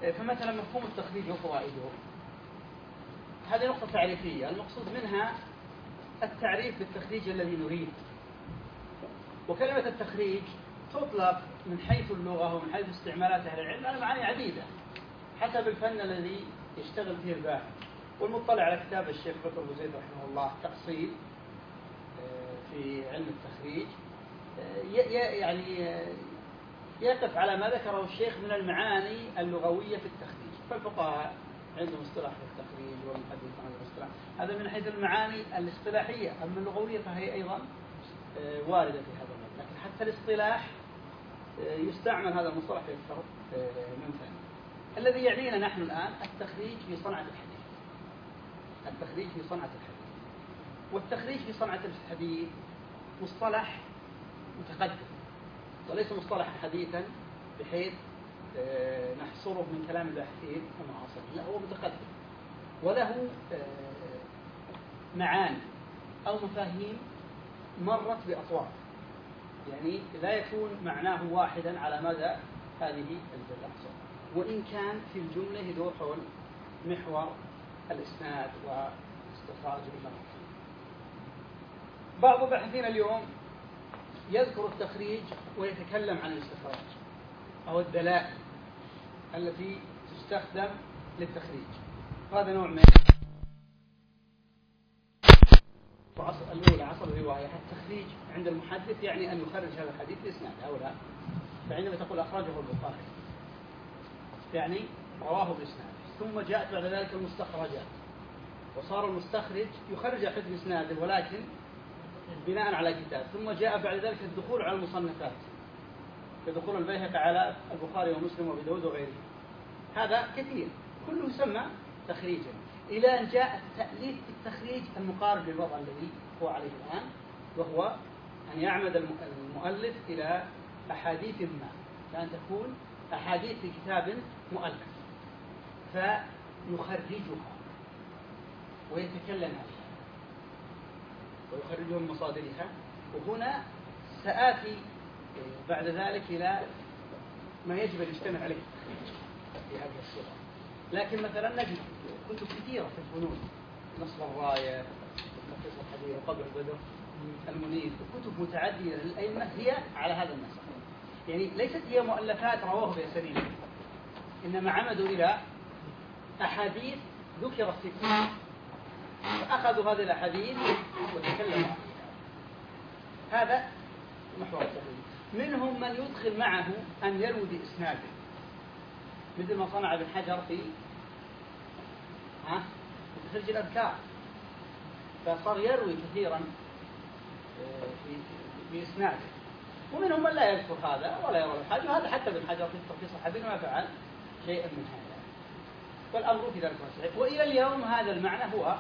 فمثلا مفهوم التخريج وفوائده، هذه نقطة تعريفية المقصود منها التعريف بالتخريج الذي نريد. وكلمة التخريج تطلق من حيث اللغة ومن حيث استعمالات أهل العلم على معاني عديدة حسب الفن الذي يشتغل فيه الباحث. والمطلع على كتاب الشيخ بكر أبو زيد رحمه الله تأصيل في علم التخريج يعني يقف على ما ذكره الشيخ من المعاني اللغوية في التخريج. فالفقهاء عندهم اصطلاح في التخريج والمحدثين عندهم اصطلاح، هذا من حيث المعاني الاصطلاحية. أما اللغوية فهي أيضا واردة في هذا المجال، لكن حتى الاصطلاح يستعمل هذا المصطلح في أكثر من فن. الذي يعنينا نحن الآن التخريج في صنعة الحديث. التخريج في صنعة الحديث، والتخريج في صنعة الحديث مصطلح متقدم وليس مصطلحا حديثا بحيث نحصره من كلام الباحثين المعاصرين، لا هو متقدم وله معاني أو مفاهيم مرت بأطوار، يعني لا يكون معناه واحدا على مدى هذه الأعصار، وإن كان في الجملة يدور حول محور الإسناد واستخراج المرات. بعض الباحثين اليوم يذكر التخريج ويتكلم عن الاستخراج أو الدلائل التي تستخدم للتخريج. هذا نوع من الأولى عصر الرواية. التخريج عند المحدث يعني أن يخرج هذا الحديث بإسناده أو لا. فعندما تقول أخرجه البخاري يعني رواه بإسناده، ثم جاءت بعد ذلك المستخرجات وصار المستخرج يخرج حديث بإسناده ولكن بناء على كتاب، ثم جاء بعد ذلك الدخول على المصنفات كدخول البيهقي على البخاري ومسلم وابي داود وغيره. هذا كثير كله يسمى تخريجا، إلى أن جاء التأليف في التخريج المقارب للوضع الذي هو عليه الآن، وهو أن يعمد المؤلف إلى أحاديث ما، كأن تكون أحاديث في كتاب مؤلف فيخرجها ويتكلم عنها ويخرجها من مصادرها. وهنا سآتي بعد ذلك إلى ما يجب أن يجتمع عليه التخريج في هذه الصورة. لكن مثلا نجد كتب كثيرة في الفنون، نصب الراية، مختصر الحديث، وقبر بدر، المنير، كتب متعددة للأئمة هي على هذا النسق. يعني ليست هي مؤلفات رواه بأسانيد، إنما عمدوا إلى أحاديث ذكرت في الكتب فأخذوا هذه الأحاديث وتكلموا عنها. هذا محور التخريج. منهم من يدخل معه أن يروي بإسناده، مثل ما صنع ابن حجر في تخريج الأذكار، فصار يروي كثيرا بإسناده. ومنهم من لا يذكر هذا ولا يرى الحاجة، وهذا حتى ابن حجر في التلخيص الحديث ما فعل شيئا من هذا، والأمر في ذلك واسع. وإلى اليوم هذا المعنى هو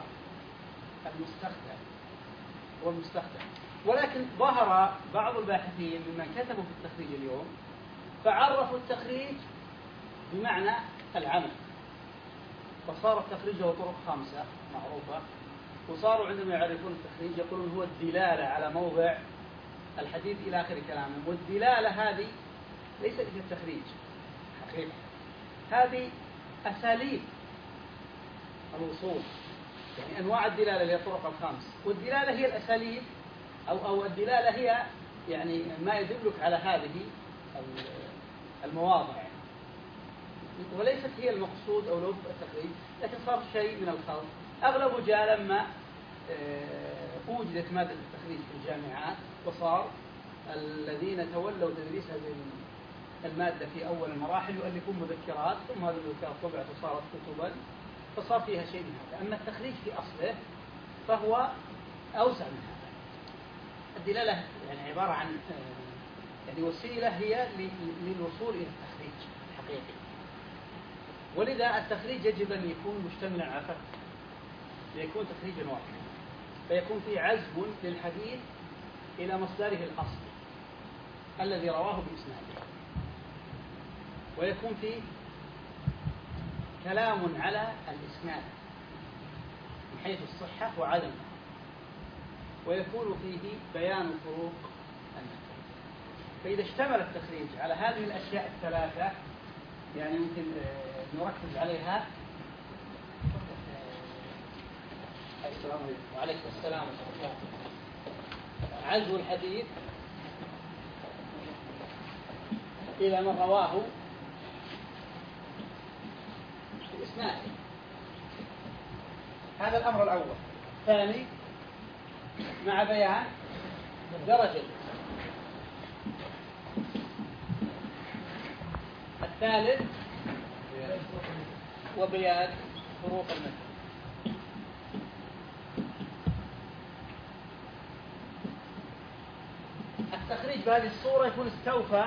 المستخدم. ولكن ظهر بعض الباحثين ممن كتبوا في التخريج اليوم فعرفوا التخريج بمعنى العمل، فصار التخريج له طرق 5 معروفة، وصاروا عندما يعرفون التخريج يقولون هو الدلالة على موضع الحديث إلى آخر كلامهم. والدلالة هذه ليست في التخريج حقيقة، هذه أساليب الوصول، يعني أنواع الدلالة اللي هي الطرق 5، والدلالة هي الأساليب أو الدلالة هي يعني ما يدلك على هذه المواضع، وليست هي المقصود أو لب التخريج، لكن صار شيء من الخلط. أغلبه جاء لما وجدت مادة التخريج في الجامعات، وصار الذين تولوا تدريس هذه المادة في أول المراحل يؤلفون مذكرات، ثم هذه المذكرات طبعت وصارت كتبا، فصار فيها شيء من هذا. أما التخريج في أصله فهو أوسع من هذا. الدلالة يعني عبارة عن يعني وسيلة هي للوصول إلى التخريج الحقيقي، ولذا التخريج يجب أن يكون مشتملا على فتح، ليكون تخريجا واحدا، فيكون فيه عزم للحديث إلى مصدره الأصلي الذي رواه بإسناده، ويكون فيه كلام على الإسناد من حيث الصحة وعدمها، ويكون فيه بيان فروق المتن. فإذا اشتمل التخريج على هذه الأشياء الثلاثة يعني ممكن نركز عليها. السلام عليكم. وعليكم السلام ورحمة الله. عزو الحديث إلى من رواه بإسناده، هذا الأمر الأول. الثاني مع بيان درجة. الثالث وبيان فروق المتن. التخريج بهذه الصورة يكون استوفى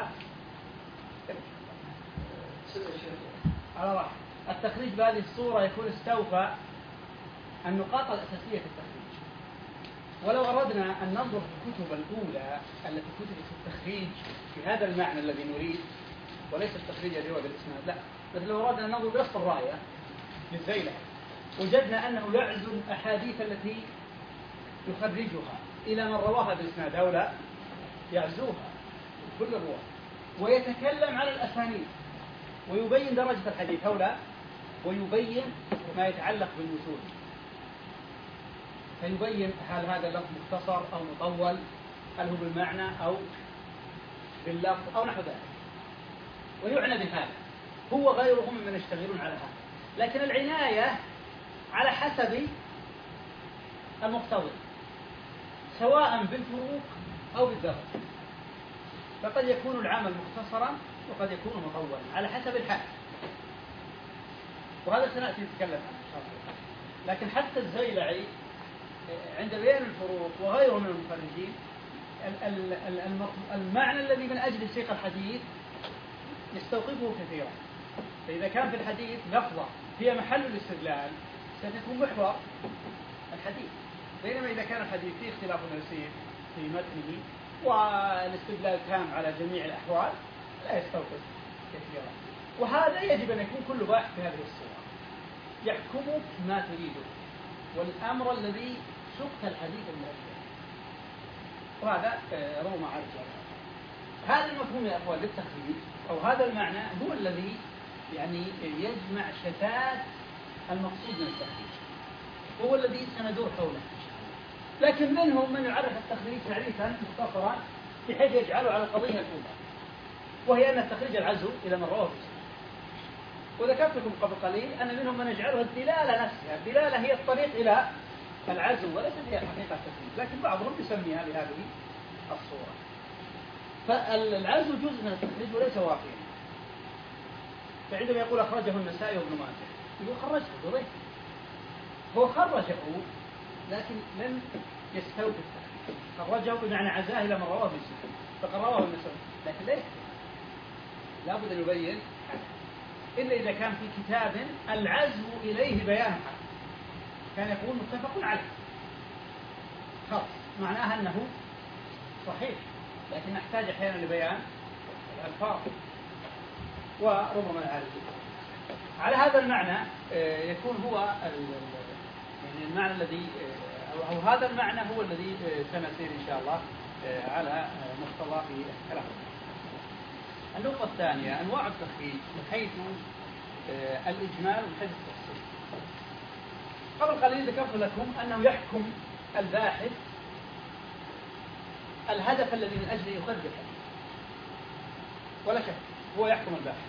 على راحة. التخريج بهذه الصورة يكون استوفى النقاط الأساسية في التخريج. ولو أردنا أن ننظر في الكتب الأولى التي كتبت في التخريج في هذا المعنى الذي نريد، وليس التخريج الرواية بالإسناد، لا، بل لو أردنا أن ننظر بنص الراية للزيلعي وجدنا أنه يعزو الأحاديث التي يخرجها إلى من رواها بالإسناد أو لا، يعزوها كل الرواة ويتكلم على الأسانيد ويبين درجة الحديث أو لا، ويبين ما يتعلق بالوصول، فيبين هل هذا اللفظ مختصر أو مطول، هل هو بالمعنى أو باللفظ أو نحو ذلك، ويعنى بهذا. هو غيرهم من يشتغلون على هذا، لكن العناية على حسب المقتضي سواء بالفروق أو بالدرجة. فقد يكون العمل مختصرا وقد يكون مطولا على حسب الحال، وهذا سنأتي نتكلم عنه إن شاء الله. لكن حتى الزيلعي عند بيان الفروق وغيره من المخرجين المعنى الذي من أجل سياق الحديث يستوقفه كثيرا. فإذا كان في الحديث لفظة هي محل الاستدلال ستكون محور الحديث، بينما إذا كان الحديث فيه اختلاف يسير في متنه والاستدلال تام على جميع الأحوال لا يستوقف كثيرا. وهذا يجب أن يكون كل باحث بهذه الصورة يحكمك ما تريده والأمر الذي سقط الحديث المعين، وهذا روما عرج. هذا المفهوم يا أخوان للتخريج أو هذا المعنى هو الذي يعني يجمع شتات المقصود من التخريج، وهو الذي سندور حوله. لكن منهم من يعرف التخريج تعريفا مختصرا بحيث يجعله على القضية الأولى، وهي أن التخريج العزو إلى من رواه. وذكرت لكم قبل قليل أن منهم من يجعلها الدلالة نفسها، الدلالة هي الطريق إلى العزو وليست هي حقيقة التخريج، لكن بعضهم يسميها بهذه الصورة. فالعزو جزء من التخريج وليس واقعا. فعندما يقول أخرجه النسائي وابن ماجه يقول خرجه بضيف، هو خرجه لكن لم يستوفي التخريج، خرجه بمعنى عزاه إلى من رواه مسلم فقد رواه النسائي، لكن ليس لا بد أن يبين إلا إذا كان في كتاب العزو إليه بيان حق كان يقول متفق عليه خلاص معناها أنه صحيح، لكن نحتاج أحيانا لبيان الألفاظ وربما العارض. على هذا المعنى يكون هو يعني المعنى الذي أو هذا المعنى هو الذي سنسير إن شاء الله على مقتضى في الكلام. النقطة الثانية أنواع التخريج من حيث الإجمال ومن حيث التفصيل. قبل قليل ذكرت لكم أنه يحكم الباحث الهدف الذي من أجله يخرج الحديث، ولا شك هو يحكم الباحث.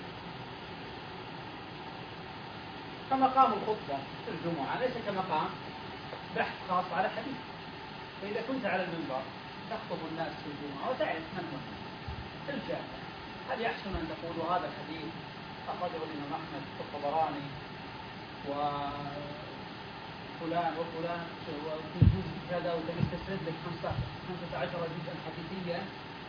فمقام الخطبة في الجمعة ليس كمقام بحث خاص على حديث. فإذا كنت على المنبر تخطب الناس في الجمعة وتعرف من هم الجامع، هل يحسن أن تقول هذا الحديث أخرجه الإمام أحمد والطبراني وفلان وفلان وفي جزء كذا وتبي تسرد لك 15 جزءا حديثيا،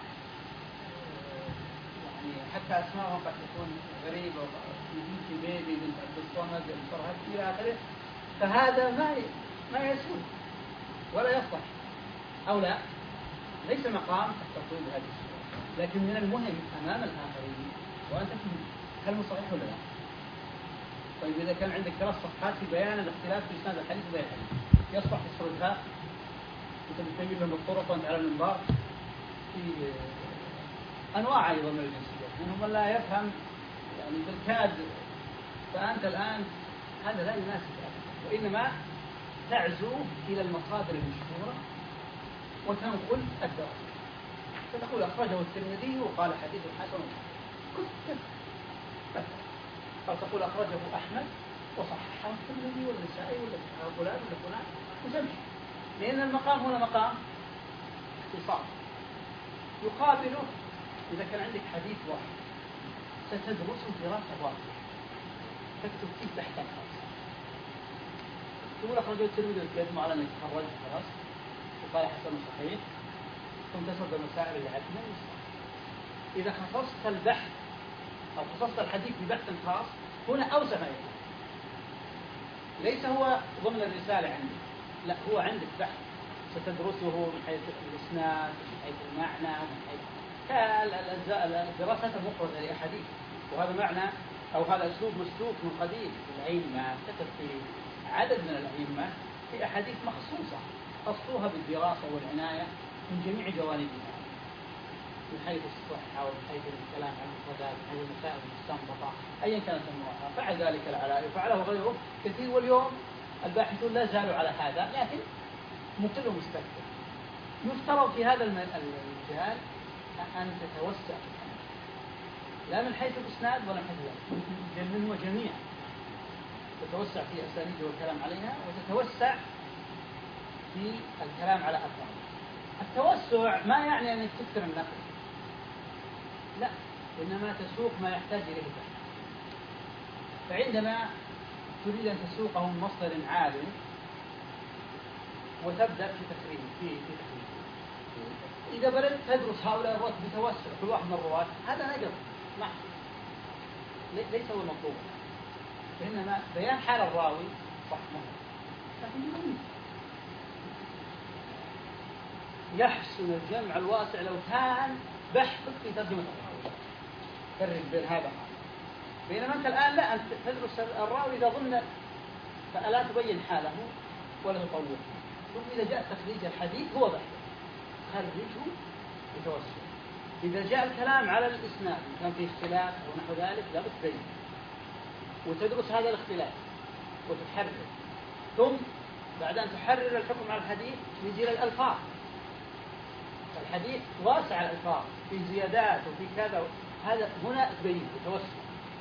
يعني حتى أسمائهم قد تكون غريبة، بنت بيبي بنت عبد الصمد الفرهد إلى آخره، فهذا ما يسوء ولا يصلح أو لا، ليس مقام التطويل بهذه الصورة. لكن من المهم أمام الآخرين وأن تفهم هل هو صحيح ولا لا. طيب إذا كان عندك 3 صفحات في بيان الاختلاف في إسناد الحديث وبين الحديث يصلح تسردها أنت بتبين لهم الطرق وأنت على المنبر. في أنواع أيضا من الجنسيات، منهم من لا يفهم يعني بالكاد، فأنت الآن هذا لا يناسب أبدا، وإنما تعزو إلى المصادر المشهورة وتنقل الدرجة، فتقول أخرجه الترمذي وقال حديث حسن كنت أو تقول أخرجه أحمد وصححه الترمذي والنسائي ولا فلان ولا فلان وتمشي، لأن المقام هنا مقام اختصار. يقابله إذا كان عندك حديث واحد ستدرسه دراسة واحدة تكتب فيه بحثا خاصا، تقول أخرجه الترمذي وتقدمه على أنك تخرجه خلاص وقال حسن صحيح ثم تسرد المسائل اللي عندنا. إذا خصصت البحث أو خصصت الحديث ببحث خاص هنا أوسع ما يكون، ليس هو ضمن الرسالة عندك، لا هو عندك بحث ستدرسه من حيث الإسناد من حيث المعنى من حيث الدراسات المفردة لأحاديث. وهذا معنى أو هذا أسلوب مسلوك من قديم الأئمة، كتب في عدد من الأئمة في أحاديث مخصوصة خصوها بالدراسة والعناية من جميع جوانبها، من حيث الصحة ومن حيث الكلام عن المفردات من حيث المسائل المستنبطة أيا كانت أنواعها. فعل ذلك العلائي وفعله غيره كثير، واليوم الباحثون لا زالوا على هذا، لكن مو كله مستكثر. يفترض في هذا المجال أن تتوسع لا من حيث الإسناد ولا من حيث ذلك، بل هو جميع تتوسع في أسانيده والكلام عليها، وتتوسع في الكلام على أفراد. التوسع ما يعني أنك تكثر النقل، لا، إنما تسوق ما يحتاج إليه البحث. فعندما تريد أن تسوقه من مصدر عالٍ وتبدأ في تقريبه إذا بدأت تدرس هؤلاء الرواة بتوسع كل واحد من الرواة هذا نقص محض، ليس هو المطلوب، وإنما بيان حال الراوي صح مهم، لكن يحسن الجمع الواسع لو كان بحث في ترجمة الراوي فرق بين هذا، بينما أنت الآن لا، أنت تدرس الراوي إذا ضمن فألا تبين حاله ولا تطوره. ثم إذا جاء تخريج الحديث هو بحث خرجه بتوسع. إذا جاء الكلام على الإسناد كان فيه اختلاف أو نحو ذلك لا بتبين وتدرس هذا الاختلاف وتحرر، ثم بعد أن تحرر الحكم على الحديث يجي للألفاظ. الحديث واسع الألفاظ في زيادات وفي كذا، هذا هنا تبين بتوسع.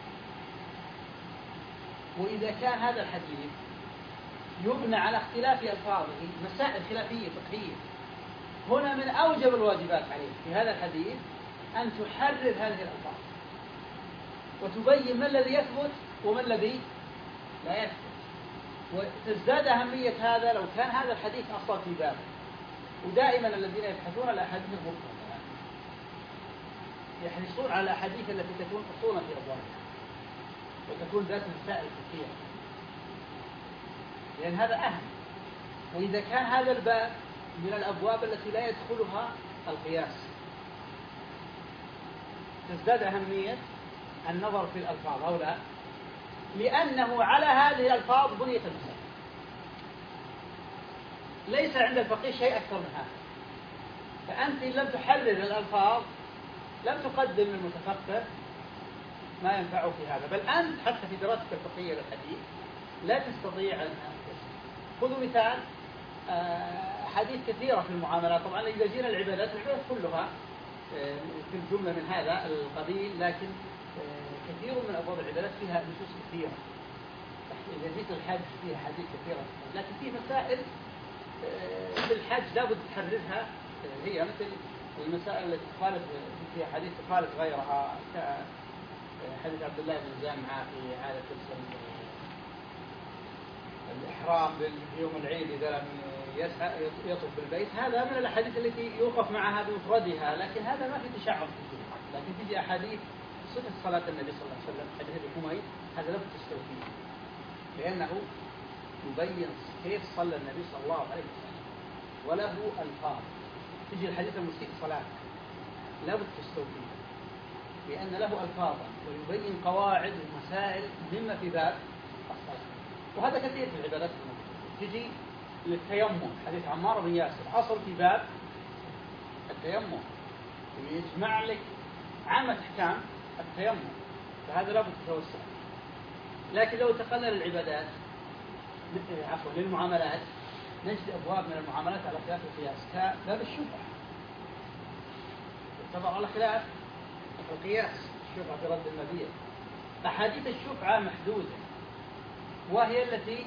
وإذا كان هذا الحديث يبنى على اختلاف ألفاظه مسائل خلافية فقهية، هنا من أوجب الواجبات عليك في هذا الحديث أن تحرر هذه الألفاظ وتبين ما الذي يثبت وما الذي لا يثبت. وتزداد أهمية هذا لو كان هذا الحديث أصلا في بابه. ودائما الذين يبحثون الأحاديث المفردة يحرصون على الأحاديث التي تكون أصولا في أبوابها وتكون ذات مسائل كثيرة، لأن هذا أهم. وإذا كان هذا الباب من الأبواب التي لا يدخلها القياس تزداد أهمية النظر في الألفاظ أو لا، لأنه على هذه الألفاظ بنية المسائل. ليس عند الفقيه شيء أكثر من هذا. فأنت إن لم تحرر الألفاظ لم تقدم للمتفقه ما ينفعه في هذا، بل أنت حتى في دراستك الفقهية للحديث لا تستطيع أن خذوا مثال حديث كثيرة في المعاملات. طبعا إذا جينا العبادات كلها في الجملة من هذا القبيل، لكن كثير من أبواب العبادات فيها نصوص كثيرة. إذا جيت الحج فيها حديث كثيرة، لكن في مسائل في الحج لابد تحررها، هي مثل المسائل التي تخالف فيها حديث تخالف غيرها، كحديث عبد الله بن زامعة في عادة الإحرام يوم العيد إذا لم يطف بالبيت. هذا من الأحاديث التي يوقف معها بمفردها، لكن هذا ما في تشعب فيه. لكن تجي أحاديث صفة صلاة النبي صلى الله عليه وسلم حديث الحميد، هذا لابد تستوفيه لأنه يبين كيف صلى النبي صلى الله عليه وسلم وله ألفاظ. تجي الحديث المسيء صلاة لابد تستوفيه لأن له ألفاظا ويبين قواعد ومسائل مما في باب الصلاة. وهذا كثير في العبادات الموجودة. تجي للتيمم حديث عمار بن ياسر أصل في باب التيمم، يجمع لك عامة أحكام التيمم فهذا لابد تتوسع. لكن لو انتقلنا للعبادات عفوا للمعاملات نجد أبواب من المعاملات على خلاف القياس كباب الشفعة يعتبر على خلاف القياس. الشفعة في رد المبيع أحاديث الشفعة محدودة وهي التي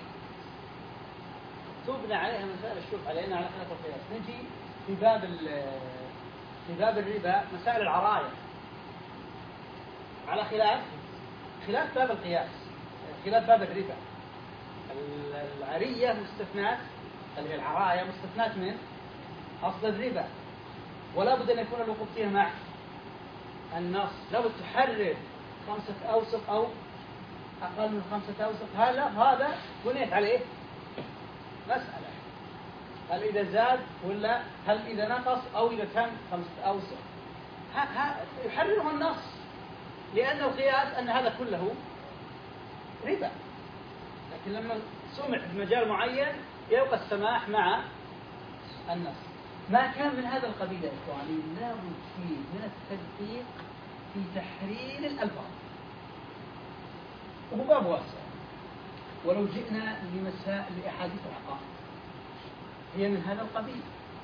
تبنى عليها مسائل الشفعة لأنها على خلاف القياس. نجي في باب الربا مسائل العراية على خلاف باب القياس، خلاف باب الربا. العرية مستثنات اللي هي العراية مستثنات من أصل الربا، ولا بد أن يكون الوقوف فيها مع النص. لا بد تحرر 5 أوسق أو أقل من 5 أوسق. هذا بنيت عليه مسألة، هل إذا زاد ولا هل إذا نقص أو إذا كان 5 أوسق يحرره النص، لأنه قياس أن هذا كله ربا. لكن لما سمع في مجال معين يبقى السماح مع النص. ما كان من هذا القبيل يا إخواني لا بد فيه من التدقيق في تحرير الألفاظ، وهو باب واسع. ولو جئنا لمسائل لأحاديث العقائد هي من هذا القبيل،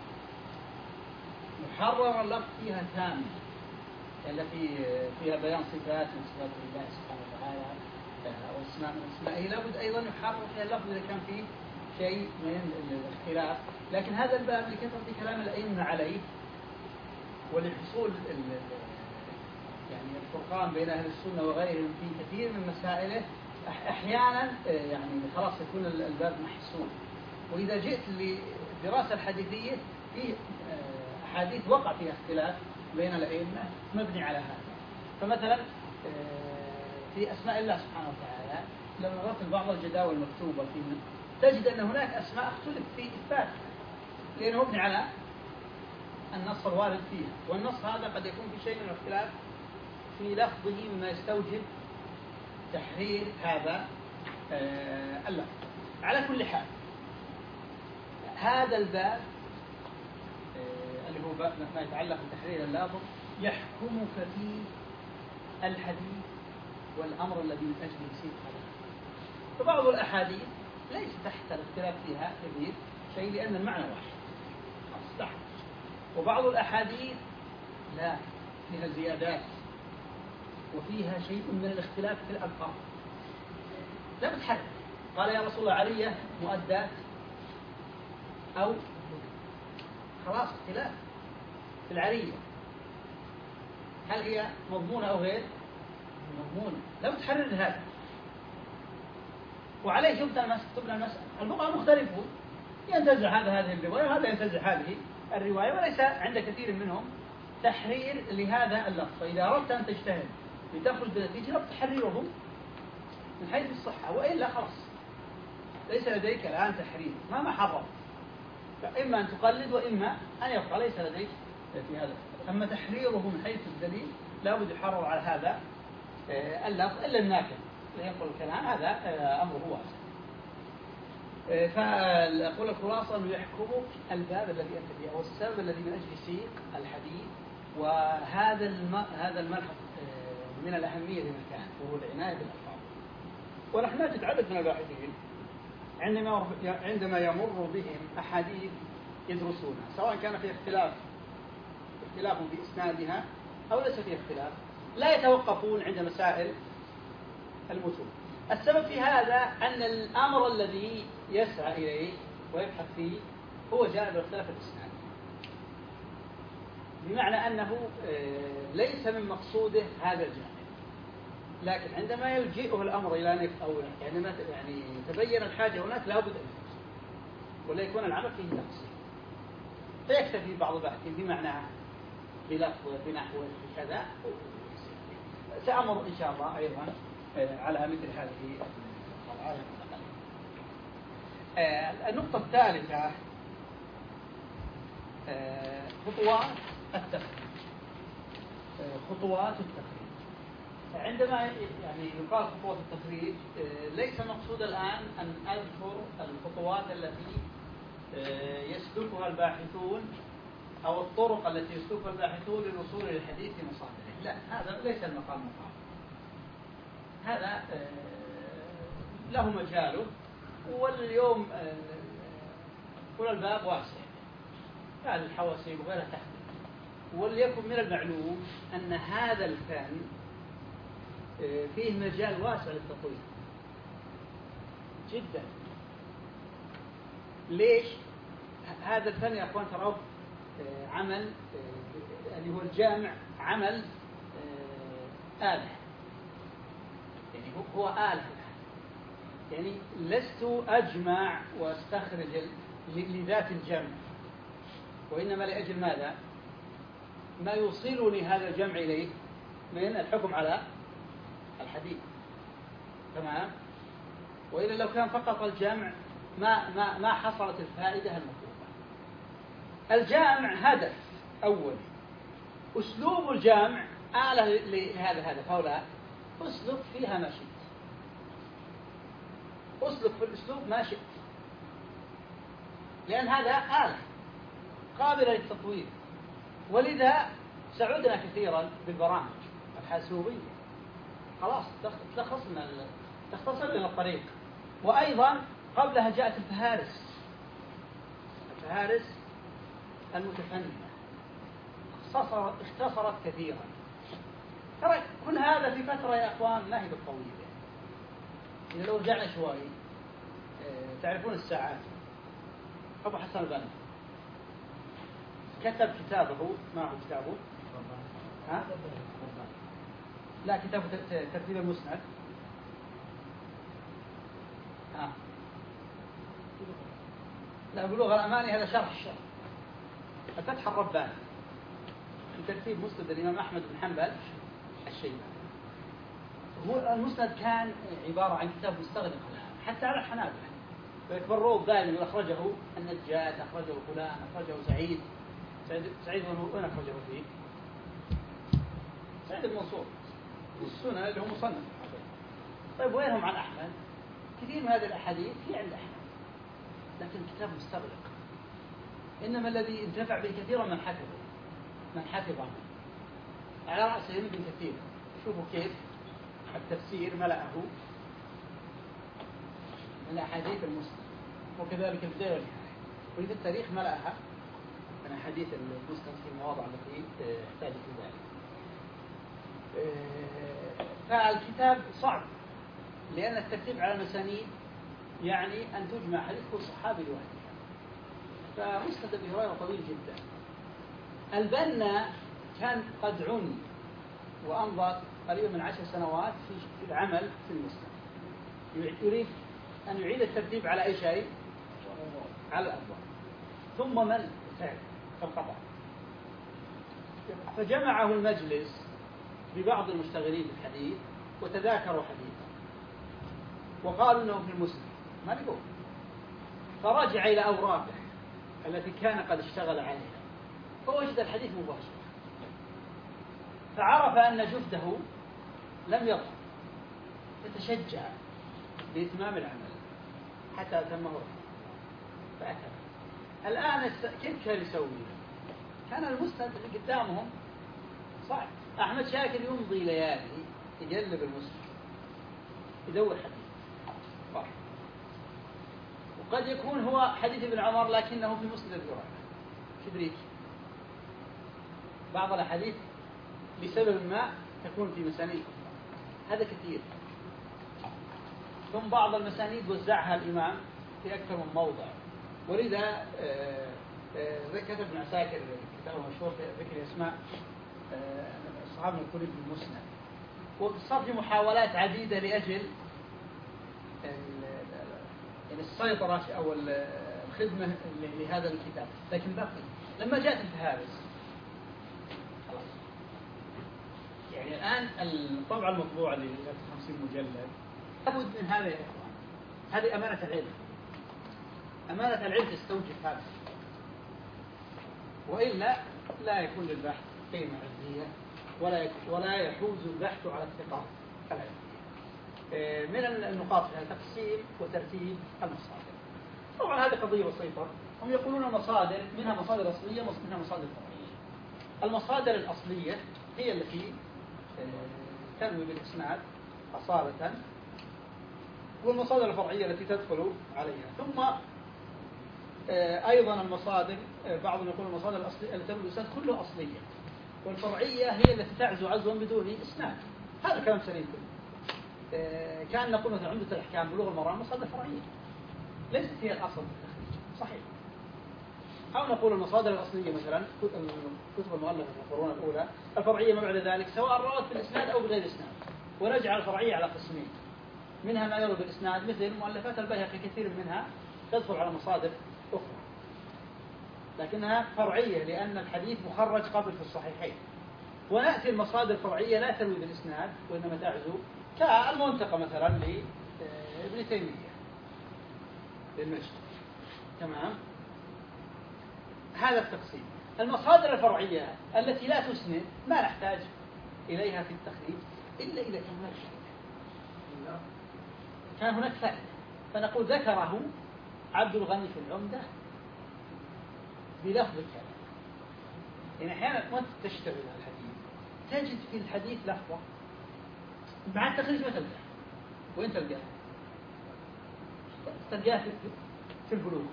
محرر اللفظ فيها تام التي فيها بيان صفات من صفات الله سبحانه وتعالى أو اسماء من اسمائه، لابد أيضا يحرر فيها اللفظ إذا كان فيه شيء من الاختلاف. لكن هذا الباب لكثرة كلام الأئمة عليه ولحصول يعني الفرقان بين أهل السنة وغيرهم في كثير من مسائله أحيانا يعني خلاص يكون الباب محسوم. وإذا جئت للدراسة الحديثية في أحاديث وقع فيها اختلاف بين الأئمة مبني على هذا. فمثلا في أسماء الله سبحانه وتعالى لو نظرت بعض الجداول المكتوبة فيه تجد أن هناك أسماء اختلف في إثباتها لأنه مبني على النص الوارد فيها، والنص هذا قد يكون في شيء من الاختلاف في لفظه مما يستوجب تحرير هذا اللفظ. على كل حال هذا الباب اللي هو باب ما يتعلق بتحرير اللفظ يحكمك فيه الحديث والأمر الذي من أجله يصير هذا. فبعض الأحاديث ليس تحت الاختلاف فيها كبير شيء لأن المعنى واحد أصبح، وبعض الأحاديث لا فيها زيادات وفيها شيء من الاختلاف في الألفاظ لا بتحرك. قال يا رسول الله عرية مؤدات أو خلاص اختلاف في العرية، هل هي مضمونة أو غير مضمونة؟ لا بتحرر هذا. وعليه تبنى المسألة. الفقهاء مختلفون، ينتزع هذه الرواية وهذا ينتزع هذه الرواية، وليس عند كثير منهم تحرير لهذا اللفظ. فإذا أردت أن تجتهد لتخرج بنتيجة لا تحرره من حيث الصحة، وإلا خلاص ليس لديك الآن تحرير مهما حرر، فإما أن تقلد وإما أن يبقى ليس لديك في هذا. أما تحريره من حيث الدليل لا بد يحرر على هذا اللفظ إلا الناكل ينقل الكلام، هذا أمره واسع. فأقول الخلاصة أنه يحكمك الباب الذي أنت فيه أو السبب الذي من أجل سيق الحديث، وهذا الملحق من الأهمية لمكان وهو العناية بالألفاظ. ونحن نجد عدد من الباحثين عندما يمر بهم أحاديث يدرسونها سواء كان في اختلاف في إسنادها أو ليس في اختلاف، لا يتوقفون عند مسائل المتون. السبب في هذا أن الأمر الذي يسعى إليه ويبحث فيه هو جانب اختلاف الإسناد، بمعنى أنه ليس من مقصوده هذا الجانب، لكن عندما يلجئه الأمر إلى نفس أو يعني تبين الحاجة هناك لا بد أن يفصل ولا يكون العمل فيه نقص، فيكتفي بعض الباحثين بمعنى بلفظ بنحو كذا. سأمر إن شاء الله أيضا على مثل هذه القواعد. النقطة الثالثة خطوات التخريج. خطوات التخريج عندما يعني يقال خطوات التخريج ليس مقصود الآن أن أذكر الخطوات التي يسلكها الباحثون أو الطرق التي يسلكها الباحثون للوصول للحديث في مصادره، لا، هذا ليس المقام مقام. هذا له مجاله، واليوم الباب واسع، هذه الحواسيب وغيرها تحدث. وليكن من المعلوم أن هذا الفن فيه مجال واسع للتطوير جدا. ليش؟ هذا الفن يا أخوان ترى عمل اللي هو الجامع، عمل آلة، يعني هو آلة، يعني لست أجمع واستخرج لذات الجمع، وإنما لأجل ماذا؟ ما يوصلني هذا الجمع إليه من الحكم على الحديث، تمام؟ وإلا لو كان فقط الجمع ما حصلت الفائدة المطلوبة. الجامع هدف أول، أسلوب الجامع آلة لهذا الهدف، أو لا؟ أسلك فيها ما شئت، أسلك في الأسلوب ما شئت، لأن هذا آلة قابلة للتطوير. ولذا سعدنا كثيرا بالبرامج الحاسوبية، خلاص تختصر لنا الطريق. وأيضا قبلها جاءت الفهارس المتفننة، اختصرت كثيرا. ترى كل هذا في فترة يا أخوان ما هي بالطويلة. إذا لو رجعنا شوي، تعرفون الساعات، أبو حسن البنا كتب كتابه، ما هو كتابه؟ ها؟ لا، كتابه ترتيب المسند. لا، بلوغ الأماني هذا شرح الفتح الرباني في ترتيب مسند الإمام أحمد بن حنبل الشيباني. هو المسند كان عبارة عن كتاب مستغرق حتى على الحنابلة، فيتبرؤوا دائما أخرجه النجاد، أخرجه فلان، أخرجه سعيد وين أخرجه فيه؟ سعيد المنصور والسنن اللي هو مصنف. طيب وينهم عن أحمد؟ كثير من هذه الأحاديث هي عند أحمد، لكن الكتاب مستغرق. إنما الذي انتفع به كثيرا من حفظه على رأسهم ابن كثير. شوفوا كيف التفسير ملأه من أحاديث المسلم، وكذلك البداية والنهاية. وإذا التاريخ ملأها من أحاديث المسلم في المواضع التي احتاجت لذلك. فالكتاب صعب، لأن الترتيب على المسانيد يعني أن تجمع حديث كل صحابي لوحده، فمسند أبي هريرة طويل جدا. البنا كان قد عني وأمضى قريبا من 10 سنوات في العمل في المسند، يريد أن يعيد الترتيب على أي شيء؟ على الأبواب. ثم من فانقطع، فجمعه المجلس ببعض المشتغلين بالحديث وتذاكروا حديثا وقالوا أنه في المسند، ما لقوه، فرجع إلى أوراقه التي كان قد اشتغل عليها فوجد الحديث مباشرة، فعرف أن جهده لم يضر، فتشجع بإتمام العمل حتى أتمه فأتم. الآن كيف كان يسوي؟ كان المسند اللي قدامهم صعب. أحمد شاكر يمضي ليالي يجلب المسند، يدور حديث صح. وقد يكون هو حديث ابن عمر لكنه في مسند ابي هريره كبريت. بعض الأحاديث لسبب ما تكون في مسانيد، هذا كثير. ثم بعض المسانيد وزعها الإمام في أكثر من موضع، ولذا كتب ابن عساكر كتابه مشهور في ذكر أسماء أصحاب الكتب المسند، وصار في محاولات عديدة لأجل السيطرة أو الخدمة لهذا الكتاب، لكن بقي لما جاءت الفهارس خلاص. يعني الآن الطبعة المطبوعة اللي 50 مجلد لابد من هذا يا إخوان. هذه أمانة العلم، أمانة العلم تستوجب هذا، وإلا لا يكون للبحث قيمة علمية ولا يحوز البحث على الثقة العلمية. من النقاط فيها تقسيم وترتيب المصادر. طبعا هذه قضية بسيطة. هم يقولون المصادر منها مصادر أصلية ومنها مصادر فرعية. المصادر الأصلية هي التي تنوي بالإسناد أصالة، والمصادر الفرعية التي تدخل عليها. ثم أيضا المصادر، بعضهم يقول المصادر الأصلية التي تدخل بالإسناد كلها أصلية، والفرعية هي التي تعزو عزوا بدون إسناد. هذا كلام سليم كله. كان نقول مثلا عمدة الأحكام بلوغ المرام مصادر فرعية ليست هي الأصل في التخريج، صحيح. أو نقول المصادر الأصلية مثلا كتب المؤلفة في القرون الأولى الفرعية ما بعد ذلك سواء روت بالإسناد أو بغير إسناد، ونجعل الفرعية على قسمين، منها ما يروى بالإسناد مثل مؤلفات البيهقي كثير منها تدخل على مصادر أخرى لكنها فرعية لأن الحديث مخرج قبل في الصحيحين. ونأتي المصادر الفرعية لا تروي بالإسناد وإنما تعزو، كالمنتقى مثلا لابن تيمية للمجد. تمام. هذا التقسيم. المصادر الفرعية التي لا تسند ما نحتاج إليها في التخريج إلا إذا كان هناك شيء، كان هناك فائدة، فنقول ذكره عبد الغني في العمدة بلفظ الكلام. يعني أحيانا وأنت تشتغل الحديث تجد في الحديث لفظة مع التخريج ما تلقاه، وين تلقاه؟ تلقاه في البلوغ،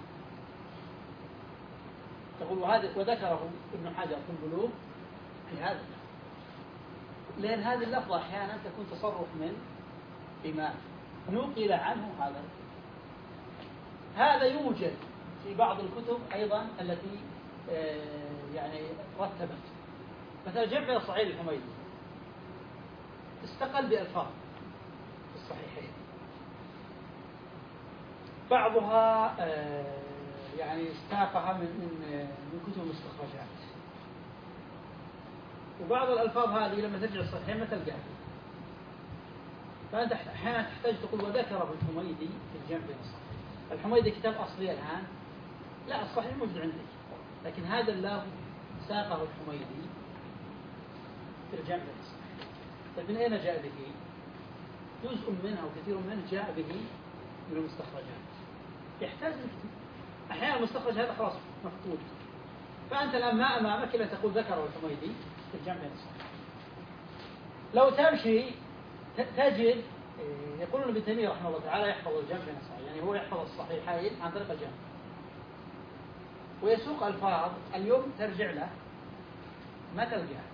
تقول وذكره ابن حجر في البلوغ في هذا اللفظ، لأن هذه اللفظة أحيانا تكون تصرف من إمام نقل عنه هذا يوجد في بعض الكتب أيضا التي يعني رتبت، مثلا جمع الصحيح الحميدي استقل بألفاظ الصحيحين، بعضها يعني استاقها من كتب المستخرجات، وبعض الألفاظ هذه لما ترجع الصحيحين ما تلقاها، فأنت أحيانا تحتاج تقول وذكره الحميدي في الجمع بين الصحيح. الحميدي كتاب أصلي الآن، لا الصحيح موجود عندك، لكن هذا اللفظ ساقه الحميدي في الجمع بين الصحيح. طيب من أين جاء به؟ جزء منه أو كثير منه جاء به من المستخرجات، يحتاج أحيانا المستخرج هذا خلاص مفقود، فأنت الآن ما أمامك إلا تقول ذكره الحميدي في الجمع بين الصحيح. لو تمشي تجد يقولون ابن تيمية رحمه الله تعالى يحفظ الجمع بين الصحيحين، يعني هو يحفظ الصحيحين عن طريق الجمع، ويسوق ألفاظ اليوم ترجع له ما تلقاها.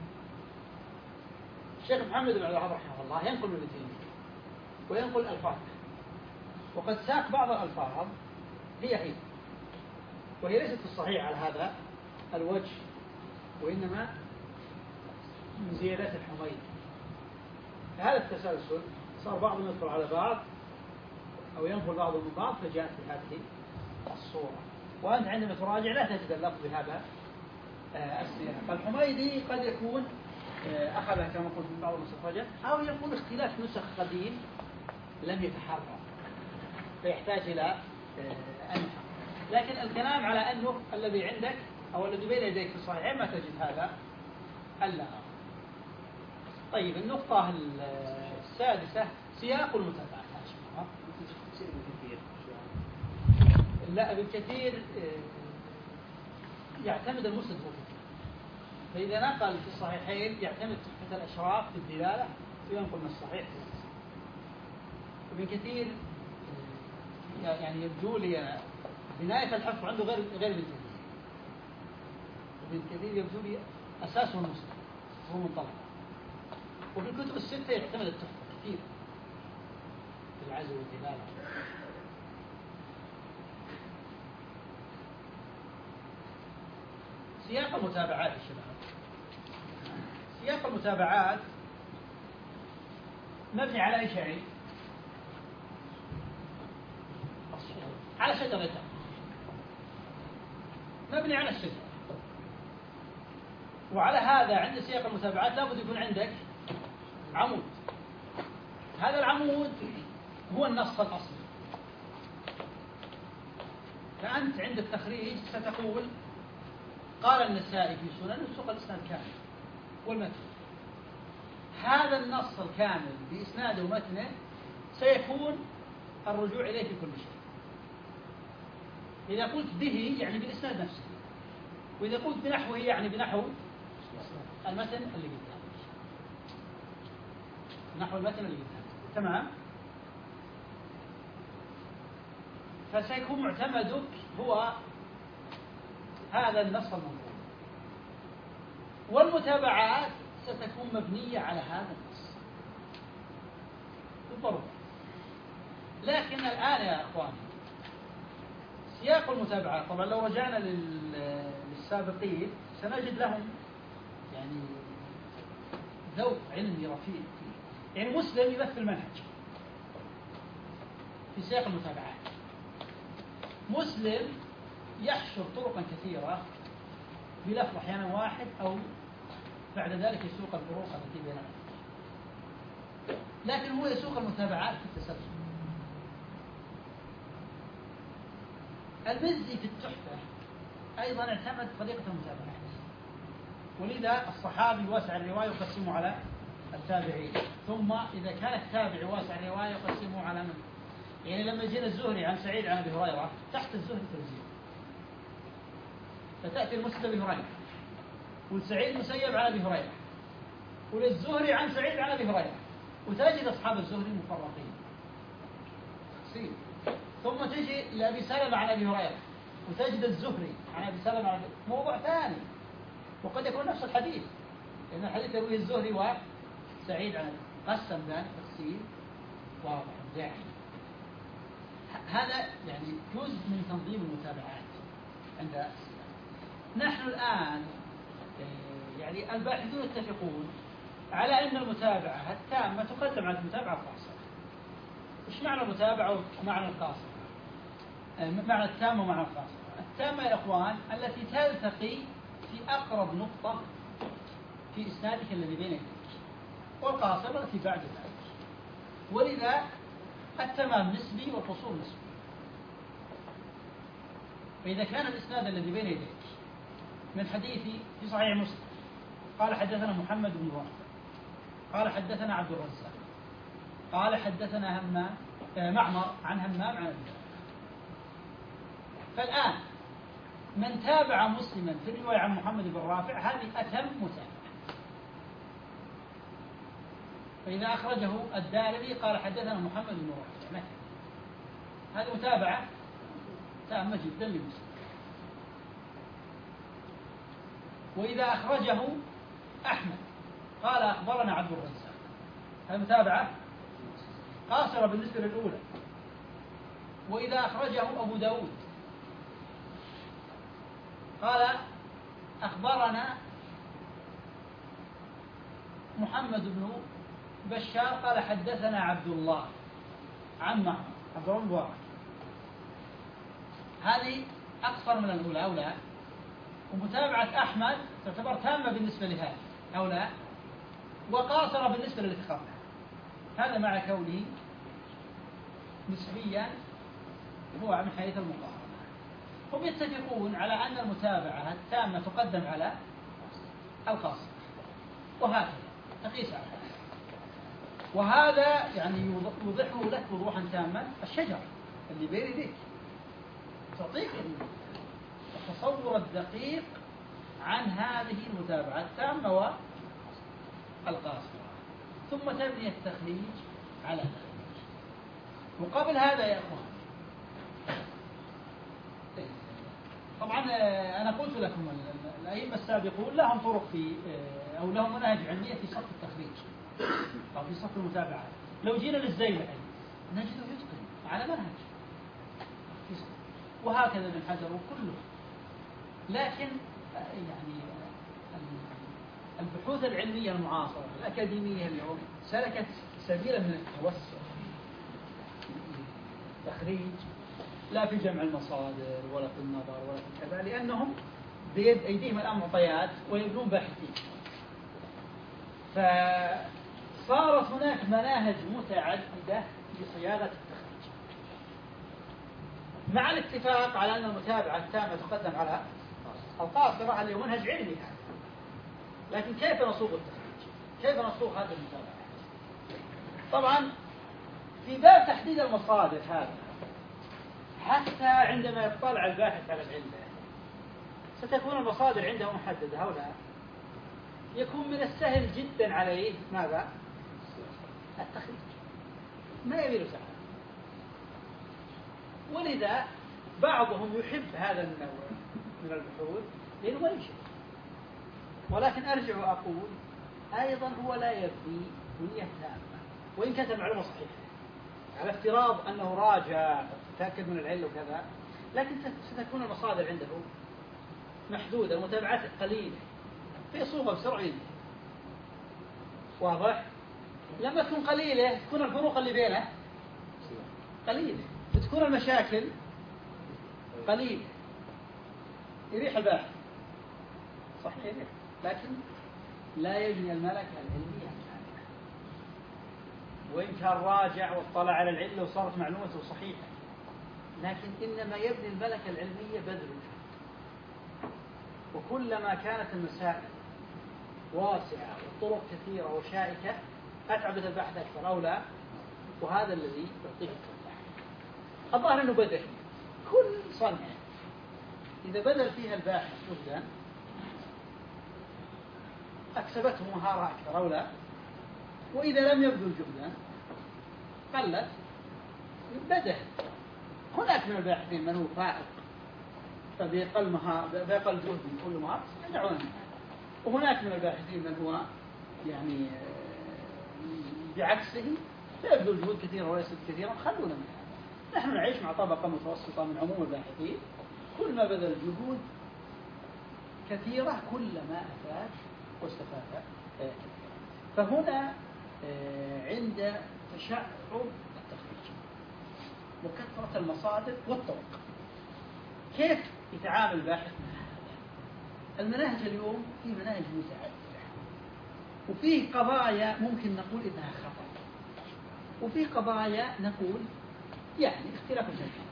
الشيخ محمد بن عبد الوهاب رحمه الله ينقل من ابن تيمية وينقل ألفاظ، وقد ساق بعض الألفاظ هي وهي ليست في الصحيح على هذا الوجه، وإنما من زيادات الحميدي. هذا التسلسل صار بعضهم يدخل على بعض أو ينقل بعضهم من بعض، فجاءت بهذه الصورة. وأنت عندما تراجع لا تجد اللفظ بهذا السياق. فالحميدي قد يكون أخذها كما قلت من بعض المستخرجات، أو يكون اختلاف نسخ قديم لم يتحرر فيحتاج إلى أن، لكن الكلام على أنه الذي عندك أو الذي بين يديك في الصحيحين ما تجد هذا اللفظ. طيب النقطة السادسة سياق المتابعة. لا ابن كثير يعتمد المسند هو، فإذا نقل في الصحيحين يعتمد تحفة الأشراف في الدلالة وينقل من الصحيح. ابن كثير يعني يبدو لي بناية الحفظ عنده غير ابن كثير. ابن كثير يبدو لي أساسه المسند هو منطلق، وفي الكتب الستة يعتمد التحفة كثير في العزو والدلالة. سياق المتابعات يا شباب، سياق المتابعات مبني على أي شيء؟ على شجرته، مبني على الشجرة. وعلى هذا عند سياق المتابعات لابد يكون عندك عمود، هذا العمود هو النص الأصلي. فأنت عند التخريج ستقول قال النسائي في سنن وسوق الإسناد كامل والمتن، هذا النص الكامل بإسناده ومتنه سيكون الرجوع إليه في كل شيء. إذا قلت به يعني بالإسناد نفسه، وإذا قلت بنحوه يعني بنحو المتن اللي قدامك. نحو المتن اللي قدامك. تمام؟ فسيكون معتمدك هو هذا النص المنظور، والمتابعات ستكون مبنية على هذا النص بالضرورة. لكن الآن يا أخواني سياق المتابعات، طبعا لو رجعنا للسابقين سنجد لهم يعني ذوق علمي رفيع. يعني مسلم يمثل منهج في سياق المتابعات. مسلم يحشر طرقا كثيرة بلفظ أحيانا واحد، أو بعد ذلك يسوق الفروق التي بينها، لكن هو يسوق المتابعات في التسلسل. المزي في التحفة أيضا اعتمد طريقة المتابعات، ولذا الصحابي واسع الرواية يقسمه على التابعين، ثم إذا كان التابع واسع الرواية يقسمه على من. يعني لما جينا الزهري عن سعيد عن أبي هريرة تحت الزهري توزيع، فتأتي المسند أبي هريرة والسعيد مسيب عن أبي هريرة وللزهري عن سعيد عن أبي هريرة، وتجد أصحاب الزهري مفرقين تقسيم. ثم تجي لأبي سلمة عن أبي هريرة وتجد الزهري عن أبي سلمة عن موضوع ثاني، وقد يكون نفس الحديث لأن الحديث يرويه الزهري وسعيد عن أبي. قسم ذلك تقسيم واضح داعي. هذا يعني جزء من تنظيم المتابعات عند السلام. نحن الآن يعني الباحثون يتفقون على أن المتابعة التامة تقدم على المتابعة القاصرة. إيش معنى المتابعة ومعنى القاصرة؟ معنى التامة ومعنى القاصرة. التامة يا إخوان التي تلتقي في أقرب نقطة في إسنادك الذي بين يديك، والقاصرة التي بعد ذلك. ولذا التمام نسبي والقصور نسبي. فإذا كان الإسناد الذي بين يديك من حديثي في صحيح مسلم قال حدثنا محمد بن رافع قال حدثنا عبد الرزاق قال حدثنا معمر عن همام عن أبي هريرة، فالآن من تابع مسلما في الرواية عن محمد بن رافع هذه أتم متابعة. فإذا أخرجه الدارمي قال حدثنا محمد بن رافع مثلا، هذه متابعة تامة جدا لمسلم. وإذا أخرجه أحمد قال أخبرنا عبد الرزاق، هذه متابعة قاصرة بالنسبة للأولى. وإذا أخرجه أبو داود قال أخبرنا محمد بن بشار قال حدثنا عبد الله عن معمر عبد الله المبارك، هذه أقصر من الأولى أو لا؟ ومتابعة أحمد تعتبر تامة بالنسبة لهذه أو لا؟ وقاصرة بالنسبة للتي قبلها. هذا مع كونه نسبيا هو من حيث المقارنة. هم يتفقون على أن المتابعة التامة تقدم على القاصرة، وهكذا تقيس على هذا. وهذا يعني يوضحه لك وضوحا تاما الشجرة اللي بين يديك، تعطيك التصور الدقيق عن هذه المتابعة التامة والقاصرة، ثم تبني التخريج على ذلك. وقبل هذا يا أخوان طبعا أنا قلت لكم الأئمة السابقون لهم طرق في أو لهم مناهج علمية في صف التخريج أو في صف المتابعات. لو جينا للزيلعي نجده يتقن على منهج في صف، وهكذا ابن حجر وكله. لكن يعني البحوث العلمية المعاصرة الأكاديمية اليوم سلكت سبيلا من التوسع تخريج، لا في جمع المصادر ولا في النظر ولا في كذا، لأنهم بيد أيديهم الآن معطيات ويبنون باحثين. فصارت هناك مناهج متعددة لصياغة التخريج، مع الاتفاق على أن المتابعة التامة تقدم على القاصرة على منهج علمي هذا. لكن كيف نصوغ التخريج؟ كيف نصوغ هذه المتابعة؟ طبعا في باب تحديد المصادر هذا حتى عندما يطلع الباحث على العلة ستكون المصادر عنده محددة أو لا؟ يكون من السهل جدا عليه ماذا؟ التخريج، ما يبي له سعادة. ولذا بعضهم يحب هذا النوع من البحوث لأنه ما يشبه. ولكن أرجع وأقول أيضا هو لا يبني بنية تامة، وإن كانت المعلومة صحيحة على افتراض أنه راجع تأكد من العلة وكذا، لكن ستكون المصادر عنده محدودة، متابعات قليلة، في صوبة بسرعة ينتهي. واضح؟ لما تكون قليلة تكون الفروق اللي بينه قليلة، تكون المشاكل قليلة، يريح الباحث صحيح يريح، لكن لا يبني الملكة العلمية كاملة. وإن كان راجع واطلع على العلة وصارت معلومته صحيحة، لكن إنما يبني الملكة العلمية بذل الجهد. وكلما كانت المسائل واسعة والطرق كثيرة وشائكة أتعبت البحث أكثر أو لا، وهذا الذي يعطيه التوضيح. الظاهر أنه بدل كل صنع إذا بذل فيها الباحث جهدا أكسبته مهارة أكثر أو لا، وإذا لم يبذل جهدا قلت بدل. هناك من الباحثين من هو فائق فبيقل جهد من كل مهارة يدعونه، وهناك من الباحثين من هو يعني بعكسه يبذل جهود كثيرة وليست كثيرة، خلونا من هذا. نحن نعيش مع طبقة متوسطة من عموم الباحثين، كل ما بذل جهود كثيرة كلما أفاد واستفاد. فهنا عند تشعب التخريج وكثرة المصادر والطرق، كيف يتعامل الباحث مع هذا؟ المناهج اليوم في مناهج متعددة، وفيه قضايا ممكن نقول إنها خطأ، وفيه قضايا نقول يعني اختلاف الجميع.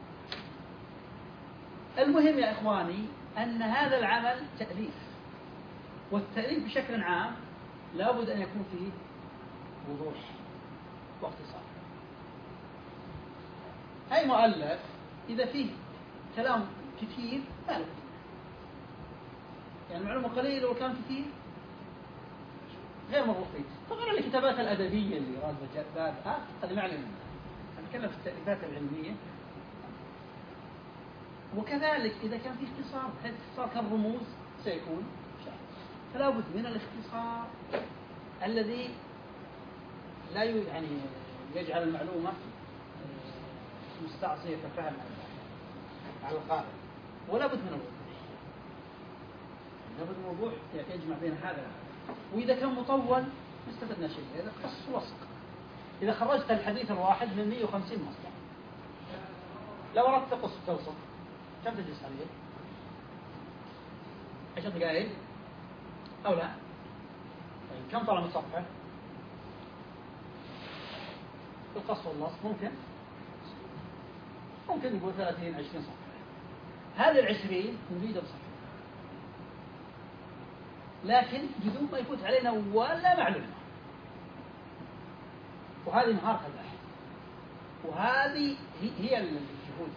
المهم يا إخواني أن هذا العمل تأليف، والتأليف بشكل عام لابد أن يكون فيه وضوح واختصار. أي مؤلف إذا فيه كلام كثير ما له، يعني المعلومة قليلة والكلام كثير غير مرغوب فيه. طبعا الكتابات الأدبية اللي راد بابها هذا معنى منها، نتكلم في التأليفات العلمية. وكذلك إذا كان في اختصار، الاختصار كالرموز سيكون شاذ، فلا بد من الاختصار الذي لا يعني يجعل المعلومة مستعصية فهم على القارئ، ولا بد من الوضوح. لابد من الوضوح يجمع بين هذا. وإذا كان مطول ما استفدنا شيء، إذا قص وصق. إذا خرجت الحديث الواحد من 150 مصدر، لو أردت تقص توصف كم تجلس عليه؟ 10 دقائق أو لا؟ طيب كم طلع من صفحة؟ القص والنص ممكن نقول 30-20 صفحة. هذه 20 نريد بصفحة، لكن بدون ما يفوت علينا ولا معلومة. وهذه مهارة الباحث، وهذه هي الجهود.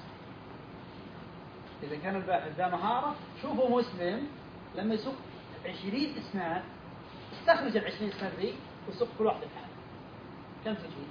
إذا كان الباحث ذا مهارة، شوفوا مسلم لما يسوق 20 إسناد استخرج 20 إسناد ذي ويسوق كل واحدة بحالها، كم تجي؟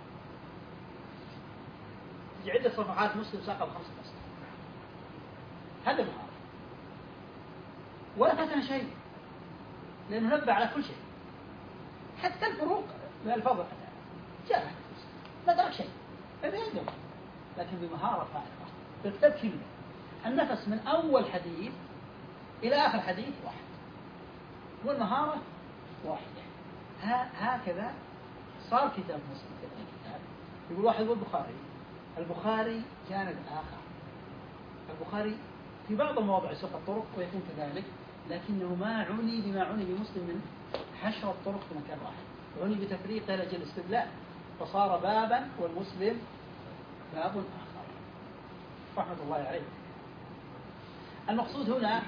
عدة صفحات مسلم ساقها ب5 أسطر. هذا مهارة، ولا فاتنا شيء لأنه نبه على كل شيء، حتى الفروق من الفضل جاء ما درك شيء عنده، لكن بمهارة فائقة. بالكتاب كلمة النفس من أول حديث إلى آخر حديث واحد، والمهارة واحدة. هكذا صار كتاب مسلم كذا الكتاب. يقول واحد يقول البخاري كان الآخر. البخاري في بعض المواضع يسوق الطرق ويكون كذلك، لكنه ما عني بما عني بمسلم من حشر الطرق في مكان واحد، عني بتفريقه لأجل الاستدلال، فصار بابا والمسلم باب آخر رحمة الله عليه. المقصود هنا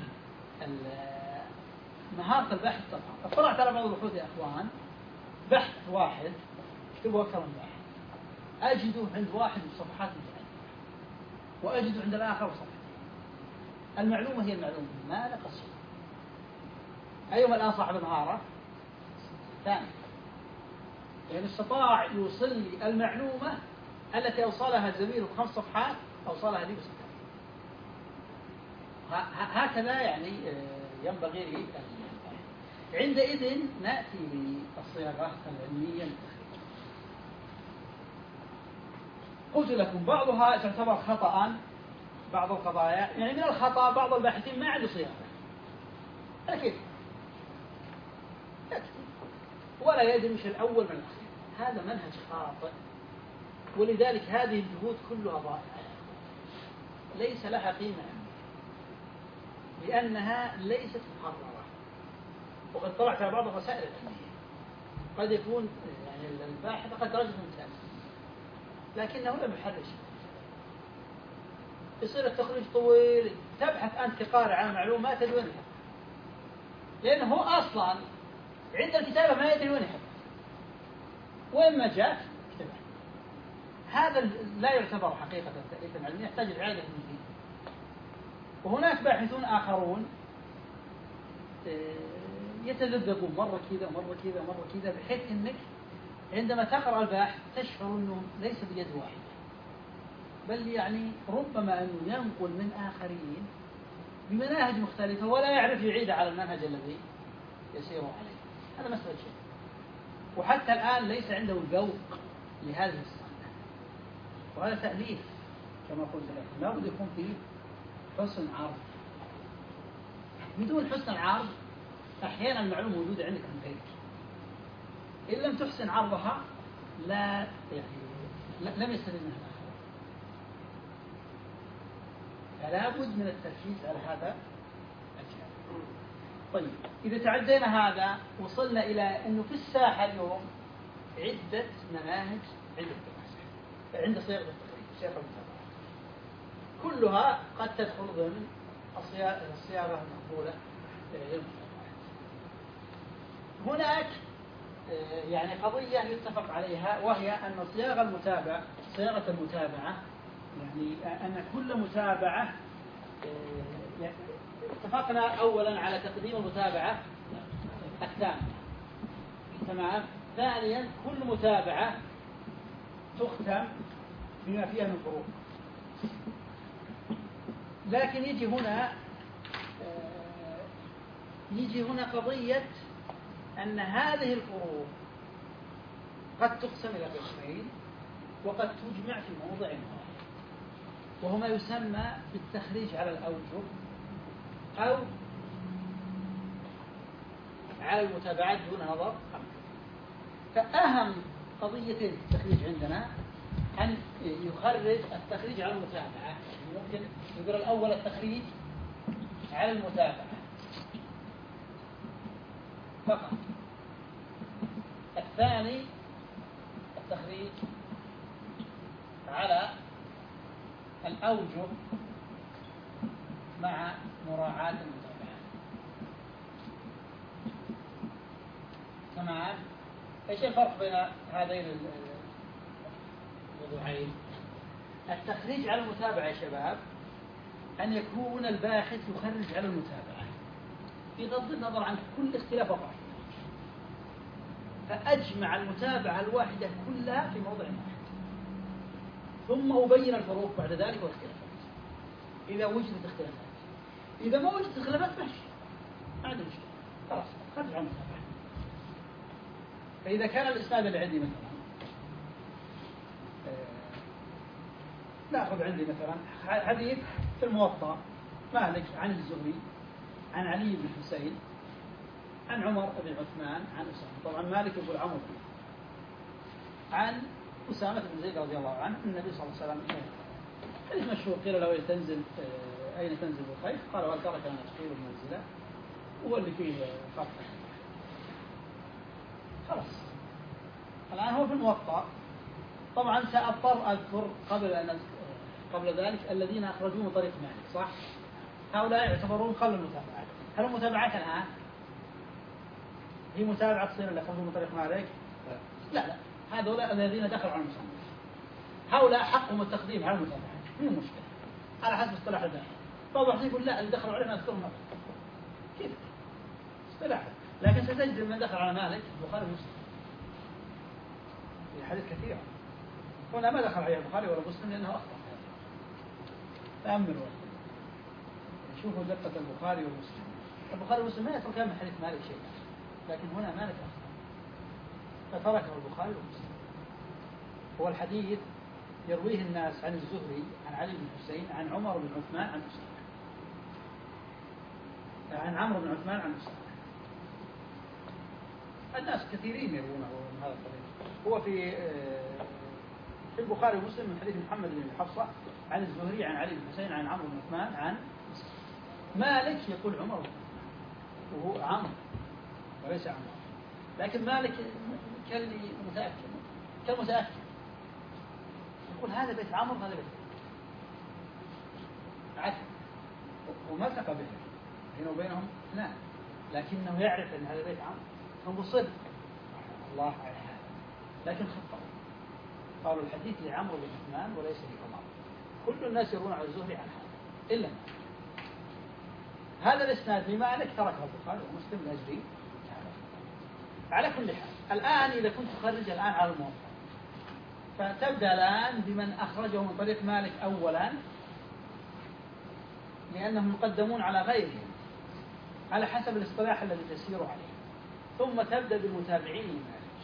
مهارة البحث. طبعا اطلعت على بعض البحوث يا أخوان، بحث واحد اكتبه أكثر من بحث، أجده عند واحد بصفحات متعددة، وأجده عند الآخر بصفحتين. المعلومة هي المعلومة، ما نقص. أيوم الآن صاحب المهارة ثاني، يعني استطاع يوصل لي المعلومة التي أوصلها زميله ب5 صفحات أوصلها لي ب6. هكذا يعني ينبغي لي عندئذ نأتي للصياغة العلمية للتخريج. قلت لكم بعضها تعتبر خطأ، بعض القضايا يعني من الخطأ بعض الباحثين ما عنده صياغة لكن يكتب ولا يدري مش الأول من الأخير. هذا منهج خاطئ، ولذلك هذه الجهود كلها ضائعة ليس لها قيمة لأنها ليست محررة. وقد طلعت على بعض الرسائل العلمية قد يكون يعني الباحث قد درجة ممتازة لكنه لم يحرر شيء، يصير التخريج طويل، تبحث أنت كقارئ عن معلومة ما تدري وين يحط، لأنه هو أصلا عند الكتابة ما يدري وين يحط، وين ما جاء كتبه. هذا لا يعتبر حقيقة تأليفا علميا، يحتاج إعادة تنظيم. وهناك باحثون آخرون يتذبذبون مرة كذا ومرة كذا ومرة كذا، بحيث أنك عندما تقرأ الباحث تشعر أنه ليس بيد واحدة، بل يعني ربما أنه ينقل من آخرين بمناهج مختلفة ولا يعرف يعيد على المنهج الذي يسير عليه. هذا مسألة شيء. وحتى الآن ليس عنده الذوق لهذه الصنعة، وهذا تأليف كما قلت لك، لا بد يكون فيه حسن عرض. بدون حسن العرض أحيانا المعلومة موجودة عندك من غيرك، إن لم تحسن عرضها لا يعني لم يستفيد منها الآخر. فلا بد من التركيز على هذا الجانب. طيب إذا تعدينا هذا وصلنا إلى أنه في الساحة اليوم عدة مناهج عند الدراسة، عند صياغة التخريج، صياغة المتابعة، كلها قد تدخل ضمن الصياغة المقبولة للمتابعات. هناك يعني قضية يتفق عليها، وهي أن صياغة المتابعة يعني أن كل متابعة اتفقنا أولا على تقديم المتابعة الثانية، تمام. ثانيا كل متابعة تختم بما فيها من فروق. لكن يجي هنا قضية أن هذه الفروق قد تقسم إلى قسمين وقد تجمع في موضع واحد، وهو ما يسمى بالتخريج على الأوجه أو على المتابعات دون نظر. فأهم قضيتين في التخريج عندنا أن يخرج التخريج على المتابعة، ممكن يقول الأول التخريج على المتابعة فقط، الثاني التخريج على الأوجه مع مراعاة المتابعة. تمام. ايش الفرق بين هذين الموضوعين؟ التخريج على المتابعة يا شباب أن يكون الباحث يخرج على المتابعة بغض النظر عن كل اختلاف وقع، فأجمع المتابعة الواحدة كلها في موضع واحد، ثم أبين الفروق بعد ذلك والاختلافات إذا وجدت اختلافات. إذا ما وجدت اختلافات ماشي، ما عندي مشكلة، خلاص خرج على المتابعة. فإذا كان الإسناد اللي عندي مثلا نأخذ عندي مثلا حديث في الموطأ مالك عن الزهري عن علي بن حسين عن عمر بن عثمان عن أسامة. طبعا مالك يقول عمر عن أسامة بن زيد رضي الله عنه النبي صلى الله عليه وسلم حديث مشهور، قيل له أين تنزل بالخيف؟ قال وهل ترك أن تقيل المنزلة، هو اللي فيه فرق. خلاص الآن هو في الموطأ. طبعا سأضطر أذكر قبل ذلك الذين أخرجوه من طريق مالك، صح؟ هؤلاء يعتبرون قبل المتابعات. هل المتابعات الآن هي متابعة تصير اللي أخرجوه من طريق مالك؟ لا، هؤلاء الذين دخلوا على المصنف، هؤلاء حقهم التقديم على المتابعات، مو مشكلة على حسب اصطلاح الباحث. طبعا يقول لا اللي دخلوا علينا نذكرهم مرة كيف اصطلاح، لكن ستجد من دخل على مالك البخاري ومسلم في حديث كثيرة. هنا ما دخل عليه البخاري ولا مسلم لأنه أخطأ. تأملوا شوفوا دقة البخاري ومسلم. البخاري ومسلم ما يتركان من حديث مالك شيء، لكن هنا مالك أخطأ فتركه البخاري ومسلم. هو الحديث يرويه الناس عن الزهري عن علي بن حسين عن عمر بن عثمان عن أسامة، عن عمرو بن عثمان عن أسامة. الناس كثيرين يروونه من هذا الطريق. هو في البخاري ومسلم من حديث محمد بن حفصة عن الزهري عن علي بن حسين عن عمرو بن عثمان عن مالك. يقول عمر وهو عمرو وليس عمرو، لكن مالك كالمتأكد يقول هذا بيت عمرو هذا بيت عدل، وما ثق به بينه وبينهم لا، لكنه يعرف أن هذا بيت عمرو فمصدق الله على هذا، لكن خطأ. قالوا الحديث لعمرو بن عثمان وليس لعمر. كل الناس يرون على الزهري عن هذا إلا هذا الإسناد لمالك تركه البخاري ومسلم لاجل. على كل حال الآن إذا كنت تخرج الآن على الموضوع فتبدأ الآن بمن أخرجه من طريق مالك أولا لأنهم مقدمون على غيرهم على حسب الاصطلاح الذي تسير عليه، ثم تبدأ بالمتابعين لمالك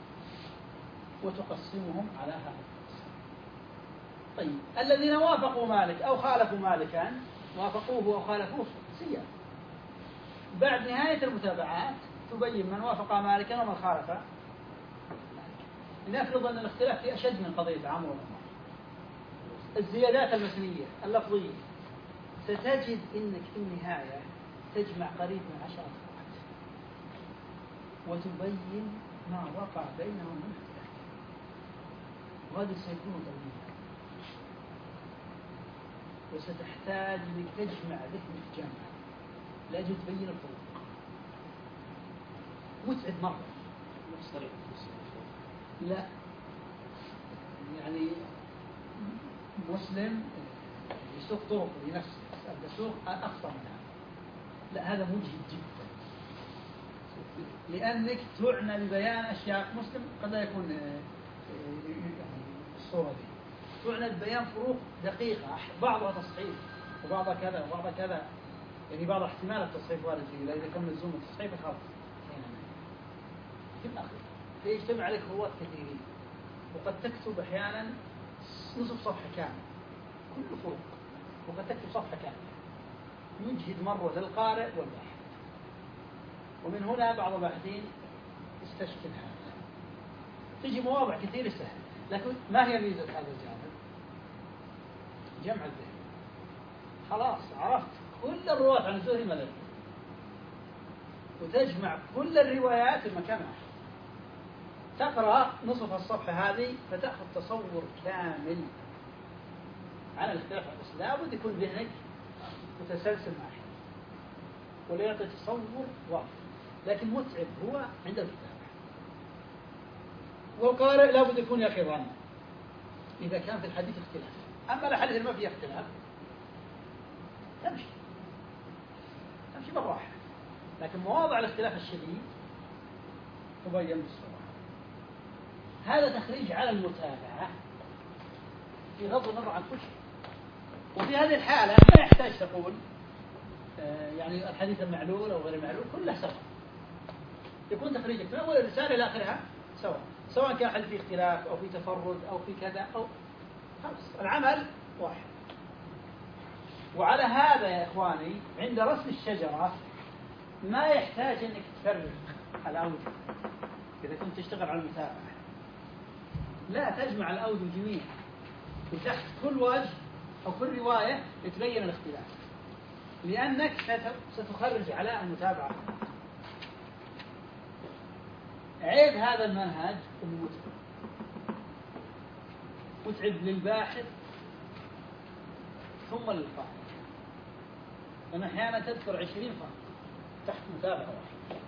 وتقسمهم على هذا القسم. طيب الذين وافقوا مالك أو خالفوا مالكا وافقوه أو خالفوه سيئا. بعد نهاية المتابعات تبين من وافق مالكا ومن خالف مالكا. لنفرض أن الاختلاف في أشد من قضية عمرو وعمر. الزيادات المتنية اللفظية ستجد أنك في النهاية تجمع قريب من 10 صفحات وتبين ما وقع بينهم من اختلاف، وهذا سيكون طويلا وستحتاج لك تجمع ذهن الجامعة لأجل تبين الفروق. متعب مرة لا يعني مسلم يسوق طرق لنفسه يسوق أخطر من هذا، لا هذا مجهد جدا لأنك تعنى ببيان أشياء. مسلم قد لا يكون الصورة دي تعنى ببيان فروق دقيقة بعضها تصحيح وبعضها كذا وبعضها كذا، يعني بعض احتمال التصحيح وارد فيه إذا كان ملزوم التصحيح خلاص في الأخير فيجتمع عليك خطوات كثيرين وقد تكتب أحيانا نصف صفحة كامل كل فروق، وقد تكتب صفحة كاملة يجهد مرة للقارئ والباحث. ومن هنا بعض الباحثين يستشكل هذا، تجي مواضع كثير سهل، لكن ما هي ميزة هذا الجانب؟ جمع الذهن. خلاص عرفت كل الرواة عن الزهري ماذا وتجمع كل الروايات في مكان واحد، تقرأ نصف الصفحة هذه فتأخذ تصور كامل عن الاختلاف بس لابد يكون ذهنك متسلسل معه ولا يعطي تصور واضح، لكن متعب هو عند الكتابة. والقارئ لابد يكون يقظا إذا كان في الحديث اختلاف. أما الحديث اللي ما فيه اختلاف تمشي بالراحة، لكن مواضع الاختلاف الشديد تبين بالصورة. هذا تخريج على المتابعة في غض النظر عن كل شيء. وفي هذه الحالة ما يحتاج تقول يعني الحديث المعلول أو غير المعلول كله سواء، يكون تخريجك من أول الرسالة إلى آخرها سواء كان حديث في اختلاف أو في تفرد أو في كذا أو خلاص العمل واحد. وعلى هذا يا إخواني عند رسم الشجرة ما يحتاج أنك تفرق الأوجه إذا كنت تشتغل على المتابعة، لا تجمع الأوجه جميعا وتحت كل وجه أو كل رواية يتبين الاختلاف، لأنك ستخرج على المتابعة. عيب هذا المنهج متعب للباحث ثم للقارئ، لأن أحيانا تذكر 20 فرق تحت متابعة واحدة،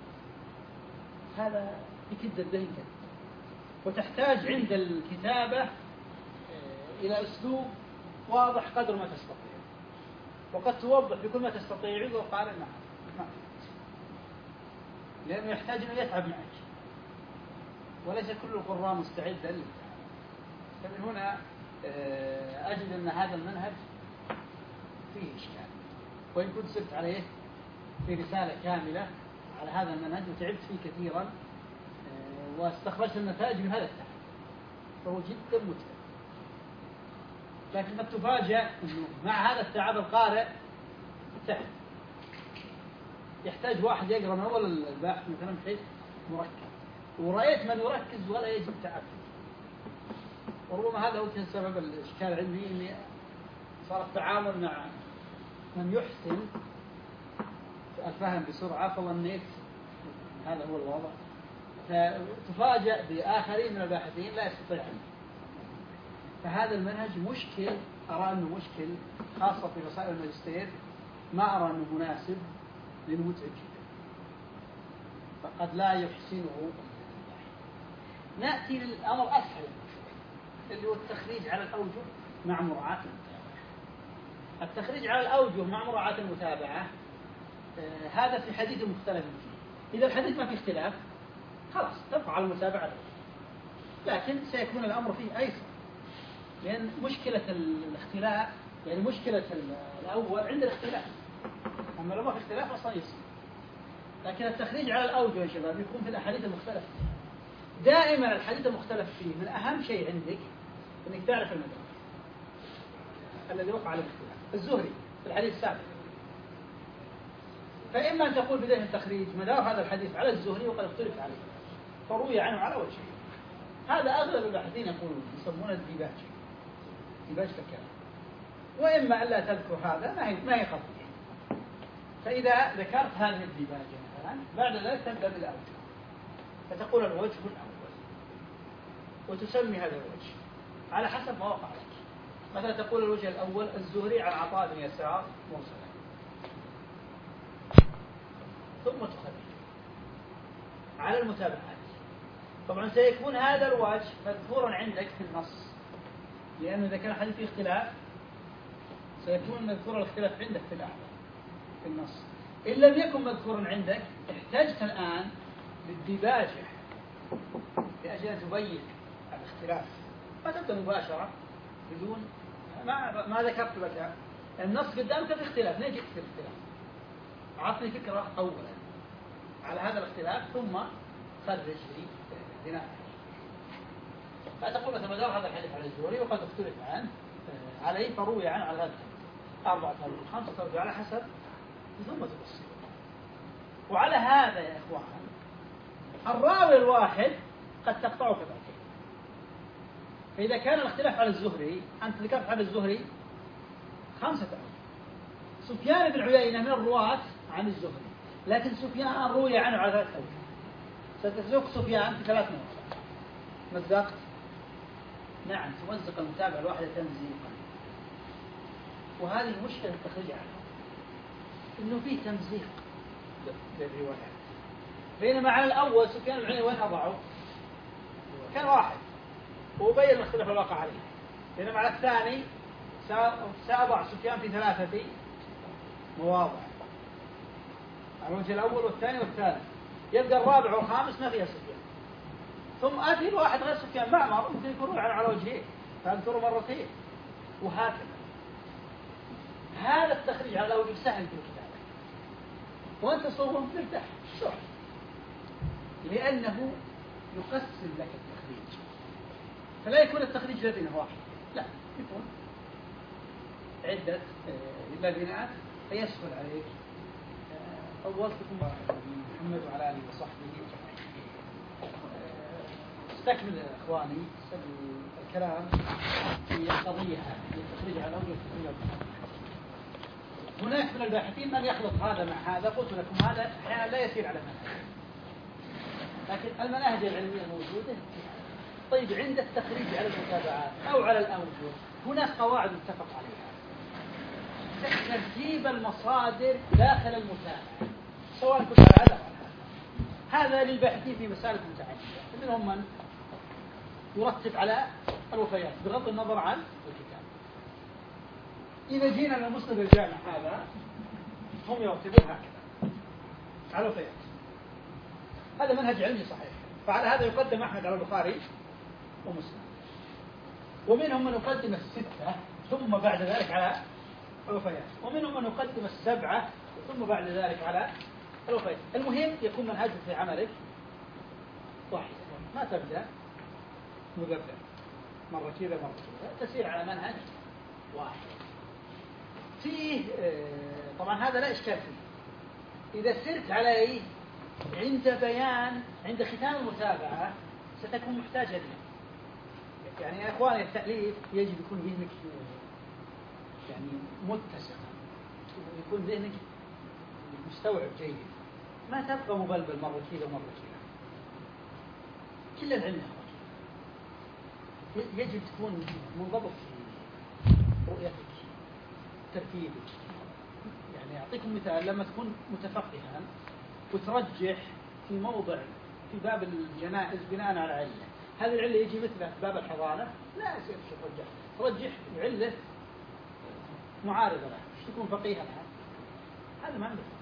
هذا يكد الذهن كده. وتحتاج عند الكتابة إلى أسلوب واضح قدر ما تستطيع، وقد توضح بكل ما تستطيع وقارئ معه لأنه يحتاج أن يتعب معك. وليس كل القراء مستعدا للمتابعة. فمن هنا أجد أن هذا المنهج فيه إشكال، وإن كنت سبت عليه في رسالة كاملة على هذا المنهج وتعبت فيه كثيرا واستخرجت النتائج من هذا التعب، فهو جدا متعب. لكن قد تفاجأ أنه مع هذا التعب القارئ تعب، يحتاج واحد يقرأ من أول الباحث مثلا بحيث مركز، ورأيت من يركز ولا يجب تعب. وربما هذا هو كان سبب الإشكال عندي، أني صار التعامل مع من يحسن الفهم بسرعة فظنيت هذا هو الوضع، فتفاجأ بآخرين من الباحثين لا يستطيعون. فهذا المنهج مشكل، أرى أنه مشكل خاصة في مسائل الماجستير، ما أرى أنه مناسب لأنه متعب جدا، فقد لا يحسنه. نأتي للأمر أسهل اللي هو التخريج على الأوجه مع مراعاة المتابعة. التخريج على الأوجه مع مراعاة المتابعة هذا في حديث مختلف فيه. إذا الحديث ما فيه اختلاف خلاص تبقى على المتابعة، لكن سيكون الأمر فيه أيسر، لأن مشكلة الاختلاف يعني مشكلة الأول عند الاختلاف، أما لو ما في اختلاف أصلا يصير. لكن التخريج على الأوجه يا شباب يكون في الأحاديث المختلف فيه. دائما الحديث المختلف فيه من أهم شيء عندك أنك تعرف المدار الذي وقع على الاختلاف. الزهري في الحديث السابق، فإما أن تقول بداية التخريج مدار هذا الحديث على الزهري وقد اختلف عليه فروي عنه على وجه. هذا أغلب الباحثين يقولون، يسمونه الديباج، ديباج الكلام. وإما ألا تذكر هذا ما هي خطية. فإذا ذكرت هذه الديباجة مثلا بعد ذلك تبدأ بالأوجه، فتقول الوجه الأول وتسمي هذا الوجه على حسب ما وقع لك. مثلا تقول الوجه الأول الزهري عن عطاء بن يسار مرسلا، ثم تخرج على المتابعات. طبعا سيكون هذا الوجه مذكورا عندك في النص، لأنه إذا كان الحديث فيه اختلاف سيكون مذكور الاختلاف عندك في الأعلى في النص. إن لم يكن مذكورا عندك احتجت الآن للديباجة لأجل أن تبين الاختلاف، فتبدأ مباشرة بدون ما ذكرت لك النص قدامك في اختلاف، ليه جئت في الاختلاف؟ أعطني فكرة أولا على هذا الاختلاف ثم خرج لي بناء. فتقول مثلا مدار هذا الحديث على الزهري وقد اختلف عنه عليه فروي عنه على هذا 4 أو 5 أو على حسب، ثم تفصيل. وعلى هذا يا إخوان الراوي الواحد قد تقطعه كذلك. فإذا كان الاختلاف على الزهري، أنت ذكرت على الزهري 5 أوجه، سفيان بن عيينة من الرواة عن الزهري، لكن سفيان روي عنه على 3 أوجه، ستزوق سفيان في 3 مواضع. مزقت؟ نعم، تمزق المتابع الواحدة تمزيقا. وهذه مشكلة التخريج عنها، إنه فيه تمزيق للروايات. بينما على الأول سفيان بن عيينة وين أضعه؟ كان واحد وبين الاختلاف الواقع عليه. بينما على الثاني سأضع سفيان في 3 مواضع، على الوجه الأول والثاني والثالث، يبقى الرابع والخامس ما فيها سفيان. ثم آتي بواحد غير سفيان معمر ممكن يكون على وجهين فأذكره مرتين، وهكذا. هذا التخريج على وجه سهل في الكتابة، وأنت صوبه ترتاح بسرعة، لأنه يقسم لك التخريج، فلا يكون التخريج لبنة واحد، لا، يكون عدة لبنات فيسهل عليك. أول تكون محمد وعلى آله وصحبه. استكمل إخواني الكلام في القضية للتخريج على الأوجه والتخريج. هناك من الباحثين من يخلط هذا مع هذا، قلت لكم هذا أحيانا لا يسير على منهج، لكن المناهج العلمية الموجودة. طيب عند التخريج على المتابعات أو على الأوجه هناك قواعد متفق عليها، ترتيب المصادر داخل المتابعة سواء كنت على هذا أو على هذا للباحثين في مسائل متعددة، منهم من يرتب على الوفيات بغض النظر عن الكتاب. إذا جينا لمسند الجامع هذا هم يرتبون هكذا على الوفيات، هذا منهج علمي صحيح فعلى هذا يقدم أحمد على البخاري ومسلم. ومنهم من يقدم الستة ثم بعد ذلك على الوفيات، ومنهم من يقدم السبعة ثم بعد ذلك على الوفيات. المهم يكون منهجك في عملك واحد، ما تبدأ مذبذب مرة كذا مرة كذا، تسير على منهج واحد. فيه طبعا هذا لا إشكال فيه. إذا سرت عليه عند بيان عند ختام المتابعة ستكون محتاجة لها. يعني يا إخواني التأليف يجب يكون ذهنك يعني متسق، يكون ذهنك مستوعب جيد، ما تبقى مبلبل مرة كذا ومرة كذا. كل العلم يجب تكون منضبط في رؤيتك ترتيبك. يعني أعطيكم مثال، لما تكون متفقها وترجح في موضع في باب الجنائز بناء على علة، هذه العلة يجي مثلها في باب الحضانة، لا يصير ترجح علة معارضة لها، مش تكون فقيها لها، هذا ما عنده.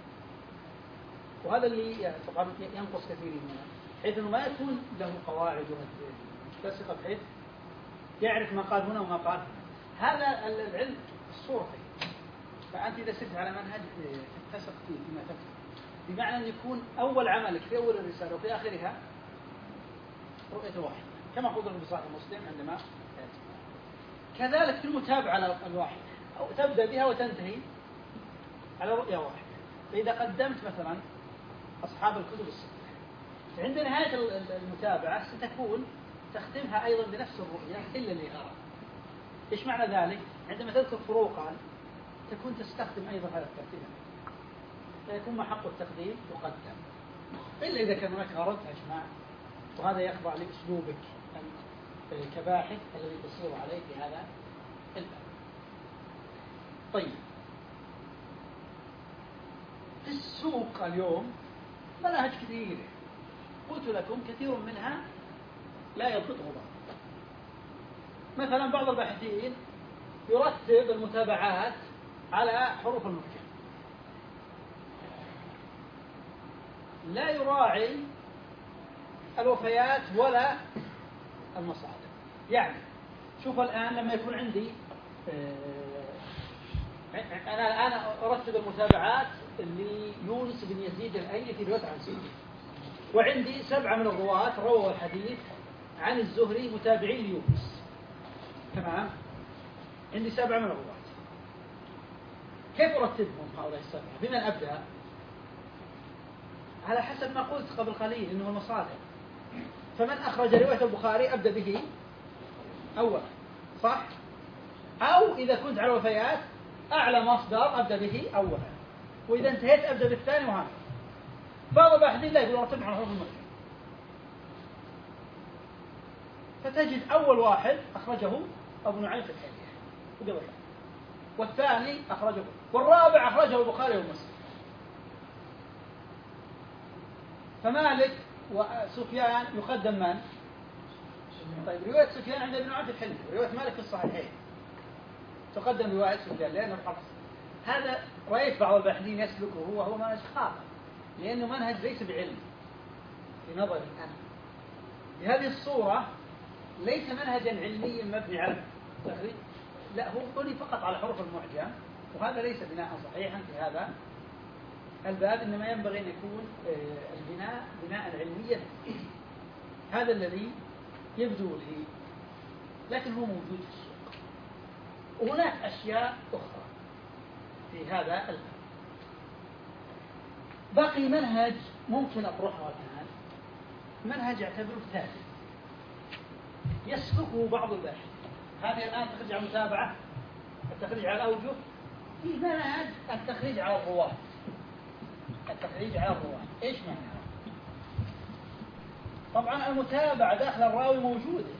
وهذا اللي طبعا ينقص كثير منه، حيث انه ما يكون له قواعد متسقة بحيث يعرف ما قال هنا وما قال هنا. هذا العلم الصورة فيه. فأنت إذا سرت على منهج تتسق فيه فيما تفهم، بمعنى أن يكون أول عملك في أول الرسالة وفي آخرها رؤية واحدة، كما قلت في صحيح مسلم عندما يأتي. كذلك في المتابعة الواحدة، أو تبدأ بها وتنتهي على رؤية واحدة. فإذا قدمت مثلا أصحاب الكتب الستة، عند نهاية المتابعة ستكون تختمها أيضا بنفس الرؤية إلا اللي أرى. إيش معنى ذلك؟ عندما تذكر فروقا تكون تستخدم أيضا هذا الترتيب، فيكون ما حق التقديم يقدم، إلا إذا كان هناك غرض أجمع، وهذا يخضع لأسلوبك أنت كباحث الذي تصير عليه في هذا الباب. طيب، في السوق اليوم مناهج كثيرة، قلت لكم كثير منها لا يضبطه بعض. مثلا بعض الباحثين يرتب المتابعات على حروف المحكم، لا يراعي الوفيات ولا المصادر. يعني شوف الآن لما يكون عندي أنا الآن أرتب المتابعات ليونس بن يزيد الأيلي في رواية عن سيدي، وعندي 7 من الرواة رووا الحديث عن الزهري متابعين ليونس، تمام؟ عندي 7 من الرواة، كيف أرتبهم هؤلاء ال7؟ بمن أبدأ؟ على حسب ما قلت قبل قليل إنه المصادر. فمن أخرج رواية البخاري أبدأ به أولا، صح؟ أو إذا كنت على الوفيات أعلى مصدر أبدأ به أولا، وإذا انتهيت أبدأ بالثاني، وهكذا. بعض الباحثين لا يقولون ارتب على حروف المرجع، فتجد أول واحد أخرجه أبو نعيم في الحلية، والثاني أخرجه، والرابع أخرجه البخاري ومسلم. فمالك وسفيان يقدم من؟ طيب، رواية سفيان عند ابن نعيم في الحلية، ورواية مالك في الصحيحين تقدم رواية سفيان، لأنه الحفظ. هذا رأيت بعض الباحثين يسلكه وهو منهج خاطئ، لأنه منهج ليس بعلم في نظري أنا. بهذه الصورة ليس منهجا علميا مبني على التخريج، لا، هو بني فقط على حروف المعجم، وهذا ليس بناء صحيحا في هذا الباب. إنما ينبغي أن يكون البناء بناء علميا، هذا الذي يبدو لي، لكن هو موجود في السوق. وهناك أشياء أخرى في هذا الباب. باقي منهج ممكن أطرحه الآن، منهج اعتبره ثالث يسلكه بعض الباحثين. هذه الآن تخرج على المتابعة، التخريج على الأوجه، في منهج التخريج على الرواة. التخريج على الرواة إيش معناه؟ طبعا المتابعة داخل الراوي موجودة،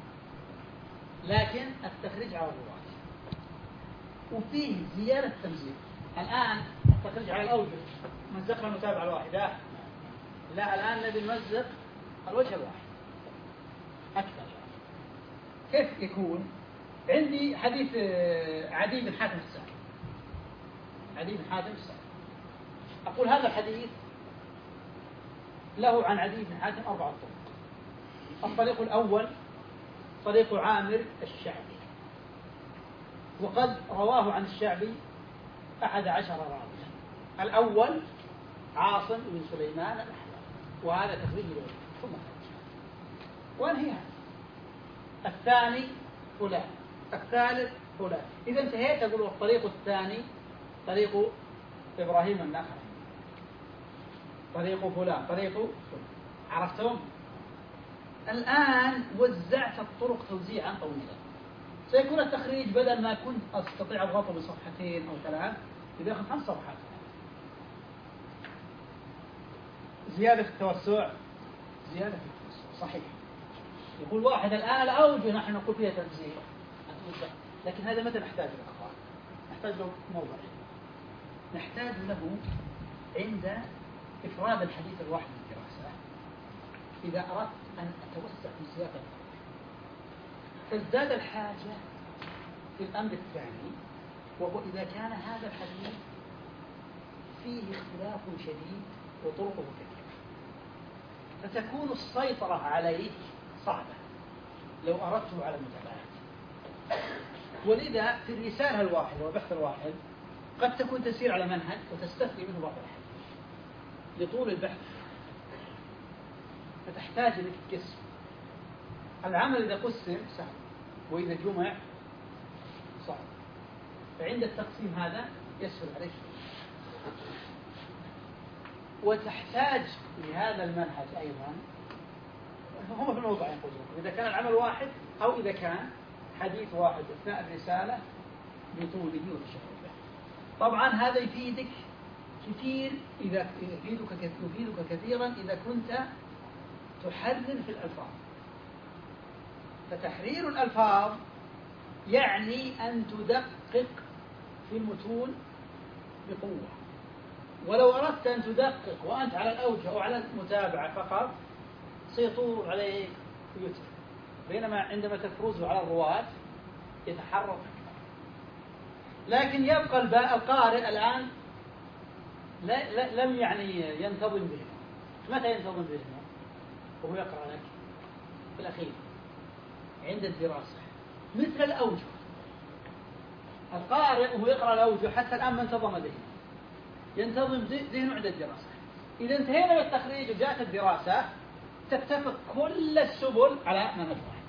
لكن التخريج على الرواة وفيه زيادة تمزيق. الآن التخريج على الأوجه مزقنا المتابعة الواحدة، لا، الآن نبي نمزق الوجه الواحد أكثر. كيف يكون؟ عندي حديث عدي بن حاتم السائل، عدي بن حاتم السائل، أقول هذا الحديث له عن عدي بن حاتم 4 طرق. الطريق الأول طريق عامر الشعبي، وقد رواه عن الشعبي 11 راويا. الأول عاصم بن سليمان الأحلى، وهذا تخريج له ثم وانهي. الثاني فلان، الثالث فلان. إذا انتهيت أقول الطريق الثاني طريق إبراهيم النخعي، طريق فلان، طريق فلان. عرفتم؟ الآن وزعت الطرق توزيعا طويلا. سيكون التخريج بدل ما كنت أستطيع أضغطه بصفحتين أو 3 يأخذ 5 صفحات. زيادة في التوسع، زيادة في التوسع صحيح. يقول واحد الآن الأوجه نحن نقول فيها تنزيل، لكن هذا متى نحتاج له أخوان؟ نحتاج له موضعين. نحتاج له عند إفراد الحديث الواحد من الدراسة، إذا أردت أن أتوسع في سياق الأمر. تزداد الحاجة في الأمر الثاني، وهو إذا كان هذا الحديث فيه اختلاف شديد وطرقه كثيرة، فتكون السيطرة عليه صعبة لو أردته على المتابعات. ولذا في الرسالة الواحدة والبحث الواحد قد تكون تسير على منهج وتستثني منه بعض الحديث لطول البحث، فتحتاج إلى تقسم. العمل إذا قسم سهل، وإذا جمع صعب، فعند التقسيم هذا يسهل عليك. وتحتاج لهذا المنهج أيضا، هم في الموضوع يقولون إذا كان العمل واحد أو إذا كان حديث واحد أثناء الرسالة بطوله وتشابهه. طبعا هذا يفيدك كثير، يفيدك كثيرا إذا كنت تحرر في الألفاظ. فتحرير الألفاظ يعني أن تدقق في المتون بقوة. ولو أردت أن تدقق وأنت على الأوجه أو على المتابعة فقط سيطول عليك ويتعب، بينما عندما تفرزه على الرواة يتحرك أكثر. لكن يبقى القارئ الآن لم يعني ينتظم بهما. متى ينتظم بهما؟ وهو يقرأ لك في الأخير عند الدراسة مثل الأوجه. القارئ وهو يقرأ الأوجه حتى الآن ما انتظم ذهنه، ينتظم ذهنه عند الدراسة. إذا انتهينا من التخريج وجاءت الدراسة تتفق كل السبل على منهج واحد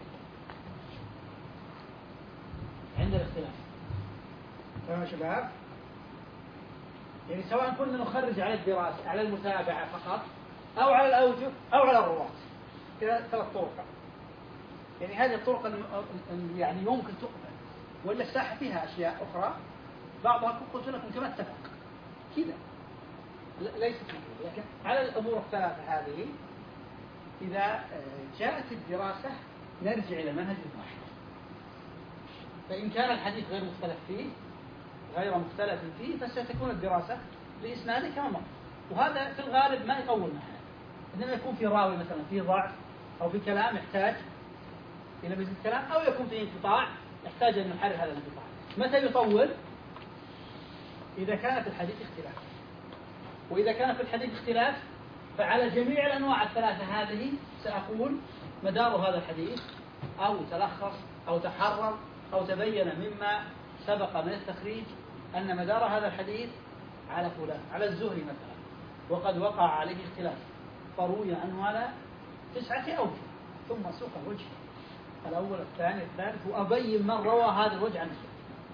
عند الاختلاف. تمام يا شباب؟ يعني سواء كنا نخرج على الدراسة على المتابعة فقط أو على الأوجه أو على الرواة، كذا 3 طرق. يعني هذه الطرق يعني يمكن تقبل، ولا الساحة فيها أشياء أخرى بعضها قلت لكم كما اتفق كذا ليست موجودة. لكن على الأمور الثلاثة هذه إذا جاءت الدراسة نرجع إلى منهج واحد. فإن كان الحديث غير مختلف فيه فستكون الدراسة لإسناده كما مر. وهذا في الغالب ما يطول معنا، إنما يكون في راوي مثلا في ضعف أو في كلام يحتاج إلى مزيد كلام، أو يكون في انقطاع يحتاج أن نحرر هذا الانقطاع. متى يطول؟ إذا كان في الحديث اختلاف. وإذا كان في الحديث اختلاف فعلى جميع الأنواع الثلاثة هذه سأقول مدار هذا الحديث أو تلخص أو تحرر أو تبين مما سبق من التخريج أن مدار هذا الحديث على فلان، على الزهري مثلا، وقد وقع عليه اختلاف فروي عنه على 9 أوجه، ثم سوق الوجه الأول الثاني الثالث وأبين من روى هذا الوجه عن الزهري.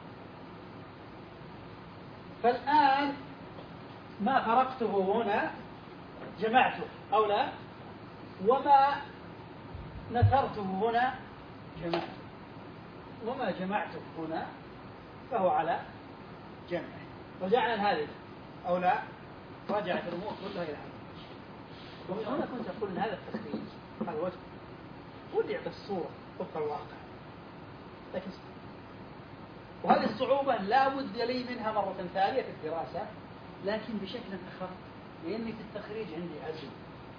فالآن ما فرقته هنا جمعته أو لا، وما نثرته هنا جمعته، وما جمعته هنا فهو على جمعه. رجعنا لهذه أو لا، رجعت الأمور كلها إلى هذا الوجه. ومن هنا كنت أقول أن هذا التخريج هذا الوجه ودع بالصورة وفق الواقع، لكن وهذه الصعوبة لا بد لي منها مرة ثانية في الدراسة، لكن بشكل أخف، لأني في التخريج عندي عزم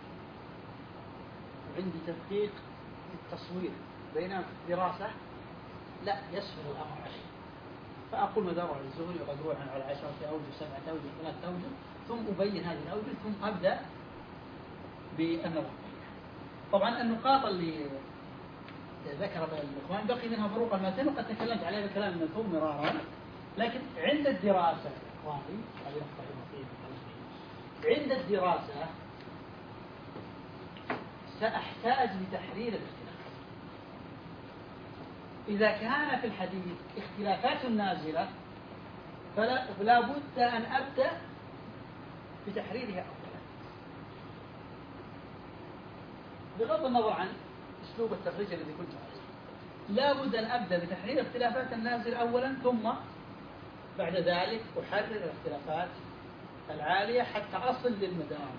وعندي تدقيق في التصوير، بينما في الدراسة لا يسهل الأمر علي. فأقول مداره على الزهري وقد روح على 10 أوجه 7 أوجه 3 أوجه، ثم أبين هذه الأوجه، ثم أبدأ بالنووي. طبعا النقاط اللي ذكر الإخوان بقي منها فروق المتن، وقد تكلمت عليها بكلام المفهوم مرارا، لكن عند الدراسة إخواني عند الدراسة سأحتاج لتحرير الاختلاف. إذا كان في الحديث اختلافات نازلة فلا بد أن أبدأ بتحريرها أولا، بغض النظر عن أسلوب التخريج الذي كنت عليه. لا بد أن أبدأ بتحرير اختلافات النازل أولا، ثم بعد ذلك أحرر الاختلافات العالية حتى أصل للمدار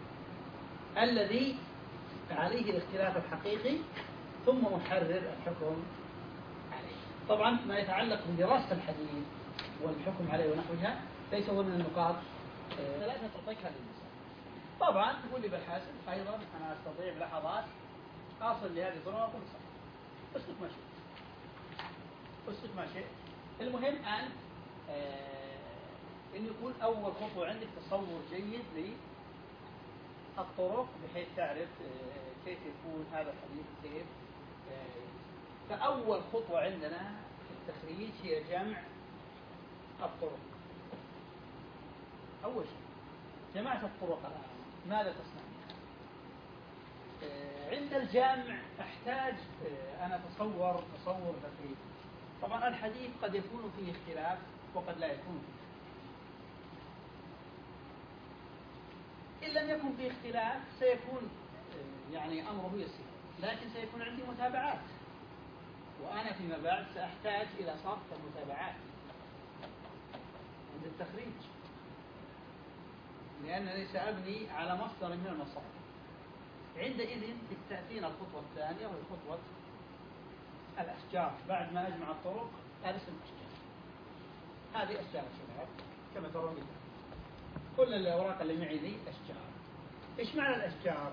الذي عليه الاختلاف الحقيقي، ثم أحرر الحكم عليه. طبعا ما يتعلق بدراسة الحديث والحكم عليه ونحوها ليس ضمن النقاط ثلاثة تطرقها للمسألة. طبعا تقول لي بالحاسب أيضا أنا أستطيع بلحظات أصل لهذه الظروف وأقول صح، اسلك ما شئت، اسلك ما شئت. المهم أن يكون أول خطوة عندك تصور جيد للطرق بحيث تعرف كيف يكون هذا الحديث كيف. فأول خطوة عندنا في التخريج هي جمع الطرق. أول شيء جماعة الطرق الآن ماذا تصنع؟ عند الجمع أحتاج أن أتصور تصور دقيق. طبعا الحديث قد يكون فيه اختلاف وقد لا يكون فيه. إن لم يكن فيه اختلاف سيكون يعني أمره يسير، لكن سيكون عندي متابعات، وأنا فيما بعد سأحتاج إلى صرف المتابعات عند التخريج، لأنني سأبني على مصدر من المصادر. عندئذ تأتينا الخطوة الثانية وهي خطوة الأشجار. بعد ما أجمع الطرق أرسم أشجار. هذه أشجار الشباب كما ترون لي. كل الأوراق اللي معي ذي أشجار. إيش معنى الأشجار؟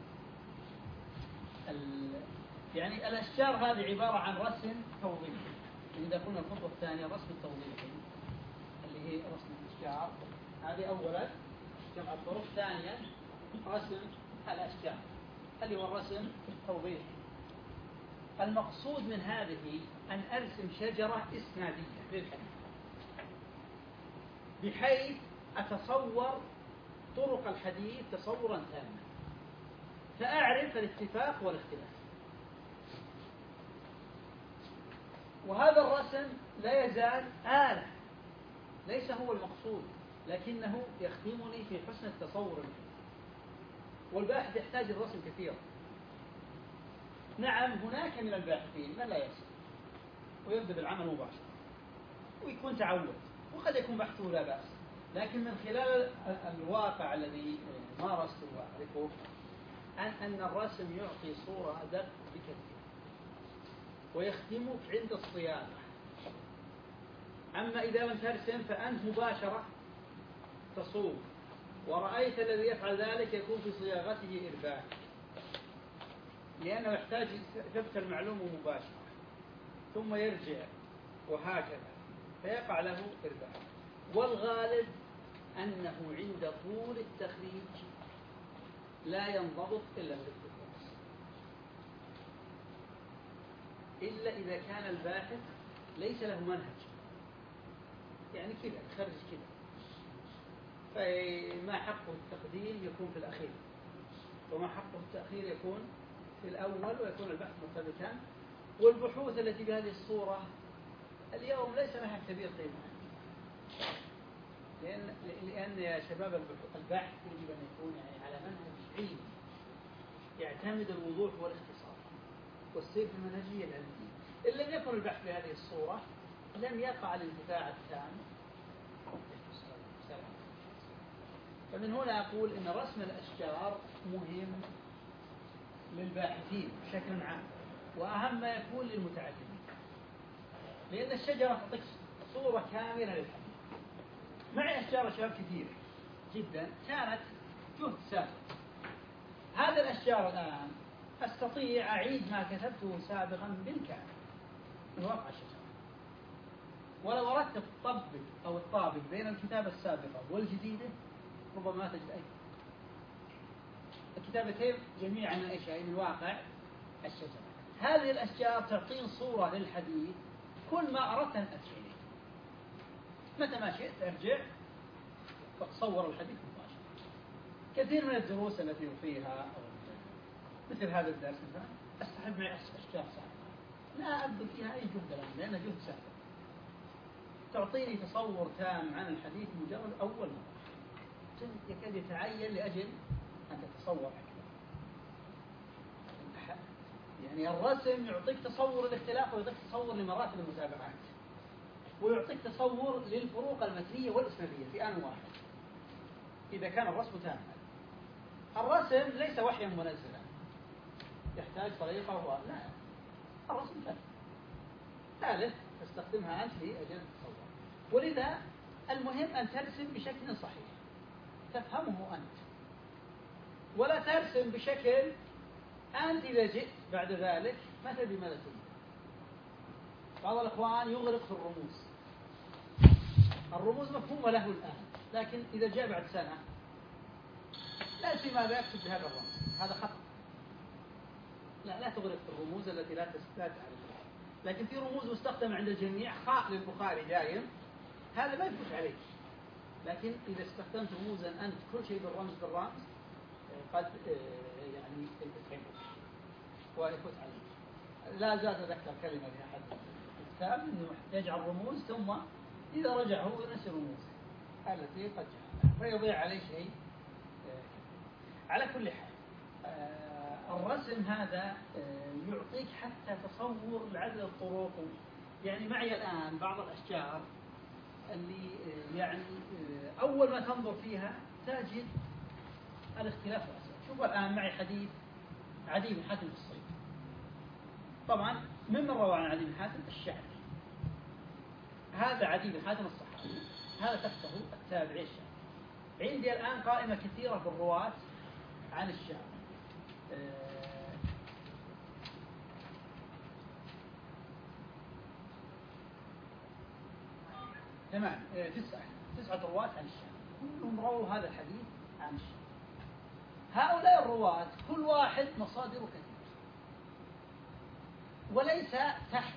يعني الأشجار هذه عبارة عن رسم توضيحي. إذا قلنا الخطوة الثانية رسم التوضيحي اللي هي رسم الأشجار، هذه أولا جمع الطرق. ثانيا رسم الأشجار اللي هو الرسم التوضيحي. المقصود من هذه أن أرسم شجرة إسنادية للحديث بحيث أتصور طرق الحديث تصورا تاما، فأعرف الاتفاق والاختلاف. وهذا الرسم لا يزال آلة، ليس هو المقصود، لكنه يخدمني في حسن التصور الحديث. والباحث يحتاج الرسم كثيرا. نعم هناك من الباحثين من لا يرسم ويبدأ بالعمل مباشرة ويكون تعود، وقد يكون بحثه لا بأس، لكن من خلال الواقع الذي مارسته وأعرفه أن الرسم يعطي صورة أدق بكثير ويخدمك عند الصياغة. أما إذا لم ترسم فأنت مباشرة تصوغ، ورأيت الذي يفعل ذلك يكون في صياغته إرباك، لأنه يحتاج ثبت المعلومة مباشرة ثم يرجع وهكذا، فيقع له إرباك. والغالب أنه عند طول التخريج لا ينضبط إلا بالاتفاق، إلا إذا كان الباحث ليس له منهج، يعني كذا خرج كذا، فما حقه التقديم يكون في الأخير، وما حقه التأخير يكون في الأول، ويكون البحث مرتبطا. والبحوث التي بهذه الصورة اليوم ليس لها كبير قيمة، لأن يا شباب البحث يجب أن يكون يعني على منهج علمي يعتمد الوضوح والاختصار والسير في المنهجية العلمية. إن لم يكن البحث بهذه الصورة لم يقع الانتفاع التام. فمن هنا أقول إن رسم الأشجار مهم للباحثين بشكل عام، وأهم ما يكون للمتعلمين، لأن الشجرة تعطيك صورة كاملة للحديث. معي أشجار شباب كثير جدا كانت جهد سابق. هذا الأشجار الآن أستطيع أعيد ما كتبته سابقا بالكامل من واقع الشجرة، ولو أردت تطبق أو الطابق بين الكتابة السابقة والجديدة ربما ما تجد أي. الكتابتين جميعا من ايش؟ من واقع الشجرة. هذه الأشجار تعطين صورة للحديث كل ما أردت أن أتي إليه. متى ما شئت أرجع وأتصور الحديث مباشرة. كثير من الدروس التي ألقيها مثل هذا الدرس مثلا أستحب معي أشجار سابقة لا أبذل فيها أي جهد الآن لأنها جهد سابق، تعطيني تصور تام عن الحديث مجرد أول مرة، يكاد يتعين لأجل أن تتصور أكثر. يعني الرسم يعطيك تصور الاختلاف ويعطيك تصور لمراتب المتابعات ويعطيك تصور للفروق المتنية والإسنادية في آن واحد إذا كان الرسم تاما. الرسم ليس وحيا منزلا يحتاج طريقة لا، الرسم ثالث تستخدمها أنت لأجل التصور. ولذا المهم أن ترسم بشكل صحيح تفهمه أنت، ولا ترسم بشكل أنت إذا جئت بعد ذلك ما تدري ماذا تريد. بعض الأخوان يغرق في الرموز مفهومة له الآن، لكن إذا جاء بعد سنة لا أدري ماذا يقصد بهذا الرمز، هذا خطأ. لا تغرق في الرموز التي لا تعرفها. لكن في رموز مستخدمة عند الجميع، خاء للبخاري دائم، هذا ما يفوت عليك. لكن إذا استخدمت رموزا أنت كل شيء بالرمز قد يعني تتعبك ويفوت عليك. لا زال أذكر كلمة في أحد الكتاب أنه يجعل رموز ثم إذا رجع هو ينسي رموز التي قد جعلها فيضيع عليه شيء. على كل حال الرسم هذا يعطيك حتى تصور لعدد الطرق. يعني معي الآن بعض الأشجار اللي يعني أول ما تنظر فيها تجد الاختلاف الأساسي. شوف الآن معي حديث عدي بن حاتم الصيد. طبعا ممن روى عن عدي بن حاتم؟ الشعبي. هذا عدي بن حاتم الصحابي، هذا تحته التابعي الشعبي. عندي الآن قائمة كثيرة بالرواة عن الشعبي. تمام، تسعة رواة عن الشعبي كلهم رووا هذا الحديث عن الشعبي. هؤلاء الرواة كل واحد مصادر كثيرة، وليس تحت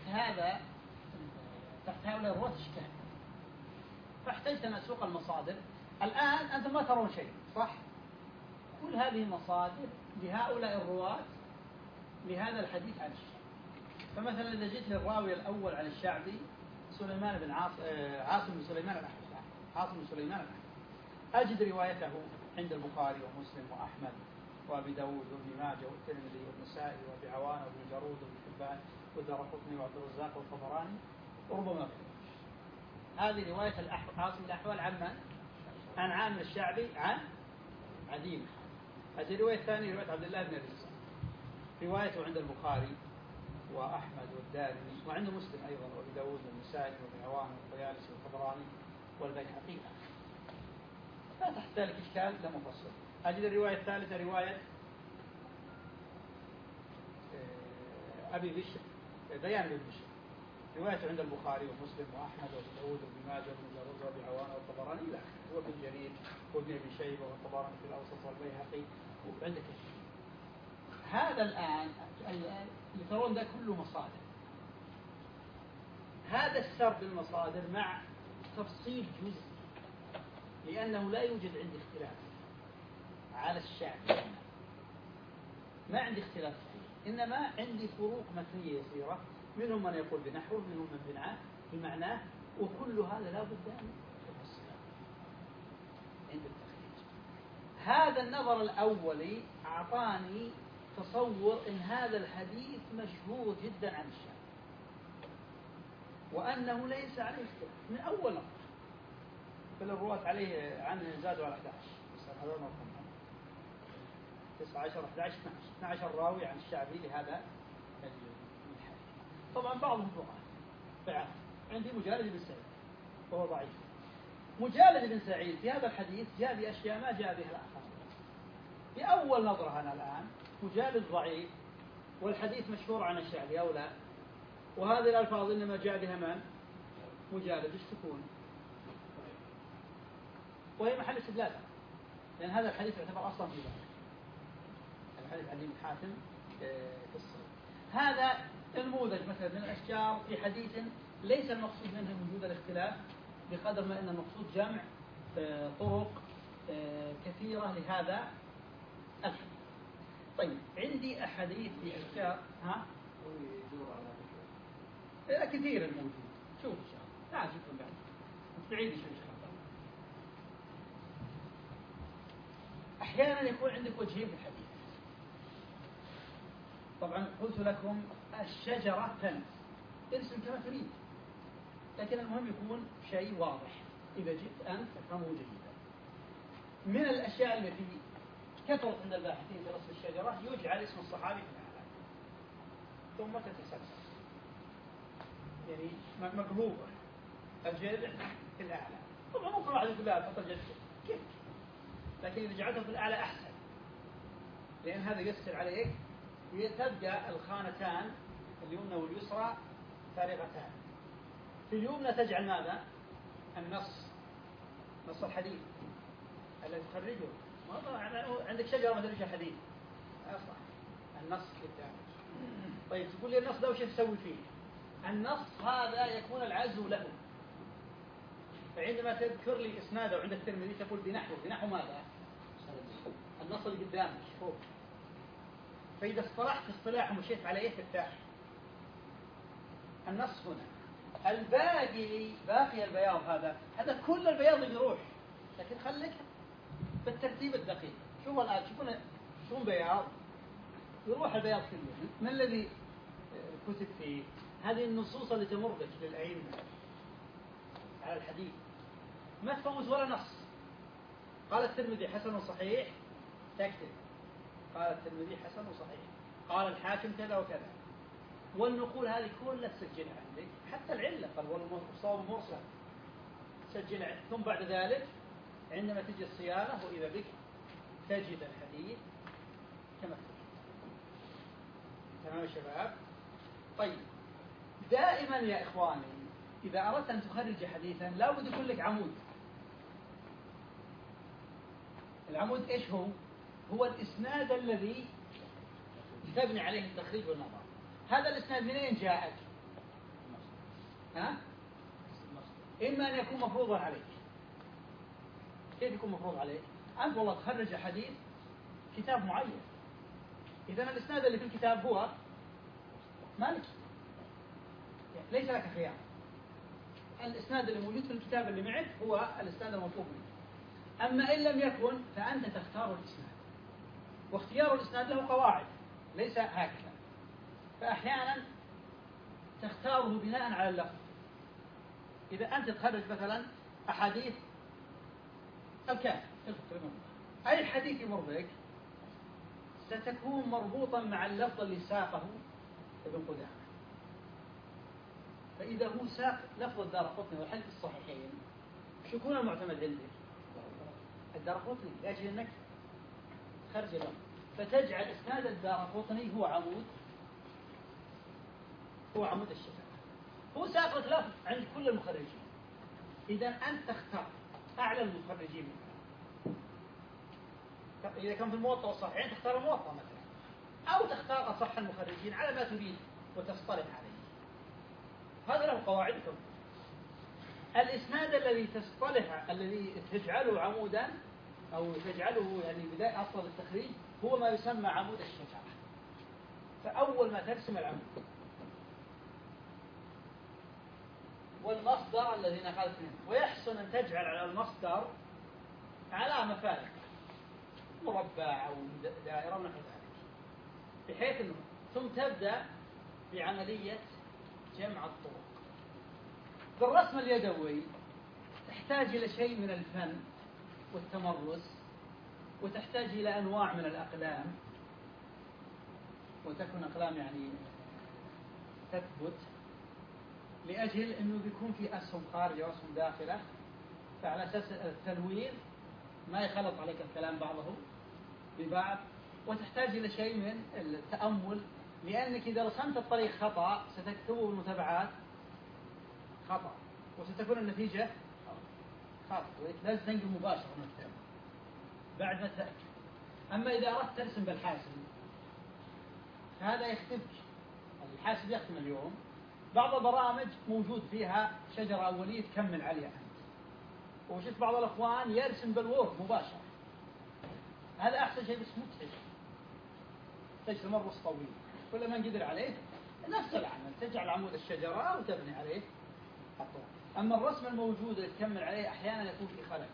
هؤلاء الرواة إشكال، فاحتجت أن أسوق المصادر. الآن أنتم ما ترون شيء صح؟ كل هذه المصادر لهؤلاء الرواة لهذا الحديث عن الشعبي. فمثلا إذا جئت للراوي الأول عن الشعبي سليمان بن عاصم بن سليمان الأحمد، عاصم بن سليمان الأحمد، أجد روايته عند البخاري ومسلم وأحمد وأبي داود وابن ماجه والترمذي والنسائي وأبي عوانة وابن جارود وابن حبان والدارقطني وعبد الرزاق والطبراني وربما غيرهم. هذه رواية عاصم الأحوال عن من؟ عن عامر الشعبي عن عدي بن حاتم. هذه الرواية الثانية رواية عبد الله بن أبي سعيد، روايته عند البخاري وأحمد والدارمي وعند مسلم أيضا وأبي داود والنسائي وابن عوانة والطيالسي والطبراني والبيهقي. لا تحت ذلك إشكال لا مفصل. أجد الرواية الثالثة رواية أبي بشر بيان بن بشر، روايته عند البخاري ومسلم وأحمد وأبي داود وابن ماجه وابن جارود وأبي عوانة والطبراني إلى آخره، وابن جرير وابن أبي شيبة والطبراني في الأوسط والبيهقي وعندك الشيء. هذا الآن اللي ترون ده كله مصادر. هذا السرد المصادر مع تفصيل جزء، لأنه لا يوجد عندي اختلاف على الشعب، ما عندي اختلاف فيه، إنما عندي فروق متنية يسيرة، منهم من يقول بنحو منهم من بمعناه، وكل هذا لا بد أن يفصل عند التخريج. هذا النظر الأولي أعطاني تصور إن هذا الحديث مشهور جدا عن الشعب وأنه ليس عليه اختلاف من أول نظر. فالرواة عليه عنه زادوا على 11 هذا مرقم 19 11 12 راوي عن الشعبي لهذا الحديث. طبعا بعضهم ضعاف. عندي مجالد بن سعيد وهو ضعيف. مجالد بن سعيد في هذا الحديث جاء بأشياء ما جاء بها الآخرين. بأول نظرة أنا الآن مجالد ضعيف والحديث مشهور عن الشعبي أو لا، وهذه الألفاظ إنما جاء بها من؟ مجالد. ايش تكون؟ وهي محل استدلال، لأن هذا الحديث يعتبر أصلا في ذلك. حديث عدي بن حاتم في الصحيح. هذا نموذج مثلا من الأشجار في حديث ليس المقصود منه وجود الاختلاف بقدر ما أن المقصود جمع طرق كثيرة لهذا الحديث. طيب عندي أحاديث في أشجار كثير الموجود. شوف إن شاء الله تعال شوف بعد نعيد شوي إن شاء الله. أحيانا يكون عندك وجهين في الحديث. طبعا قلت لكم الشجرة تنس ارسم كما تريد، لكن المهم يكون شيء واضح إذا جئت أنت تفهمه جيدا. من الأشياء التي كثرت عند الباحثين في رسم الشجرة يجعل اسم الصحابي في الأعلى ثم تتسلسل، يعني مقلوبة الجذع في الأعلى. طبعا ممكن واحد يقول لا تحط الجذع كيف، لكن إذا جعلته في الأعلى أحسن، لأن هذا يسهل عليك وتبقى الخانتان اليمنى واليسرى فارغتان. في اليمنى تجعل ماذا؟ نص الحديث الذي تخرجه. عندك شجرة ما تدري حديث أصلا النص قدامك. طيب تقول لي النص ده وش تسوي فيه؟ النص هذا يكون العزو له، فعندما تذكر لي إسناده عند الترمذي تقول بنحو ماذا؟ النص اللي قدامك فوق. فإذا اصطلحت اصطلاح ومشيت عليه ترتاح. النص هنا، باقي البياض هذا كل البياض يروح، لكن خليك بالترتيب الدقيق. شوف الآن شوفون بياض يروح البياض كله. ما الذي كتب فيه؟ هذه النصوص اللي تمر بك للأئمة على الحديث، ما تفوز ولا نص. قال الترمذي حسن صحيح تكتب، قال الترمذي حسن صحيح، قال الحاكم كذا وكذا، والنقول هذه كلها تسجلها عندك، حتى العلة قال والصواب مرسل تسجلها. ثم بعد ذلك عندما تجي الصيانة وإذا بك تجد الحديث كما كتب. تمام يا شباب؟ طيب دائما يا إخواني إذا أردت أن تخرج حديثا لا بد يكون لك عمود. العمود إيش هو؟ هو الإسناد الذي تبني عليه التخريج والنظر. هذا الإسناد منين جاءك؟ إما أن يكون مفروضا عليك. كيف يكون مفروض عليك؟ أنت والله تخرج حديث كتاب معين، إذن الإسناد اللي في الكتاب هو مالك، يعني ليس لك خيار. الإسناد اللي موجود في الكتاب اللي معك هو الإسناد المطلوب منك. أما إن لم يكن فأنت تختار الإسناد، واختيار الإسناد له قواعد ليس هكذا. فأحيانا تختاره بناء على اللفظ. إذا أنت تخرج مثلا أحاديث الكافي، أي حديث يمر بك ستكون مربوطا مع اللفظ اللي ساقه ابن قدامة. فإذا هو ساق لفظ الدارقطني والحديث الصحيحين شو يكون المعتمد عندك؟ الدارقطني، لأجل أنك خرج له، فتجعل إسناد الدارقطني هو عمود الشفاء. هو ساق لك لفظ عند كل المخرجين، إذا أنت تختار أعلى المخرجين منه. إذا كان في الموطأ والصحيحين تختار الموطأ مثلا، أو تختار أصح المخرجين على ما تريد وتصطلح عليه. هذا له قواعد. الإسناد الذي تجعله عمودا أو تجعله يعني بداية أصل التخريج هو ما يسمى عمود الشجرة. فأول ما ترسم العمود والمصدر الذي نقلت منه، ويحسن أن تجعل على المصدر علامة فارقة مربع أو دائرة ونحو ذلك، بحيث أنه ثم تبدأ بعملية جمع الطرق. بالرسم اليدوي تحتاج إلى شيء من الفن والتمرس، وتحتاج إلى أنواع من الأقلام، وتكون أقلام يعني تثبت، لأجل أنه بيكون في أسهم خارجة وأسهم داخلة، فعلى أساس التنوير ما يخلط عليك الكلام بعضه ببعض. وتحتاج إلى شيء من التأمل، لأنك إذا رسمت الطريق خطأ ستكتبه بالمتابعات خطأ، وستكون النتيجة خطأ، لازم تنقل مباشرة من الكتاب بعد ما تأكد. أما إذا أردت ترسم بالحاسب هذا يختفي، الحاسب يختم اليوم. بعض البرامج موجود فيها شجرة أولية تكمل عليها أنت، وشفت بعض الأخوان يرسم بالوورد مباشرة. هذا أحسن شيء بس متعب، تجري مرة طويل، كل من قدر عليه نفس العمل، تجعل عمود الشجرة وتبني عليه الطول. أما الرسم الموجود اللي تكمل عليه أحيانا يكون في خلل،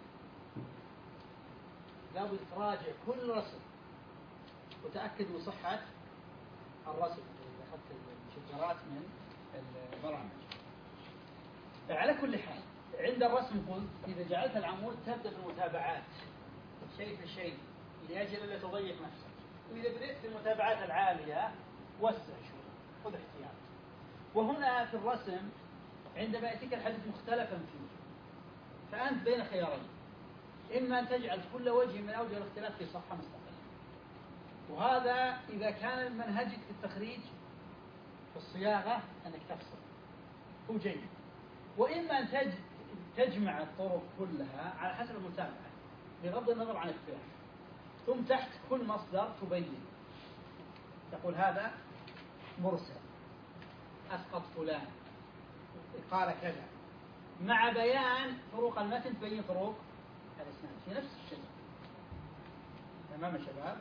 لابد تراجع كل رسم وتأكد من صحة الرسم إذا أخذت المشجرات من البرامج. على كل حال عند الرسم قلت إذا جعلت العمود تبدأ بالمتابعات شيء في شيء لأجل لا تضيق نفسك، وإذا بدأت بالمتابعات العالية وسع شوي، خذ احتياط. وهنا في الرسم عندما يأتيك الحديث مختلفا فيه فأنت بين خيارين، إما أن تجعل كل وجه من أوجه الاختلاف في صفحة مستقلة، وهذا إذا كان منهجك في التخريج في الصياغة أنك تفصل هو جيد، وإما أن تجمع الطرق كلها على حسب المتابعة بغض النظر عن اختلاف، ثم تحت كل مصدر تبين، تقول هذا مرسل أسقط فلان قال كذا، مع بيان فروق المتن تبين فروق الإسناد في نفس الشيء. تمام يا شباب؟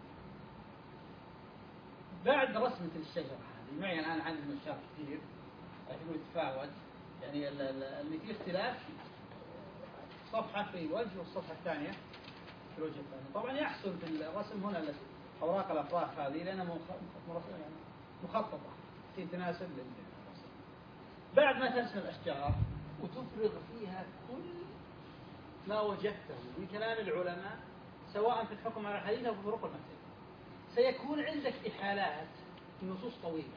بعد رسمة الشجرة هذه معي الآن عندي مشاكل كثير يقول يتفاوت، يعني اللي فيه اختلاف صفحة في وجه والصفحة الثانية في الوجه الثاني. طبعا يحصل في الرسم هنا أوراق الأفراح هذه لأنها مخططة تناسب للرسم. بعد ما ترسم الأشجار وتفرغ فيها كل ما وجدته من كلام العلماء سواء في الحكم على الحديث أو في فروق المتن، سيكون عندك إحالات في نصوص طويلة.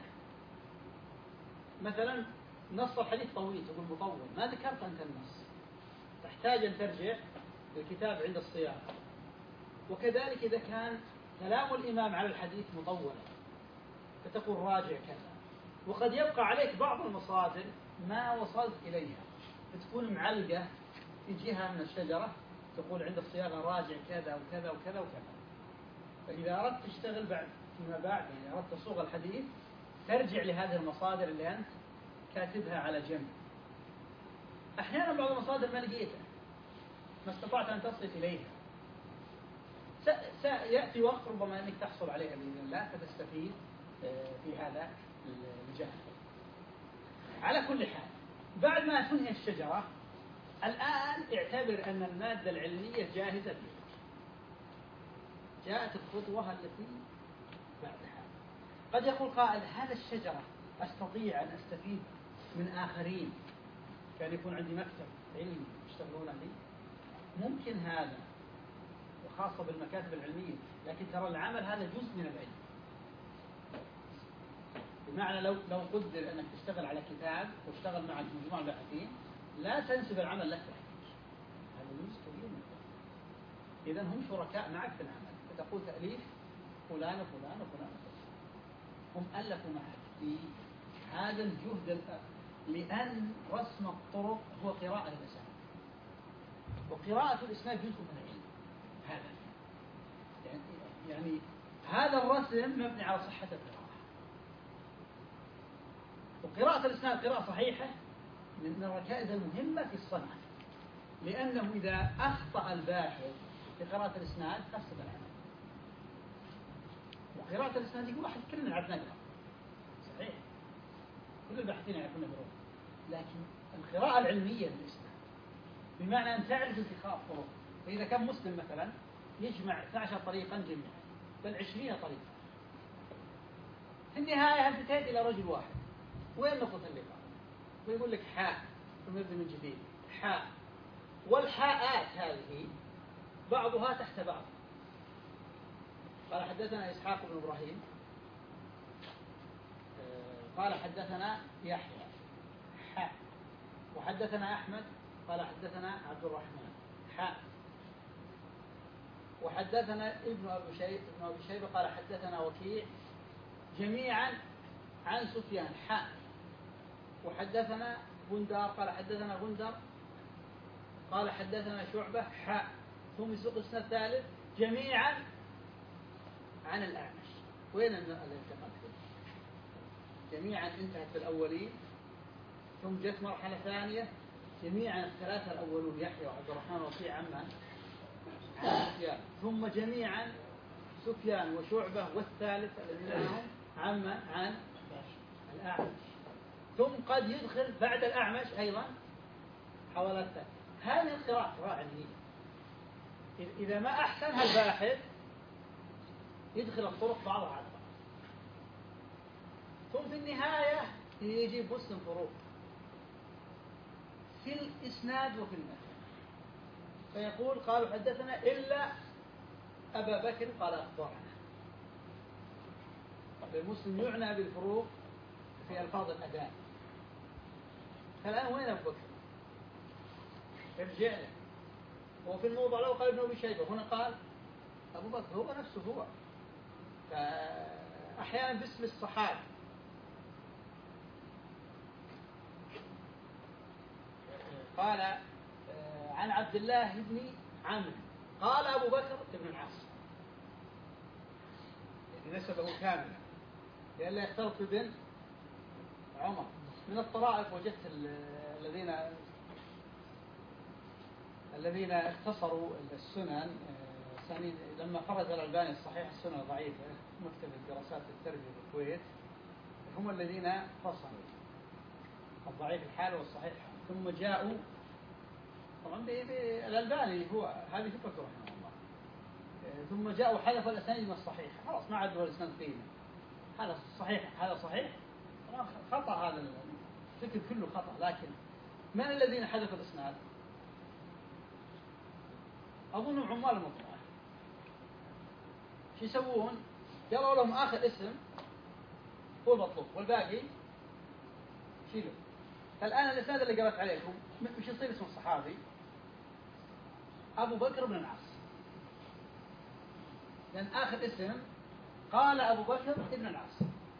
مثلا نص الحديث طويل تقول مطول، ما ذكرت أنت النص، تحتاج أن ترجع للكتاب عند الصياغة. وكذلك إذا كان كلام الإمام على الحديث مطولا فتقول راجع كذا، وقد يبقى عليك بعض المصادر ما وصلت إليها فتكون معلقة في جهة من الشجرة تقول عند الصياغة راجع كذا وكذا وكذا وكذا. فإذا أردت تشتغل بعد فيما بعد يعني أردت تصوغ الحديث ترجع لهذه المصادر اللي أنت كاتبها على جنب. أحيانا بعض المصادر ما لقيتها ما استطعت أن تصل إليها، سيأتي وقت ربما أنك تحصل عليها بإذن الله فتستفيد في هذا الجانب. على كل حال بعد ما تنهي الشجرة الآن اعتبر أن المادة العلمية جاهزة فيك، جاءت الخطوة التي بعدها. قد يقول قائل هذا الشجرة أستطيع أن أستفيد من آخرين، كان يكون عندي مكتب علمي يشتغلون به، ممكن هذا وخاصة بالمكاتب العلمية، لكن ترى العمل هذا جزء من العلم. بمعنى لو قدر أنك تشتغل على كتاب واشتغل مع مجموعة الباحثين لا تنسب العمل لك وحدك، هذا جزء كبير من العلم. إذن هم شركاء معك في العمل، فتقول تأليف فلان وفلان وفلان هم ألفوا معك في هذا الجهد لأن رسم الطرق هو قراءة الإسناد، وقراءة الإسناد جزء من العلم. هذا يعني هذا الرسم مبني على صحة القراءة، وقراءة الإسناد قراءة صحيحة من الركائز المهمة في الصنعة، لأنه إذا أخطأ الباحث في قراءة الإسناد أفسد العمل. وقراءة الإسناد يقول واحد كلنا نعرف نقرأ صحيح، كل الباحثين يعرفون يقرؤون، لكن القراءة العلمية للإسناد بمعنى أن تعرف انتخاب طرق. فإذا كان مسلم مثلا يجمع 12 طريقا جميعا بل 20 طريقا، في النهاية انتهيت إلى رجل واحد، وين نقطة اللقاء؟ ويقول لك حاء ثم يبدأ من جديد حاء، والحاءات هذه بعضها تحت بعض. قال حدثنا إسحاق بن إبراهيم قال حدثنا يحيى حاء، وحدثنا أحمد قال حدثنا عبد الرحمن حاء، وحدثنا ابن أبي شيبة قال حدثنا وكيع جميعا عن سفيان حاء، وحدثنا غندار قال حدثنا غندر قال حدثنا شعبة حاء، ثم يسوق السنة الثالث جميعا عن الأعمش. وين الانتقال؟ جميعا انتهت في الأولين، ثم جت مرحلة ثانية جميعا الثلاثة الأولون يحيى وعبد الرحمن ووكيع عن سفيان، ثم جميعا سفيان وشعبة والثالث الذين هم عن الأعمش، ثم قد يدخل بعد الأعمش أيضا حوالته. هذه القراءة علمية. إذا ما أحسنها الباحث يدخل الطرق بعضها على بعض، ثم في النهاية يجيب مسلم فروق في الإسناد وفي المتن، فيقول قالوا حدثنا إلا أبا بكر قال أخبرنا. المسلم يعنى بالفروق في ألفاظ الأداء. فالآن وين أبو بكر؟ يرجع له. وفي الموضع لو قال ابن أبي شيبة، هنا قال أبو بكر هو نفسه هو. فأحيانا باسم الصحابي. قال عن عبد الله بن عمرو قال أبو بكر بن العاص، يعني نسبه كاملا لئلا يختلط بن عمر. من الطرائف وجدت الذين اختصروا السنن لما خرج الألباني الصحيح السنن الضعيفة مكتب الدراسات التربية بالكويت، هم الذين فصلوا الضعيف الحال والصحيح، ثم جاءوا طبعا الألباني هو هذه فكرة رحمه الله، ثم جاءوا حذفوا الأسانيد من الصحيح، خلاص ما عدوا الإسناد قيمة، هذا صحيح هذا صحيح، خطأ، هذا الفكر كله خطأ. لكن من الذين حذفوا الإسناد؟ أظن عمال المطبعة. شو يسوون؟ قالوا لهم آخر اسم هو المطلوب والباقي شيلوا. فالآن الإسناد اللي قرأت عليكم مش يصير اسم الصحابي أبو بكر بن العاص، لأن آخر اسم قال أبو بكر بن العاص.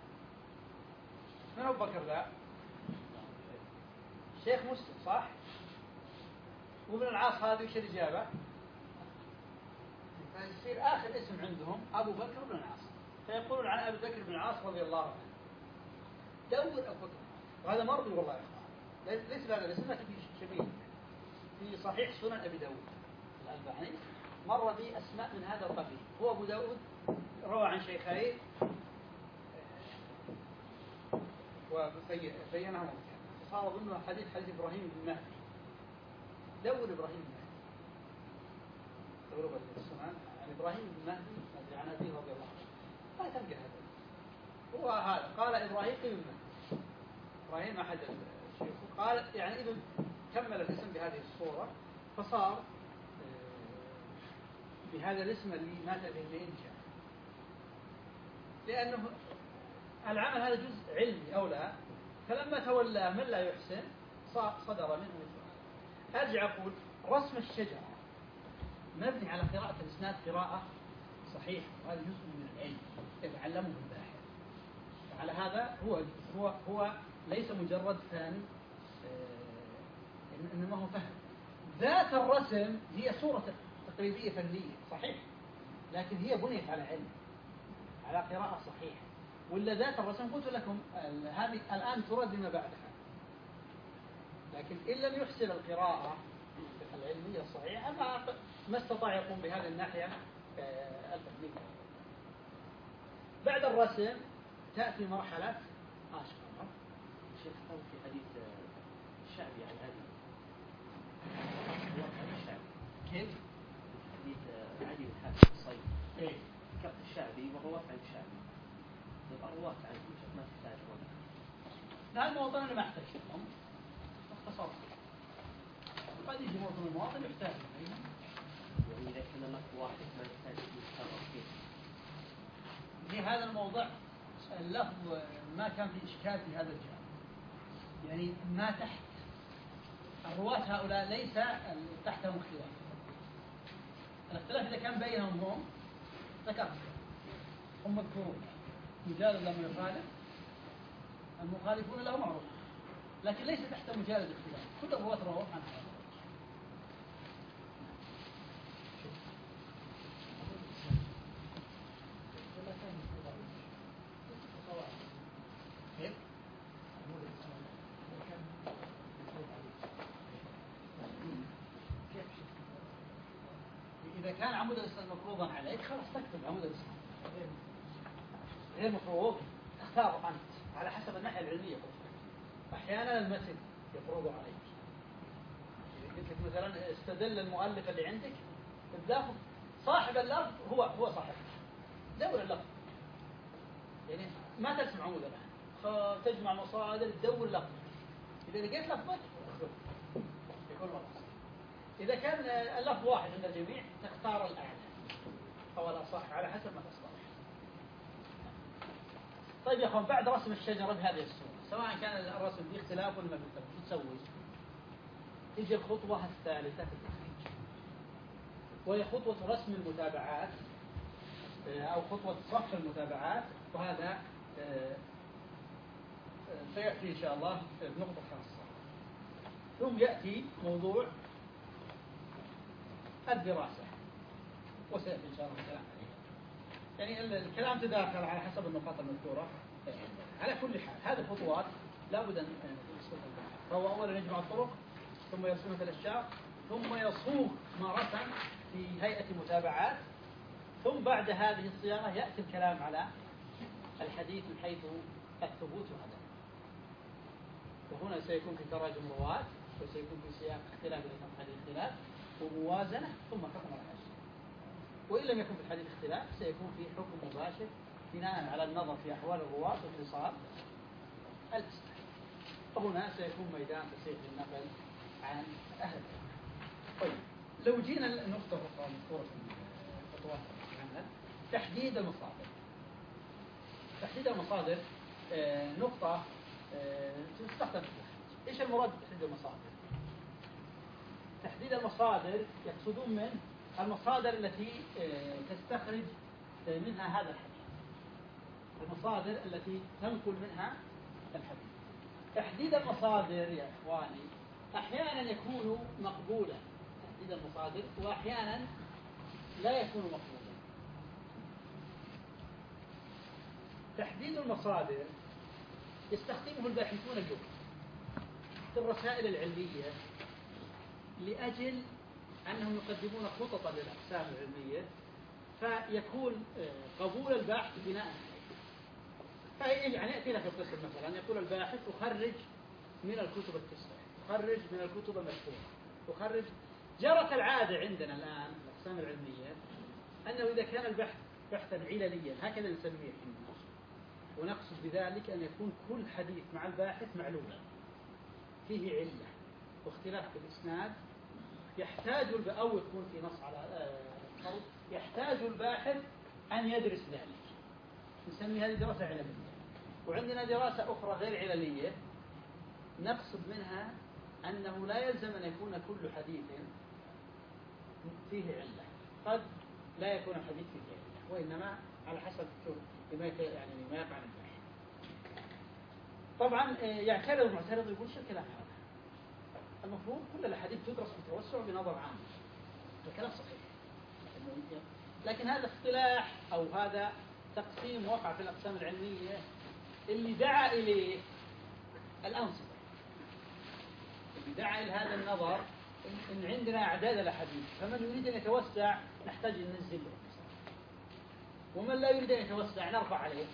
من أبو بكر ذا؟ شيخ مسلم صح؟ وابن العاص هذه وش الإجابة؟ فيصير آخر اسم عندهم أبو بكر بن العاص، فيقولون عن أبي بكر بن العاص رضي الله عنه. دور أبو بكر، وهذا مرضي والله يا إخوان، ليس هذا الاسم لكن في شبيه في صحيح سنن أبي داود الألباني مر بي أسماء من هذا القبيل. هو أبو داود روى عن شيخين وبينهم صار ضمن حديث إبراهيم بن مهدي. دور إبراهيم بن مهدي تغرب السنن عن إبراهيم بن مهدي عن أبيه رضي الله عنه، لا تلقى هذا. هو هذا قال إبراهيم بن مهدي، إبراهيم أحد الشيوخ، قال يعني إذا كمل الاسم بهذه الصورة فصار بهذا الاسم اللي مات به الإنجاز، لأنه العمل هذا جزء علمي أو لا، فلما تولى من لا يحسن صدر منه مثله. أرجع أقول رسم الشجرة مبني على قراءة الإسناد قراءة صحيحة، وهذا جزء من العلم يتعلمه الباحث. على هذا هو ليس مجرد فهم، إنما هو فهم. ذات الرسم هي صورة تقريبية فنية صحيح، لكن هي بنيت على علم، على قراءة صحيحة. ولا ذات الرسم قلت لكم هذه الآن ترد لما بعدها، لكن إن لم يحسن القراءة العلمية الصحيحة ما استطاع يقوم بهذه الناحية الفنية. بعد الرسم تأتي مرحلة أشهر. الشيخ قال في حديث الشعبي عن علي الشعبي كيف؟ حديث علي بن حاتم الصيد إيه؟ ذكرت الشعبي والرواة عن الشعبي، الرواة عن ما تحتاج هنا. لا المواطن اللي ما احتاجهم اختصرت، قد يجي معظم المواطن يحتاج، يعني إذا كان لك واحد ما يحتاج يتصرف كيف؟ لهذا الموضع اللفظ ما كان في إشكال في هذا الجانب، يعني ما تحت الرواة هؤلاء ليس تحتهم اختلاف. الاختلاف إذا كان بينهم هم ذكرت هم مذكورون، مجالد لم يخالف، المخالفون له معروف، لكن ليس تحت مجالد اختلاف، كل الرواة رواه عن هذا. كيف؟ كان عمود الإسناد مفروضا عليك خلاص تكتب عمود الإسناد. غير مفروض تختاره أنت على حسب الناحية العلمية. أحيانا المتن يفرض عليك. قلت لك مثلا استدل المؤلف اللي عندك باللفظ، صاحب اللفظ هو صاحب دور اللفظ. يعني ما ترسم عمود الآن، تجمع مصادر تدور لفظ. إذا لقيت لفظك يكون واضح. إذا كان اللفظ واحد عند الجميع تختار الأعلى أو الأصح على حسب ما تصلح. طيب يا أخوان، بعد رسم الشجرة بهذه الصورة، سواء كان الرسم فيه اختلاف ولا ما فيه اختلاف، شو تسوي؟ تيجي الخطوة الثالثة في التخريج، وهي خطوة رسم المتابعات أو خطوة صف المتابعات، وهذا سيأتي إن شاء الله في نقطة خاصة. ثم يأتي موضوع الدراسة، وسيأتي إن شاء الله الكلام عليه. يعني الكلام تداخل على حسب النقاط المذكورة. على كل حال هذه الخطوات لابد أن نسلكها. فهو أولا يجمع الطرق، ثم يرسم الأشياء، ثم يصوغ ما رسم في هيئة متابعات، ثم بعد هذه الصياغة يأتي الكلام على الحديث من حيث الثبوت وهذا. وهنا سيكون في تراجم رواة، وسيكون في سياق اختلاف إذا كان في الحديث اختلاف، وموازنة، ثم حكم على الحديث. وإن لم يكن في الحديث اختلاف سيكون في حكم مباشر بناء على النظر في أحوال الرواة واتصال الإسناد. وهنا سيكون ميدان تصحيح النقل عن أهل العلم. طيب، لو جينا النقطة الأخرى مذكورة في الخطوات عنها، تحديد المصادر. تحديد المصادر نقطة تستخدم في التحديد. إيش المراد بتحديد المصادر؟ تحديد المصادر يقصدون من المصادر التي تستخرج منها هذا الحديث، المصادر التي تنقل منها الحديث. تحديد المصادر يا إخواني أحيانا يكون مقبولا، تحديد المصادر، وأحيانا لا يكون مقبولا. تحديد المصادر يستخدمه الباحثون اليوم في الرسائل العلمية لأجل أنهم يقدمون خططا للأقسام العلمية، فيكون قبول الباحث بناء عليه. يعني يأتينا في القسم مثلا يقول الباحث أخرج من الكتب التسعة، أخرج من الكتب المشهورة، أخرج. جرت العادة عندنا الآن في الأقسام العلمية أنه إذا كان البحث بحثا علليا، هكذا نسميه احنا، ونقصد بذلك أن يكون كل حديث مع الباحث معلولا فيه علة واختلاف في الإسناد، يحتاج أو يكون في نص على فرض، يحتاج الباحث أن يدرس ذلك. نسمي هذه دراسة علمية. وعندنا دراسة أخرى غير عللية نقصد منها أنه لا يلزم أن يكون كل حديث فيه علة، قد لا يكون الحديث فيه علة، وإنما على حسب ما يقع الباحث. طبعا يعترض المعترض يقول شو الكلام هذا؟ المفروض كل الحديث تدرس بتوسع بنظر عام. الكلام صحيح، لكن هذا اصطلاح أو هذا تقسيم وقع في الأقسام العلمية اللي دعا إليه الأنصبة، اللي دعا إلى هذا النظر إن عندنا أعداد الأحاديث، فمن يريد أن يتوسع نحتاج أن ننزل له، ومن لا يريد أن يتوسع نرفع عليه.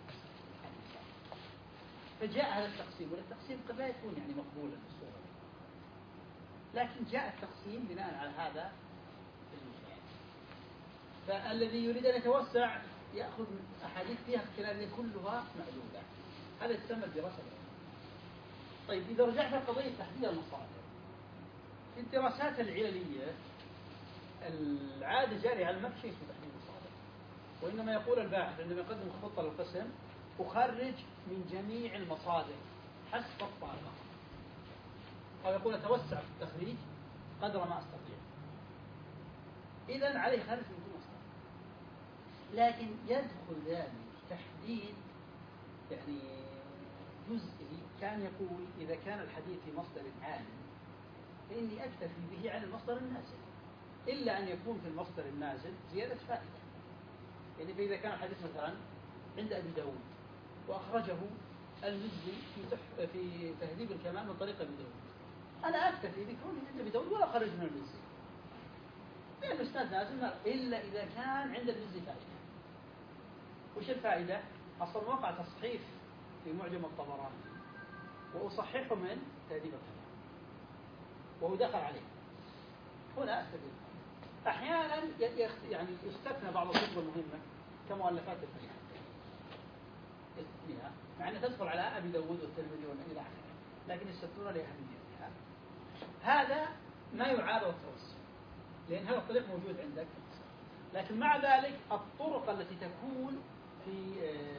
فجاء هذا التقسيم، والتقسيم قد لا يكون يعني مقبولا في الصورة، لكن جاء التقسيم بناء على هذا المثال. فالذي يريد أن يتوسع يأخذ أحاديث فيها اختلاف كلها معلولة، هذا يسمى الدراسة العلمية. طيب، إذا رجعت لقضية تحديد المصادر، في الدراسات العللية العادة جارية على المكشي في تحديد المصادر، وإنما يقول الباحث عندما يقدم خطة للقسم أخرج من جميع المصادر حسب الطاقة، أو يقول أتوسع في التخريج قدر ما أستطيع. إذن عليه خارج من كل مصادر، لكن يدخل ذلك تحديد يعني جزئي. كان يقول إذا كان الحديث في مصدر عالي فإني أكتفي به عن المصدر النازل، إلا أن يكون في المصدر النازل زيادة فائدة. يعني فإذا كان الحديث مثلا عند أبي داود وأخرجه المزي في تهذيب الكمال من طريق أبي داود، أنا أكتفي بكونه عند أبي داود ولا أخرج من المزي، لأن الإسناد لازم إلا إذا كان عند المزي فائدة. وش الفائدة؟ أصلا وقع تصحيح في معجم الطبراني وأصححه من تهذيب الكلام وهو دخل عليه. هنا أستدل. أحيانا يعني يستثنى بعض الكتب المهمة كمؤلفات الفقه استثناء مع أنها تدخل على أبي داود والترمذي إلى آخره، لكن يستثنون لأهميتها. هذا ما يعارض التوسع لأن هذا الطريق موجود عندك، لكن مع ذلك الطرق التي تكون في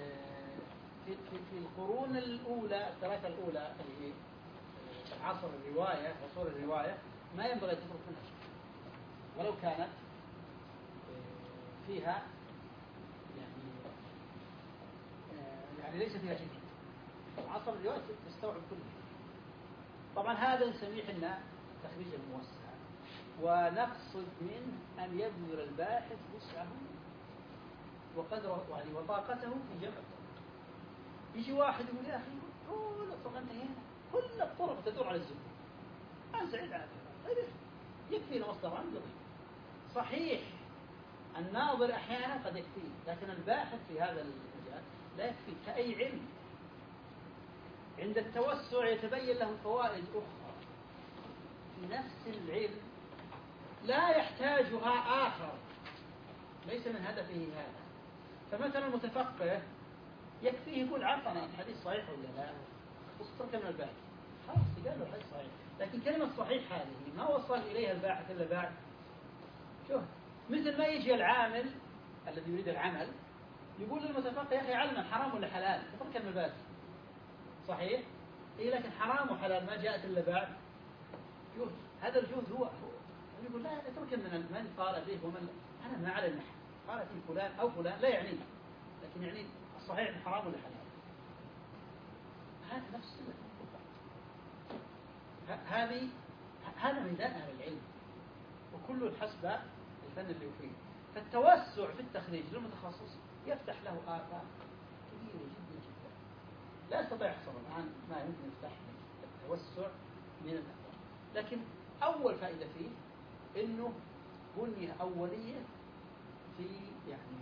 في القرون الأولى الثلاثة الأولى اللي في عصر الرواية عصور الرواية ما ينبغي أن تترك منها شيء ولو كانت فيها يعني ليس فيها شيء. عصر الرواية تستوعب كل شيء. طبعا هذا نسميه حنا تخريج الموسع، ونقصد منه أن يبذل الباحث وسعه وقدره يعني وطاقته في جمع الطرق. يجي واحد يقول يا أخي كل الطرق انتهينا، كل الطرق تدور على الزبون، أنا سعيد على هذا، يكفينا مصدران يضيف. صحيح الناظر أحيانا قد يكفيه، لكن الباحث في هذا المجال لا يكفي كأي علم. عند التوسع يتبين له فوائد أخرى في نفس العلم لا يحتاجها آخر، ليس من هدفه هذا. فمثلا المتفقه يكفيه يقول عرفنا الحديث صحيح ولا لا، واسترك من الباحث خلاص قال له الحديث صحيح. لكن كلمة صحيح هذه ما وصل إليها الباحث إلا بعد شوف، مثل ما يجي العامل الذي يريد العمل يقول للمتفقه يا أخي علما حرام ولا حلال، اترك من الباحث صحيح إيه، لكن حرام وحلال ما جاءت إلا بعد جهد. هذا الجهد هو يقول لا اترك من قال به ومن أنا ما على النحو قال في فلان أو فلان لا يعنيني، لكن يعني الصحيح حرام ولا حلال. هذا نفس هذا ميدان أهل العلم وكل حسب الفن اللي فيه. فالتوسع في التخريج للمتخصص يفتح له آفاق كبيرة جدا جدا لا استطيع أحصر الآن ما يمكن يفتح التوسع من الأفضل. لكن أول فائدة فيه إنه بنية أولية في يعني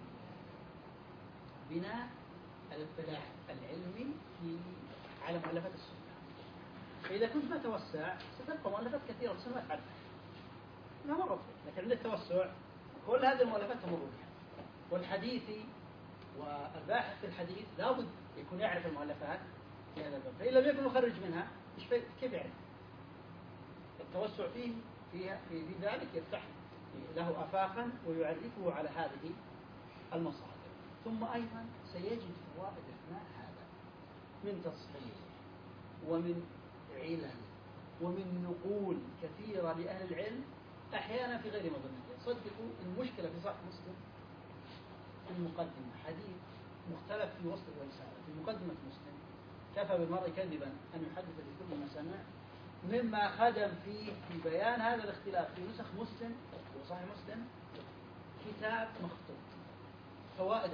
بناء الاطلاع العلمي على مؤلفات السنة. فإذا كنت ما توسع ستبقى مؤلفات كثيرة بس ما تعرف ما مرت، لكن عند التوسع كل هذه المؤلفات تمر بها. والحديثي والباحث في الحديث لابد يكون يعرف المؤلفات في هذا الباب، فإن لم يكن يخرج منها كيف يعرف؟ التوسع في ذلك يفتح له آفاقا ويعرفه على هذه المصادر. ثم أيضا سيجد فوائد أثناء هذا من تصحيح ومن علل ومن نقول كثيرة لأهل العلم أحيانا في غير مظنة. صدقوا المشكلة في صحيح مسلم المقدمة حديث مختلف في وسط الرسالة. في مقدمة مسلم كفى بالمرء كذبا أن يحدث بكل ما سمع، مما خدم فيه في بيان هذا الاختلاف في نسخ مسلم وصحيح مسلم كتاب مخطوط فوائد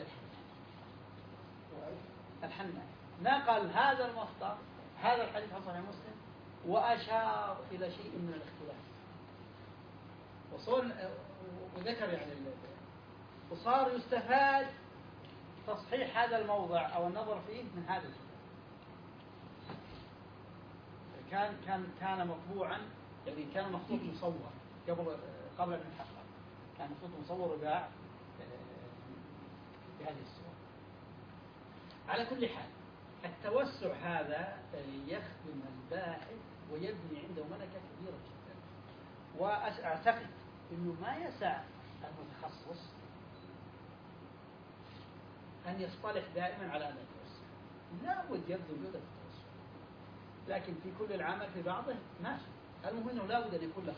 الحنان نقل هذا المصدر هذا الحديث عن صحيح مسلم وأشار إلى شيء من الاختلاف وذكر يعني وصار يستفاد تصحيح هذا الموضع أو النظر فيه من هذا الكتاب. كان مطبوعا يعني كان مخطوط مصور قبل أن يحقق، كان مخطوط مصور وباع بهذه الصور. على كل حال التوسع هذا يخدم الباحث ويبني عنده ملكة كبيرة جدا. وأعتقد أنه ما يسع المتخصص أن يصطلح دائما على أن يتوسع، لا بد يبذل جهد التوسع، لكن في كل العمل في بعضه ماشي. المهم أنه لا بد أن يكون له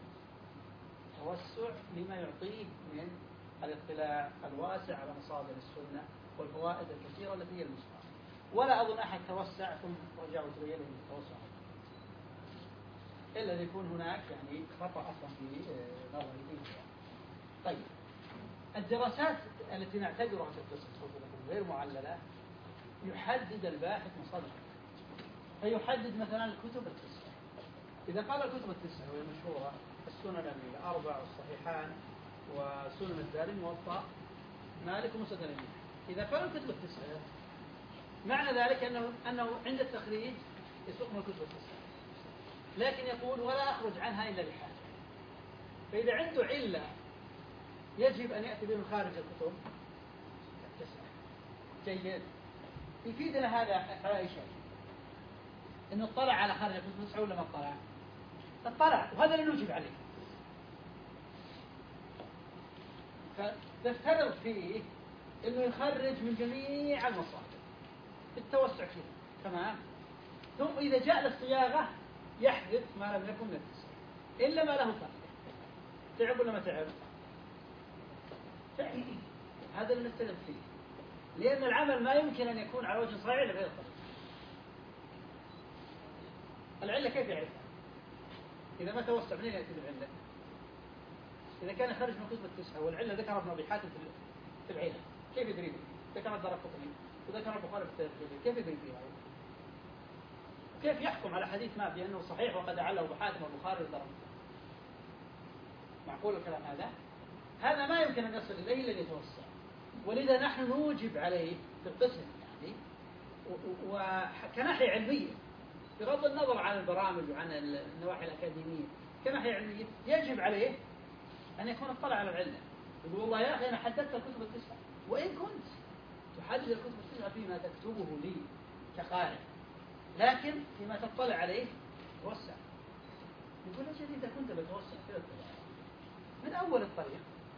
توسع لما يعطيه من الاطلاع الواسع على مصادر السنة والفوائد الكثيرة التي هي المصادر. ولا أظن أحد توسع ثم رجع وتبين له التوسع إلا أن يكون هناك يعني خطأ أصلا في نظره. طيب الدراسات التي نعتبرها في القسم غير معللة يحدد الباحث مصادر، فيحدد مثلا الكتب التسعة. إذا قال الكتب التسعة وهي مشهورة السنن الأربع والصحيحان وسنن الدارمي موطأ مالك ومسند الإمام. إذا كانوا الكتب التسعة معنى ذلك أنه عند التخريج يسوق من الكتب التسعة، لكن يقول ولا أخرج عنها إلا بحاجة. فإذا عنده علة يجب أن يأتي به من خارج الكتب التسعة. جيد. يفيدنا هذا على أي شيء؟ إنه اطلع على خارج الكتب التسعة ولا ما اطلع؟ اطلع، وهذا اللي نوجب عليه. فتفترض فيه إنه يخرج من جميع المصادر بالتوسع فيه، تمام. ثم إذا جاء للصياغة يحذف ما لم يكن من التسعة إلا ما له فائدة. تعب ولا ما تعب؟ تعب. هذا اللي نستند فيه، لأن العمل ما يمكن أن يكون على وجه صحيح إلا بهذا الطريقة. العلة كيف يعرفها؟ إذا ما توسع منين يأتي بالعلة؟ إذا كان يخرج من كتب التسعة والعلة ذكرها ابن أبي حاتم في العلة، كيف يدري؟ ذكر الدارقطني وذكر البخاري في التاريخ، كيف يدري فيها؟ كيف يحكم على حديث ما بأنه صحيح وقد أعله أبو حاتم والبخاري والدارقطني؟ معقول الكلام هذا؟ هذا ما يمكن أن يصل إليه إلا يتوسع، ولذا نحن نوجب عليه في القسم يعني وكناحية علمية بغض النظر عن البرامج وعن النواحي الأكاديمية، كناحية علمية يجب عليه أن يكون اطلع على العلة. يقول والله يا أخي أنا حددت الكتب التسعة، وإن كنت تحدد الكتب التسعة فيما تكتبه لي كقارئ، لكن فيما تطلع عليه توسع. يقول أجل إذا كنت بتوسع في الطلع من أول الطريق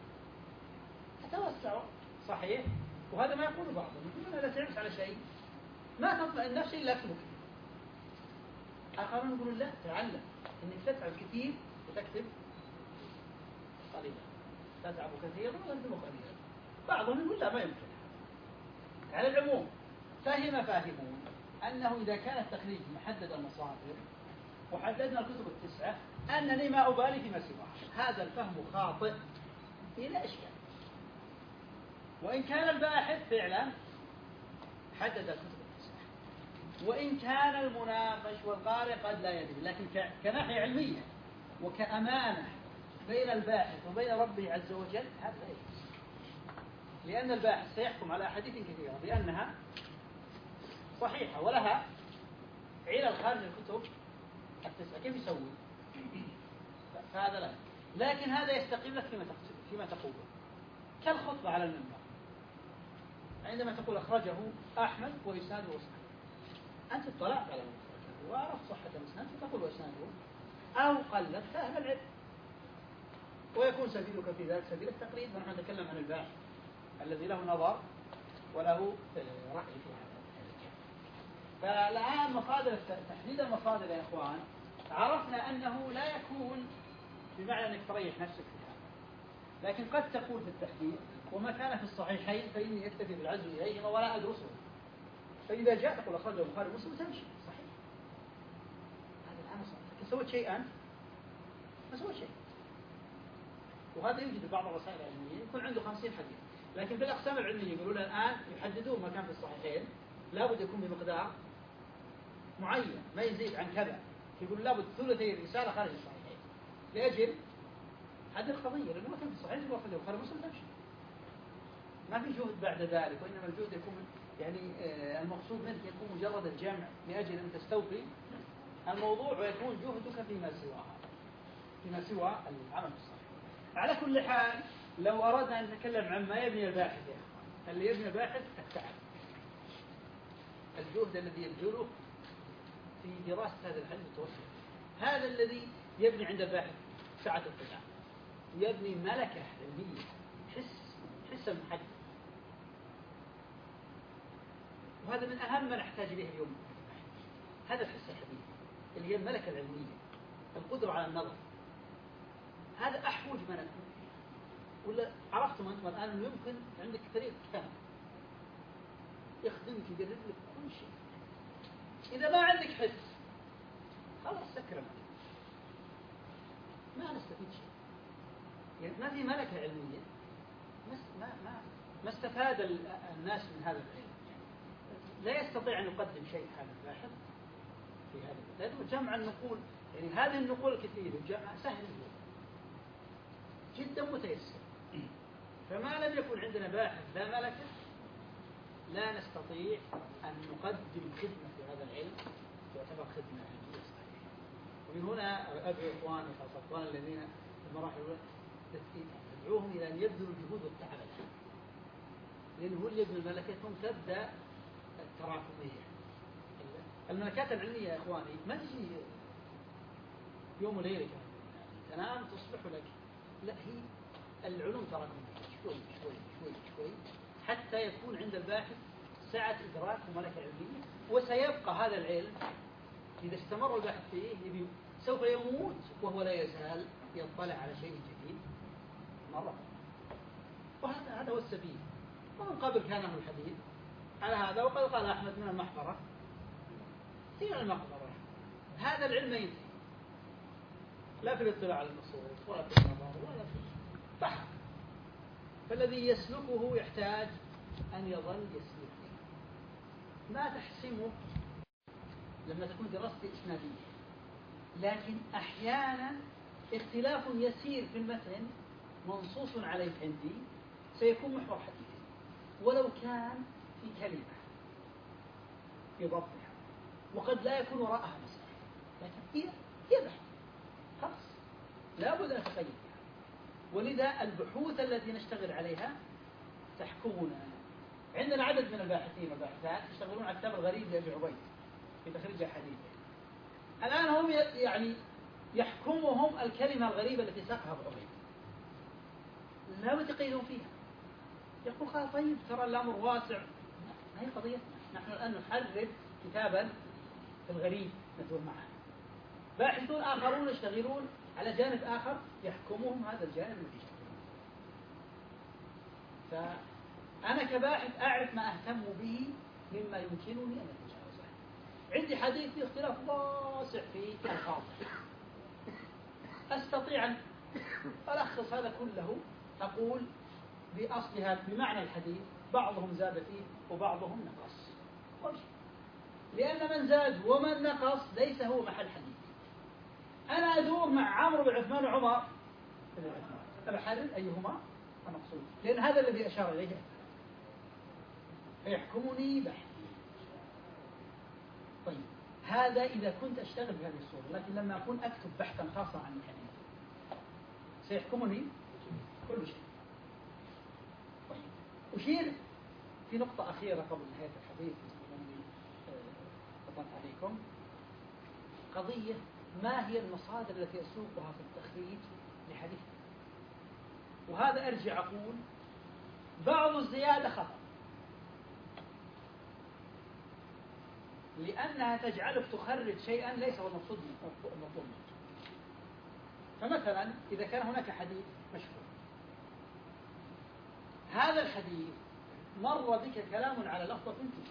تتوسع صحيح، وهذا ما يقول بعضهم، يقول أنا لا تعبت على شيء ما تطمئن نفسي إلا أكتبه كثير. آخرون يقولون لا، تعلم إنك تتعب كثير وتكتب قليلا، تتعب كثيرا وتكتب قليلا. بعضهم يقول لا ما يمكن. على العموم فاهمون أنه إذا كان التخريج محدد المصادر وحددنا الكتب التسعة أنني ما أبالي فيما سواه. هذا الفهم خاطئ بلا إشكال. وإن كان الباحث فعلا حدد الكتب التسعة، وإن كان المناقش والقارئ قد لا يدري، لكن كناحية علمية وكأمانة بين الباحث وبين ربه عز وجل هذا لا يجوز، لأن الباحث سيحكم على أحاديث كثيرة بأنها صحيحة ولها علل خارج الكتب التسعة، كيف يسوي؟ فهذا لا. لكن هذا يستقيم لك فيما تقوله، كالخطبة على المنبر عندما تقول أخرجه أحمد وإسناده صحيح، أنت اطلعت على مخرجه وعرفت صحة الإسناد فتقول وإسناده، أو قلت فأهل العلم، ويكون سبيلك في ذلك سبيل التقليد. ونحن نتكلم عن الباحث الذي له نظر وله رأي في هذا. فالآن مصادر تحديد المصادر يا إخوان عرفنا أنه لا يكون بمعنى أنك تريح نفسك في هذا، لكن قد تقول في التحديد وما كان في الصحيحين فإني أكتفي بالعزو إليهما ولا أدرسه. فإذا جاء تقول أخرجه البخاري ومسلم تمشي صحيح. هذا الآن صحيح. سويت شيء أنت؟ ما سويت شيء. وهذا يوجد في بعض الرسائل العلمية يكون عنده 50 حديث، لكن في الأقسام العلمية يقولون الآن يحددون ما كان في الصحيحين لابد يكون بمقدار معين ما يزيد عن كذا، يقول لابد ثلثي الرسالة خارج الصحيحين لأجل هذه القضية، لأنه ما كان في الصحيحين يقول أخرجه البخاري ومسلم تمشي. ما في جهد بعد ذلك، وإنما الجهد يكون يعني المقصود منك يكون مجرد الجمع لأجل أن تستوفي الموضوع، ويكون جهدك فيما سوى العمل الصحيح. على كل حال لو أردنا أن نتكلم عن ما يبني الباحث يا أخوان، اللي يبني الباحث التعب، الجهد الذي يبذله في دراسة هذا العلم والتوسع، هذا الذي يبني عند الباحث سعة الطلاع، يبني ملكة علمية، حس المحدث. وهذا من أهم ما نحتاج إليه اليوم، هذا الحس الحديث اللي هي الملكة العلمية، القدرة على النظر. هذا أحوج ما نكون. ولا عرفتم أنتم الآن أنه يمكن عندك طريق كامل يخدمك يقرب لك كل شيء. إذا ما عندك حس خلاص سكر ما نستفيد شيء، يعني ما في ملكة علمية، ما استفاد الناس من هذا العلم. لا يستطيع أن يقدم شيء هذا الباحث في هذا، لأنه جمع النقول، يعني هذه النقول الكثيرة جمع سهل جدا متيسر، فما لم يكن عندنا باحث لا ملكة لا نستطيع أن نقدم خدمة في هذا العلم تعتبر خدمة علمية صحيحة. ومن هنا أدعو إخواني خاصة إخوان الذين في المراحل الأولى أدعوهم إلى أن يبذلوا الجهود والتعب الآن، لأنه هو اللي يبني الملكة ثم تبدأ التراكمية. الملكات العلمية يا إخواني ما تجي يوم وليلة تنام تصبح لك، لا، هي العلوم تراكمية شوي شوي شوي شوي حتى يكون عند الباحث سعة إدراك وملكة علمية. وسيبقى هذا العلم إذا استمر الباحث فيه سوف يموت وهو لا يزال يطلع على شيء جديد مرة. وهذا هو السبيل. ومن قبل كان أهل الحديث على هذا، وقد قال أحمد من المحبرة هي المقبرة. هذا العلم ما ينتهي لا في الاطلاع على النصوص ولا في النظر ولا في بحث. فالذي يسلكه يحتاج أن يظل يسلكه. ما تحسمه لما تكون دراستي إسنادية، لكن أحيانا اختلاف يسير في المتن منصوص عليه عندي سيكون محور حديث ولو كان في كلمة في ضبطها، وقد لا يكون وراءها مسألة، لكن هي بحث خلاص لا بد أن نتقيد بها. ولذا البحوث التي نشتغل عليها تحكمنا. عندنا عدد من الباحثين والباحثات يشتغلون على كتاب الغريب لأبي عبيد في تخريج الحديث. الآن هم يعني يحكمهم الكلمة الغريبة التي ساقها أبو عبيد، لا يتقيدون فيها. يقول خلاص طيب ترى الأمر واسع، ما هي قضيتنا. نحن الآن نحرر كتابا في الغريب ندور معه. باحثون آخرون يشتغلون على جانب آخر يحكمهم هذا الجانب الذي يشتغلون. فأنا كباحث أعرف ما أهتم به مما يمكنني أن أتجاوزه. عندي حديث فيه اختلاف واسع في الألفاظ، أستطيع أن ألخص هذا كله أقول بأصلها بمعنى الحديث بعضهم زاد فيه وبعضهم نقص، لأن من زاد ومن نقص ليس هو محل حديث. أنا أدور مع عمرو بن عثمان وعمر بن عثمان أحدد أيهما المقصود، لأن هذا الذي أشار إليه فيحكمني بحثي. طيب هذا إذا كنت أشتغل بهذه الصورة، لكن لما أكون أكتب بحثا خاصا عن الحديث سيحكمني كل شيء. طيب أشير في نقطة أخيرة قبل نهاية الحديث أطلق عليكم قضية ما هي المصادر التي أسوقها في التخريج لحديث. وهذا أرجع أقول بعض الزيادة خطأ، لأنها تجعلك تخرج شيئا ليس هو المقصود المطلوب. فمثلا إذا كان هناك حديث مشهور، هذا الحديث مر بك كلام على لفظة فيه.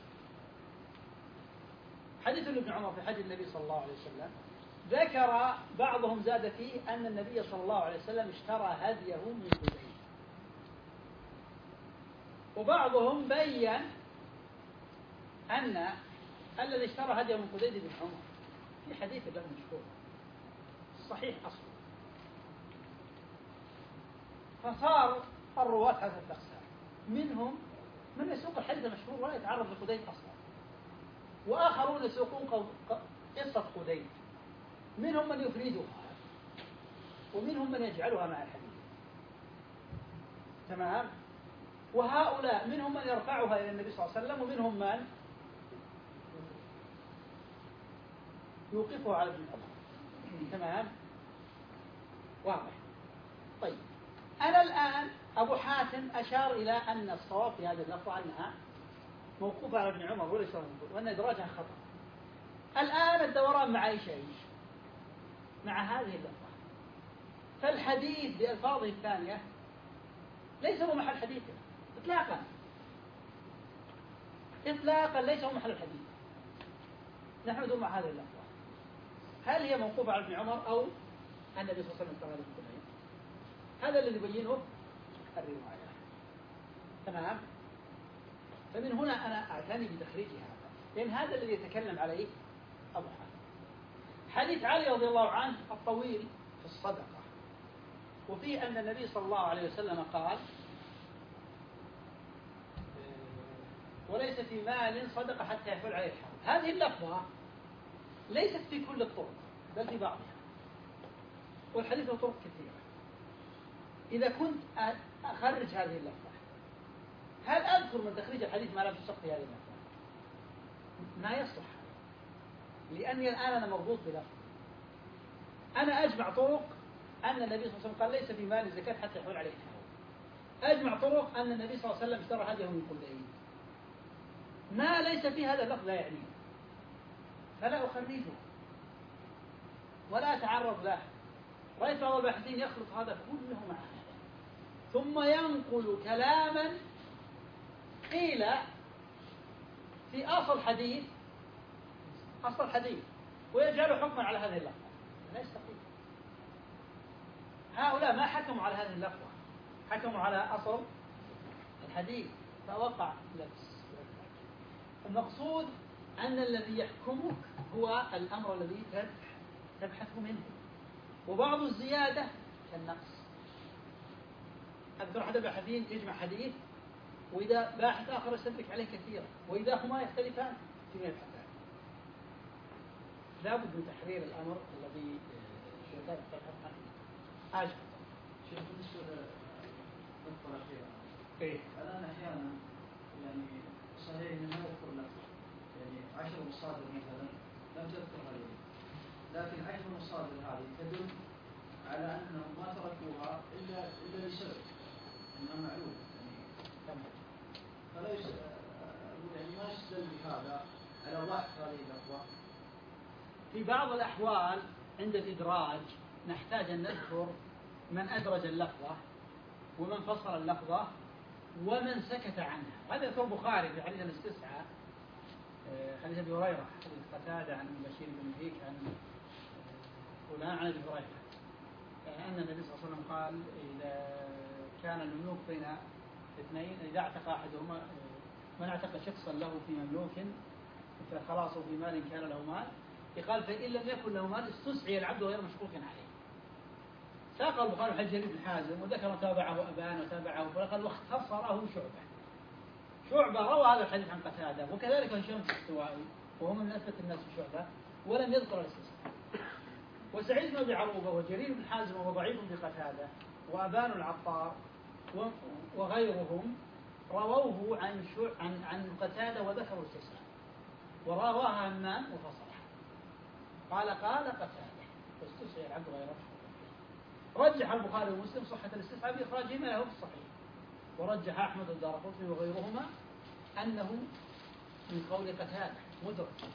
حديث ابن عمر في حديث النبي صلى الله عليه وسلم ذكر بعضهم زاد فيه أن النبي صلى الله عليه وسلم اشترى هديه من حذيفة، وبعضهم بين أن الذي اشترى هديه من حذيفة بن عمر في حديث له مشهور صحيح أصلا. فصار الرواة هذا الأقسام، منهم من يسوق الحديث المشهور ولا يتعرض لحذيفة أصلا، وآخرون يسوقون قصة حذيفة، منهم من يفردها ومنهم من يجعلها مع الحديث. تمام. وهؤلاء منهم من يرفعها إلى النبي صلى الله عليه وسلم ومنهم من يوقفها على ابن عمر. تمام واضح. طيب أنا الآن أبو حاتم أشار إلى أن الصواب في هذه اللفظة أنها موقوفة على ابن عمر وليس وأن إدراجها خطأ. الآن الدوران مع أي شيء مع هذه اللفظة، فالحديث بألفاظه الثانية ليس هو محل حديثنا إطلاقا ليس هو محل الحديث. نحن ندور مع هذه اللفظة، هل هي موقوفة على ابن عمر أو النبي صلى الله عليه وسلم استغل بالكلام؟ هذا الذي يبينه الرواية. تمام. فمن هنا أنا أعتني بتخريج هذا، لأن هذا الذي يتكلم عليه أبو حاتم. حديث علي رضي الله عنه الطويل في الصدقة وفيه أن النبي صلى الله عليه وسلم قال وليس في مال صدقة حتى يحول عليه الحول. هذه اللفظة ليست في كل الطرق بل في بعضها، والحديث له طرق كثيرة. إذا كنت أخرج هذه اللفظة، هل أذكر من تخريج الحديث ما لم تشق في هذه اللفظة؟ ما يصلح، لأني الآن أنا مربوط بلفظ. أنا أجمع طرق أن النبي صلى الله عليه وسلم قال ليس في مال الزكاة حتى يحول عليه الحول. أجمع طرق أن النبي صلى الله عليه وسلم اشترى هديه من قليل. ما ليس في هذا اللفظ لا يعنيه، فلا أخرجه ولا أتعرض له. رأيت بعض الباحثين يخلط هذا كله مع هذا، ثم ينقل كلاما قيل في أصل حديث ويجعل حكما على هذه اللفظة. لا يستقيم. هؤلاء ما حكموا على هذه اللفظة، حكموا على أصل الحديث، فوقع لبس. المقصود أن الذي يحكمك هو الأمر الذي تبحث منه، وبعض الزيادة كالنقص. أذكر أحد الباحثين يجمع حديث، وإذا باحث آخر يستدرك عليه كثيرا، وإذا هما يختلفان فيما يبحثان. لا بد من تحرير الأمر الذي تبحث عنه. شيخ بالنسبة للنقطة الأخيرة، إيه؟ الآن أحيانا يعني صحيح أنه ما يذكر لك يعني 10 مصادر مثلا لم تذكر هذه، لكن 10 مصادر هذه تدل على أنهم ما تركوها إلا لسبب أنها معلومة يعني فلا يعني ما يستدل بهذا على ضعف هذه اللفظة. في بعض الأحوال عند الإدراج نحتاج أن نذكر من أدرج اللفظة ومن فصل اللفظة ومن سكت عنها. هذا يذكر البخاري في حديث الاستسعاء، حديث أبي هريرة، حديث قتادة عن بشير بن هيك عن فلان عن أبي هريرة، أن النبي صلى الله عليه وسلم قال إذا كان المملوك بين اثنين، إذا اعتق أحدهما، من اعتق شخصا له في مملوك فخلاصه في مال كان له مال، قال فإن لم يكن له مال استسعي العبد غير مشكوك عليه. ساق البخاري حديث جرير بن حازم وذكر تابعه أبان وتابعه فقال واختصره شعبة روى هذا الحديث عن قتادة، وكذلك هشام الدستوائي وهو من أثبت الناس شعبة ولم يذكر الاستسقاء. وسعيد بن أبي عروبة وجرير بن حازم وهو ضعيف بقتادة وأبان العطار وغيرهم رووه عن قتادة وذكروا الاستسقاء، ورواها همام وفصلها. قال قتادة واستسقي العبد غير مشكوك. رجح البخاري ومسلم صحة الاستسقاء بإخراجهما له في الصحيح، ورجح أحمد والدارقطني وغيرهما أنه من قول قتادة مدرج.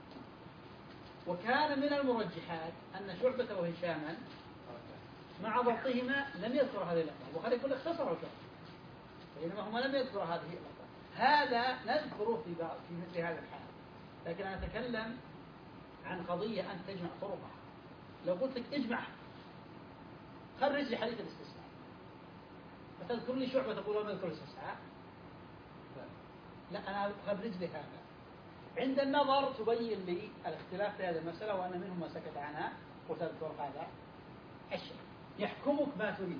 وكان من المرجحات أن شعبة وهشاما مع ضبطهما لم يذكر هذه اللفظة. البخاري يقول اختصروا شعبة، بينما هما لم يذكروا هذه اللفظة. هذا نذكره في مثل هذا الحال، لكن أنا أتكلم عن قضية أن تجمع طرقها. لو قلت لك اجمع خرج لي حديث الاستسقاء، فتذكر لي شعبة تقول ما يذكر الاستسقاء، لا أنا خرج لي هذا. عند النظر تبين لي الاختلاف في هذه المسألة وأن منهم ما سكت عنها وتذكر هذا الشيء. يحكمك ما تريد.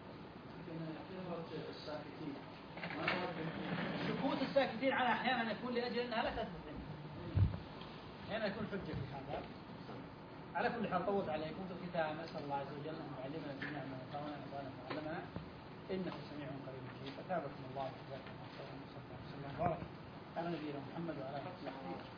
سكوت الساكتين عنها أحيانا يكون لأجل أنها لا تثبت عنها، أحيانا يكون حجة في هذا. على كل حال طولت عليكم في الختام. أسأل الله عز وجل أن يعلمنا جميعا ما ينفعنا ويعلمنا إنه سميع قريب مجيب. أثابكم الله وجزاكم الله خيرا وصلى الله وسلم وبارك على نبينا محمد وعلى آله وصحبه.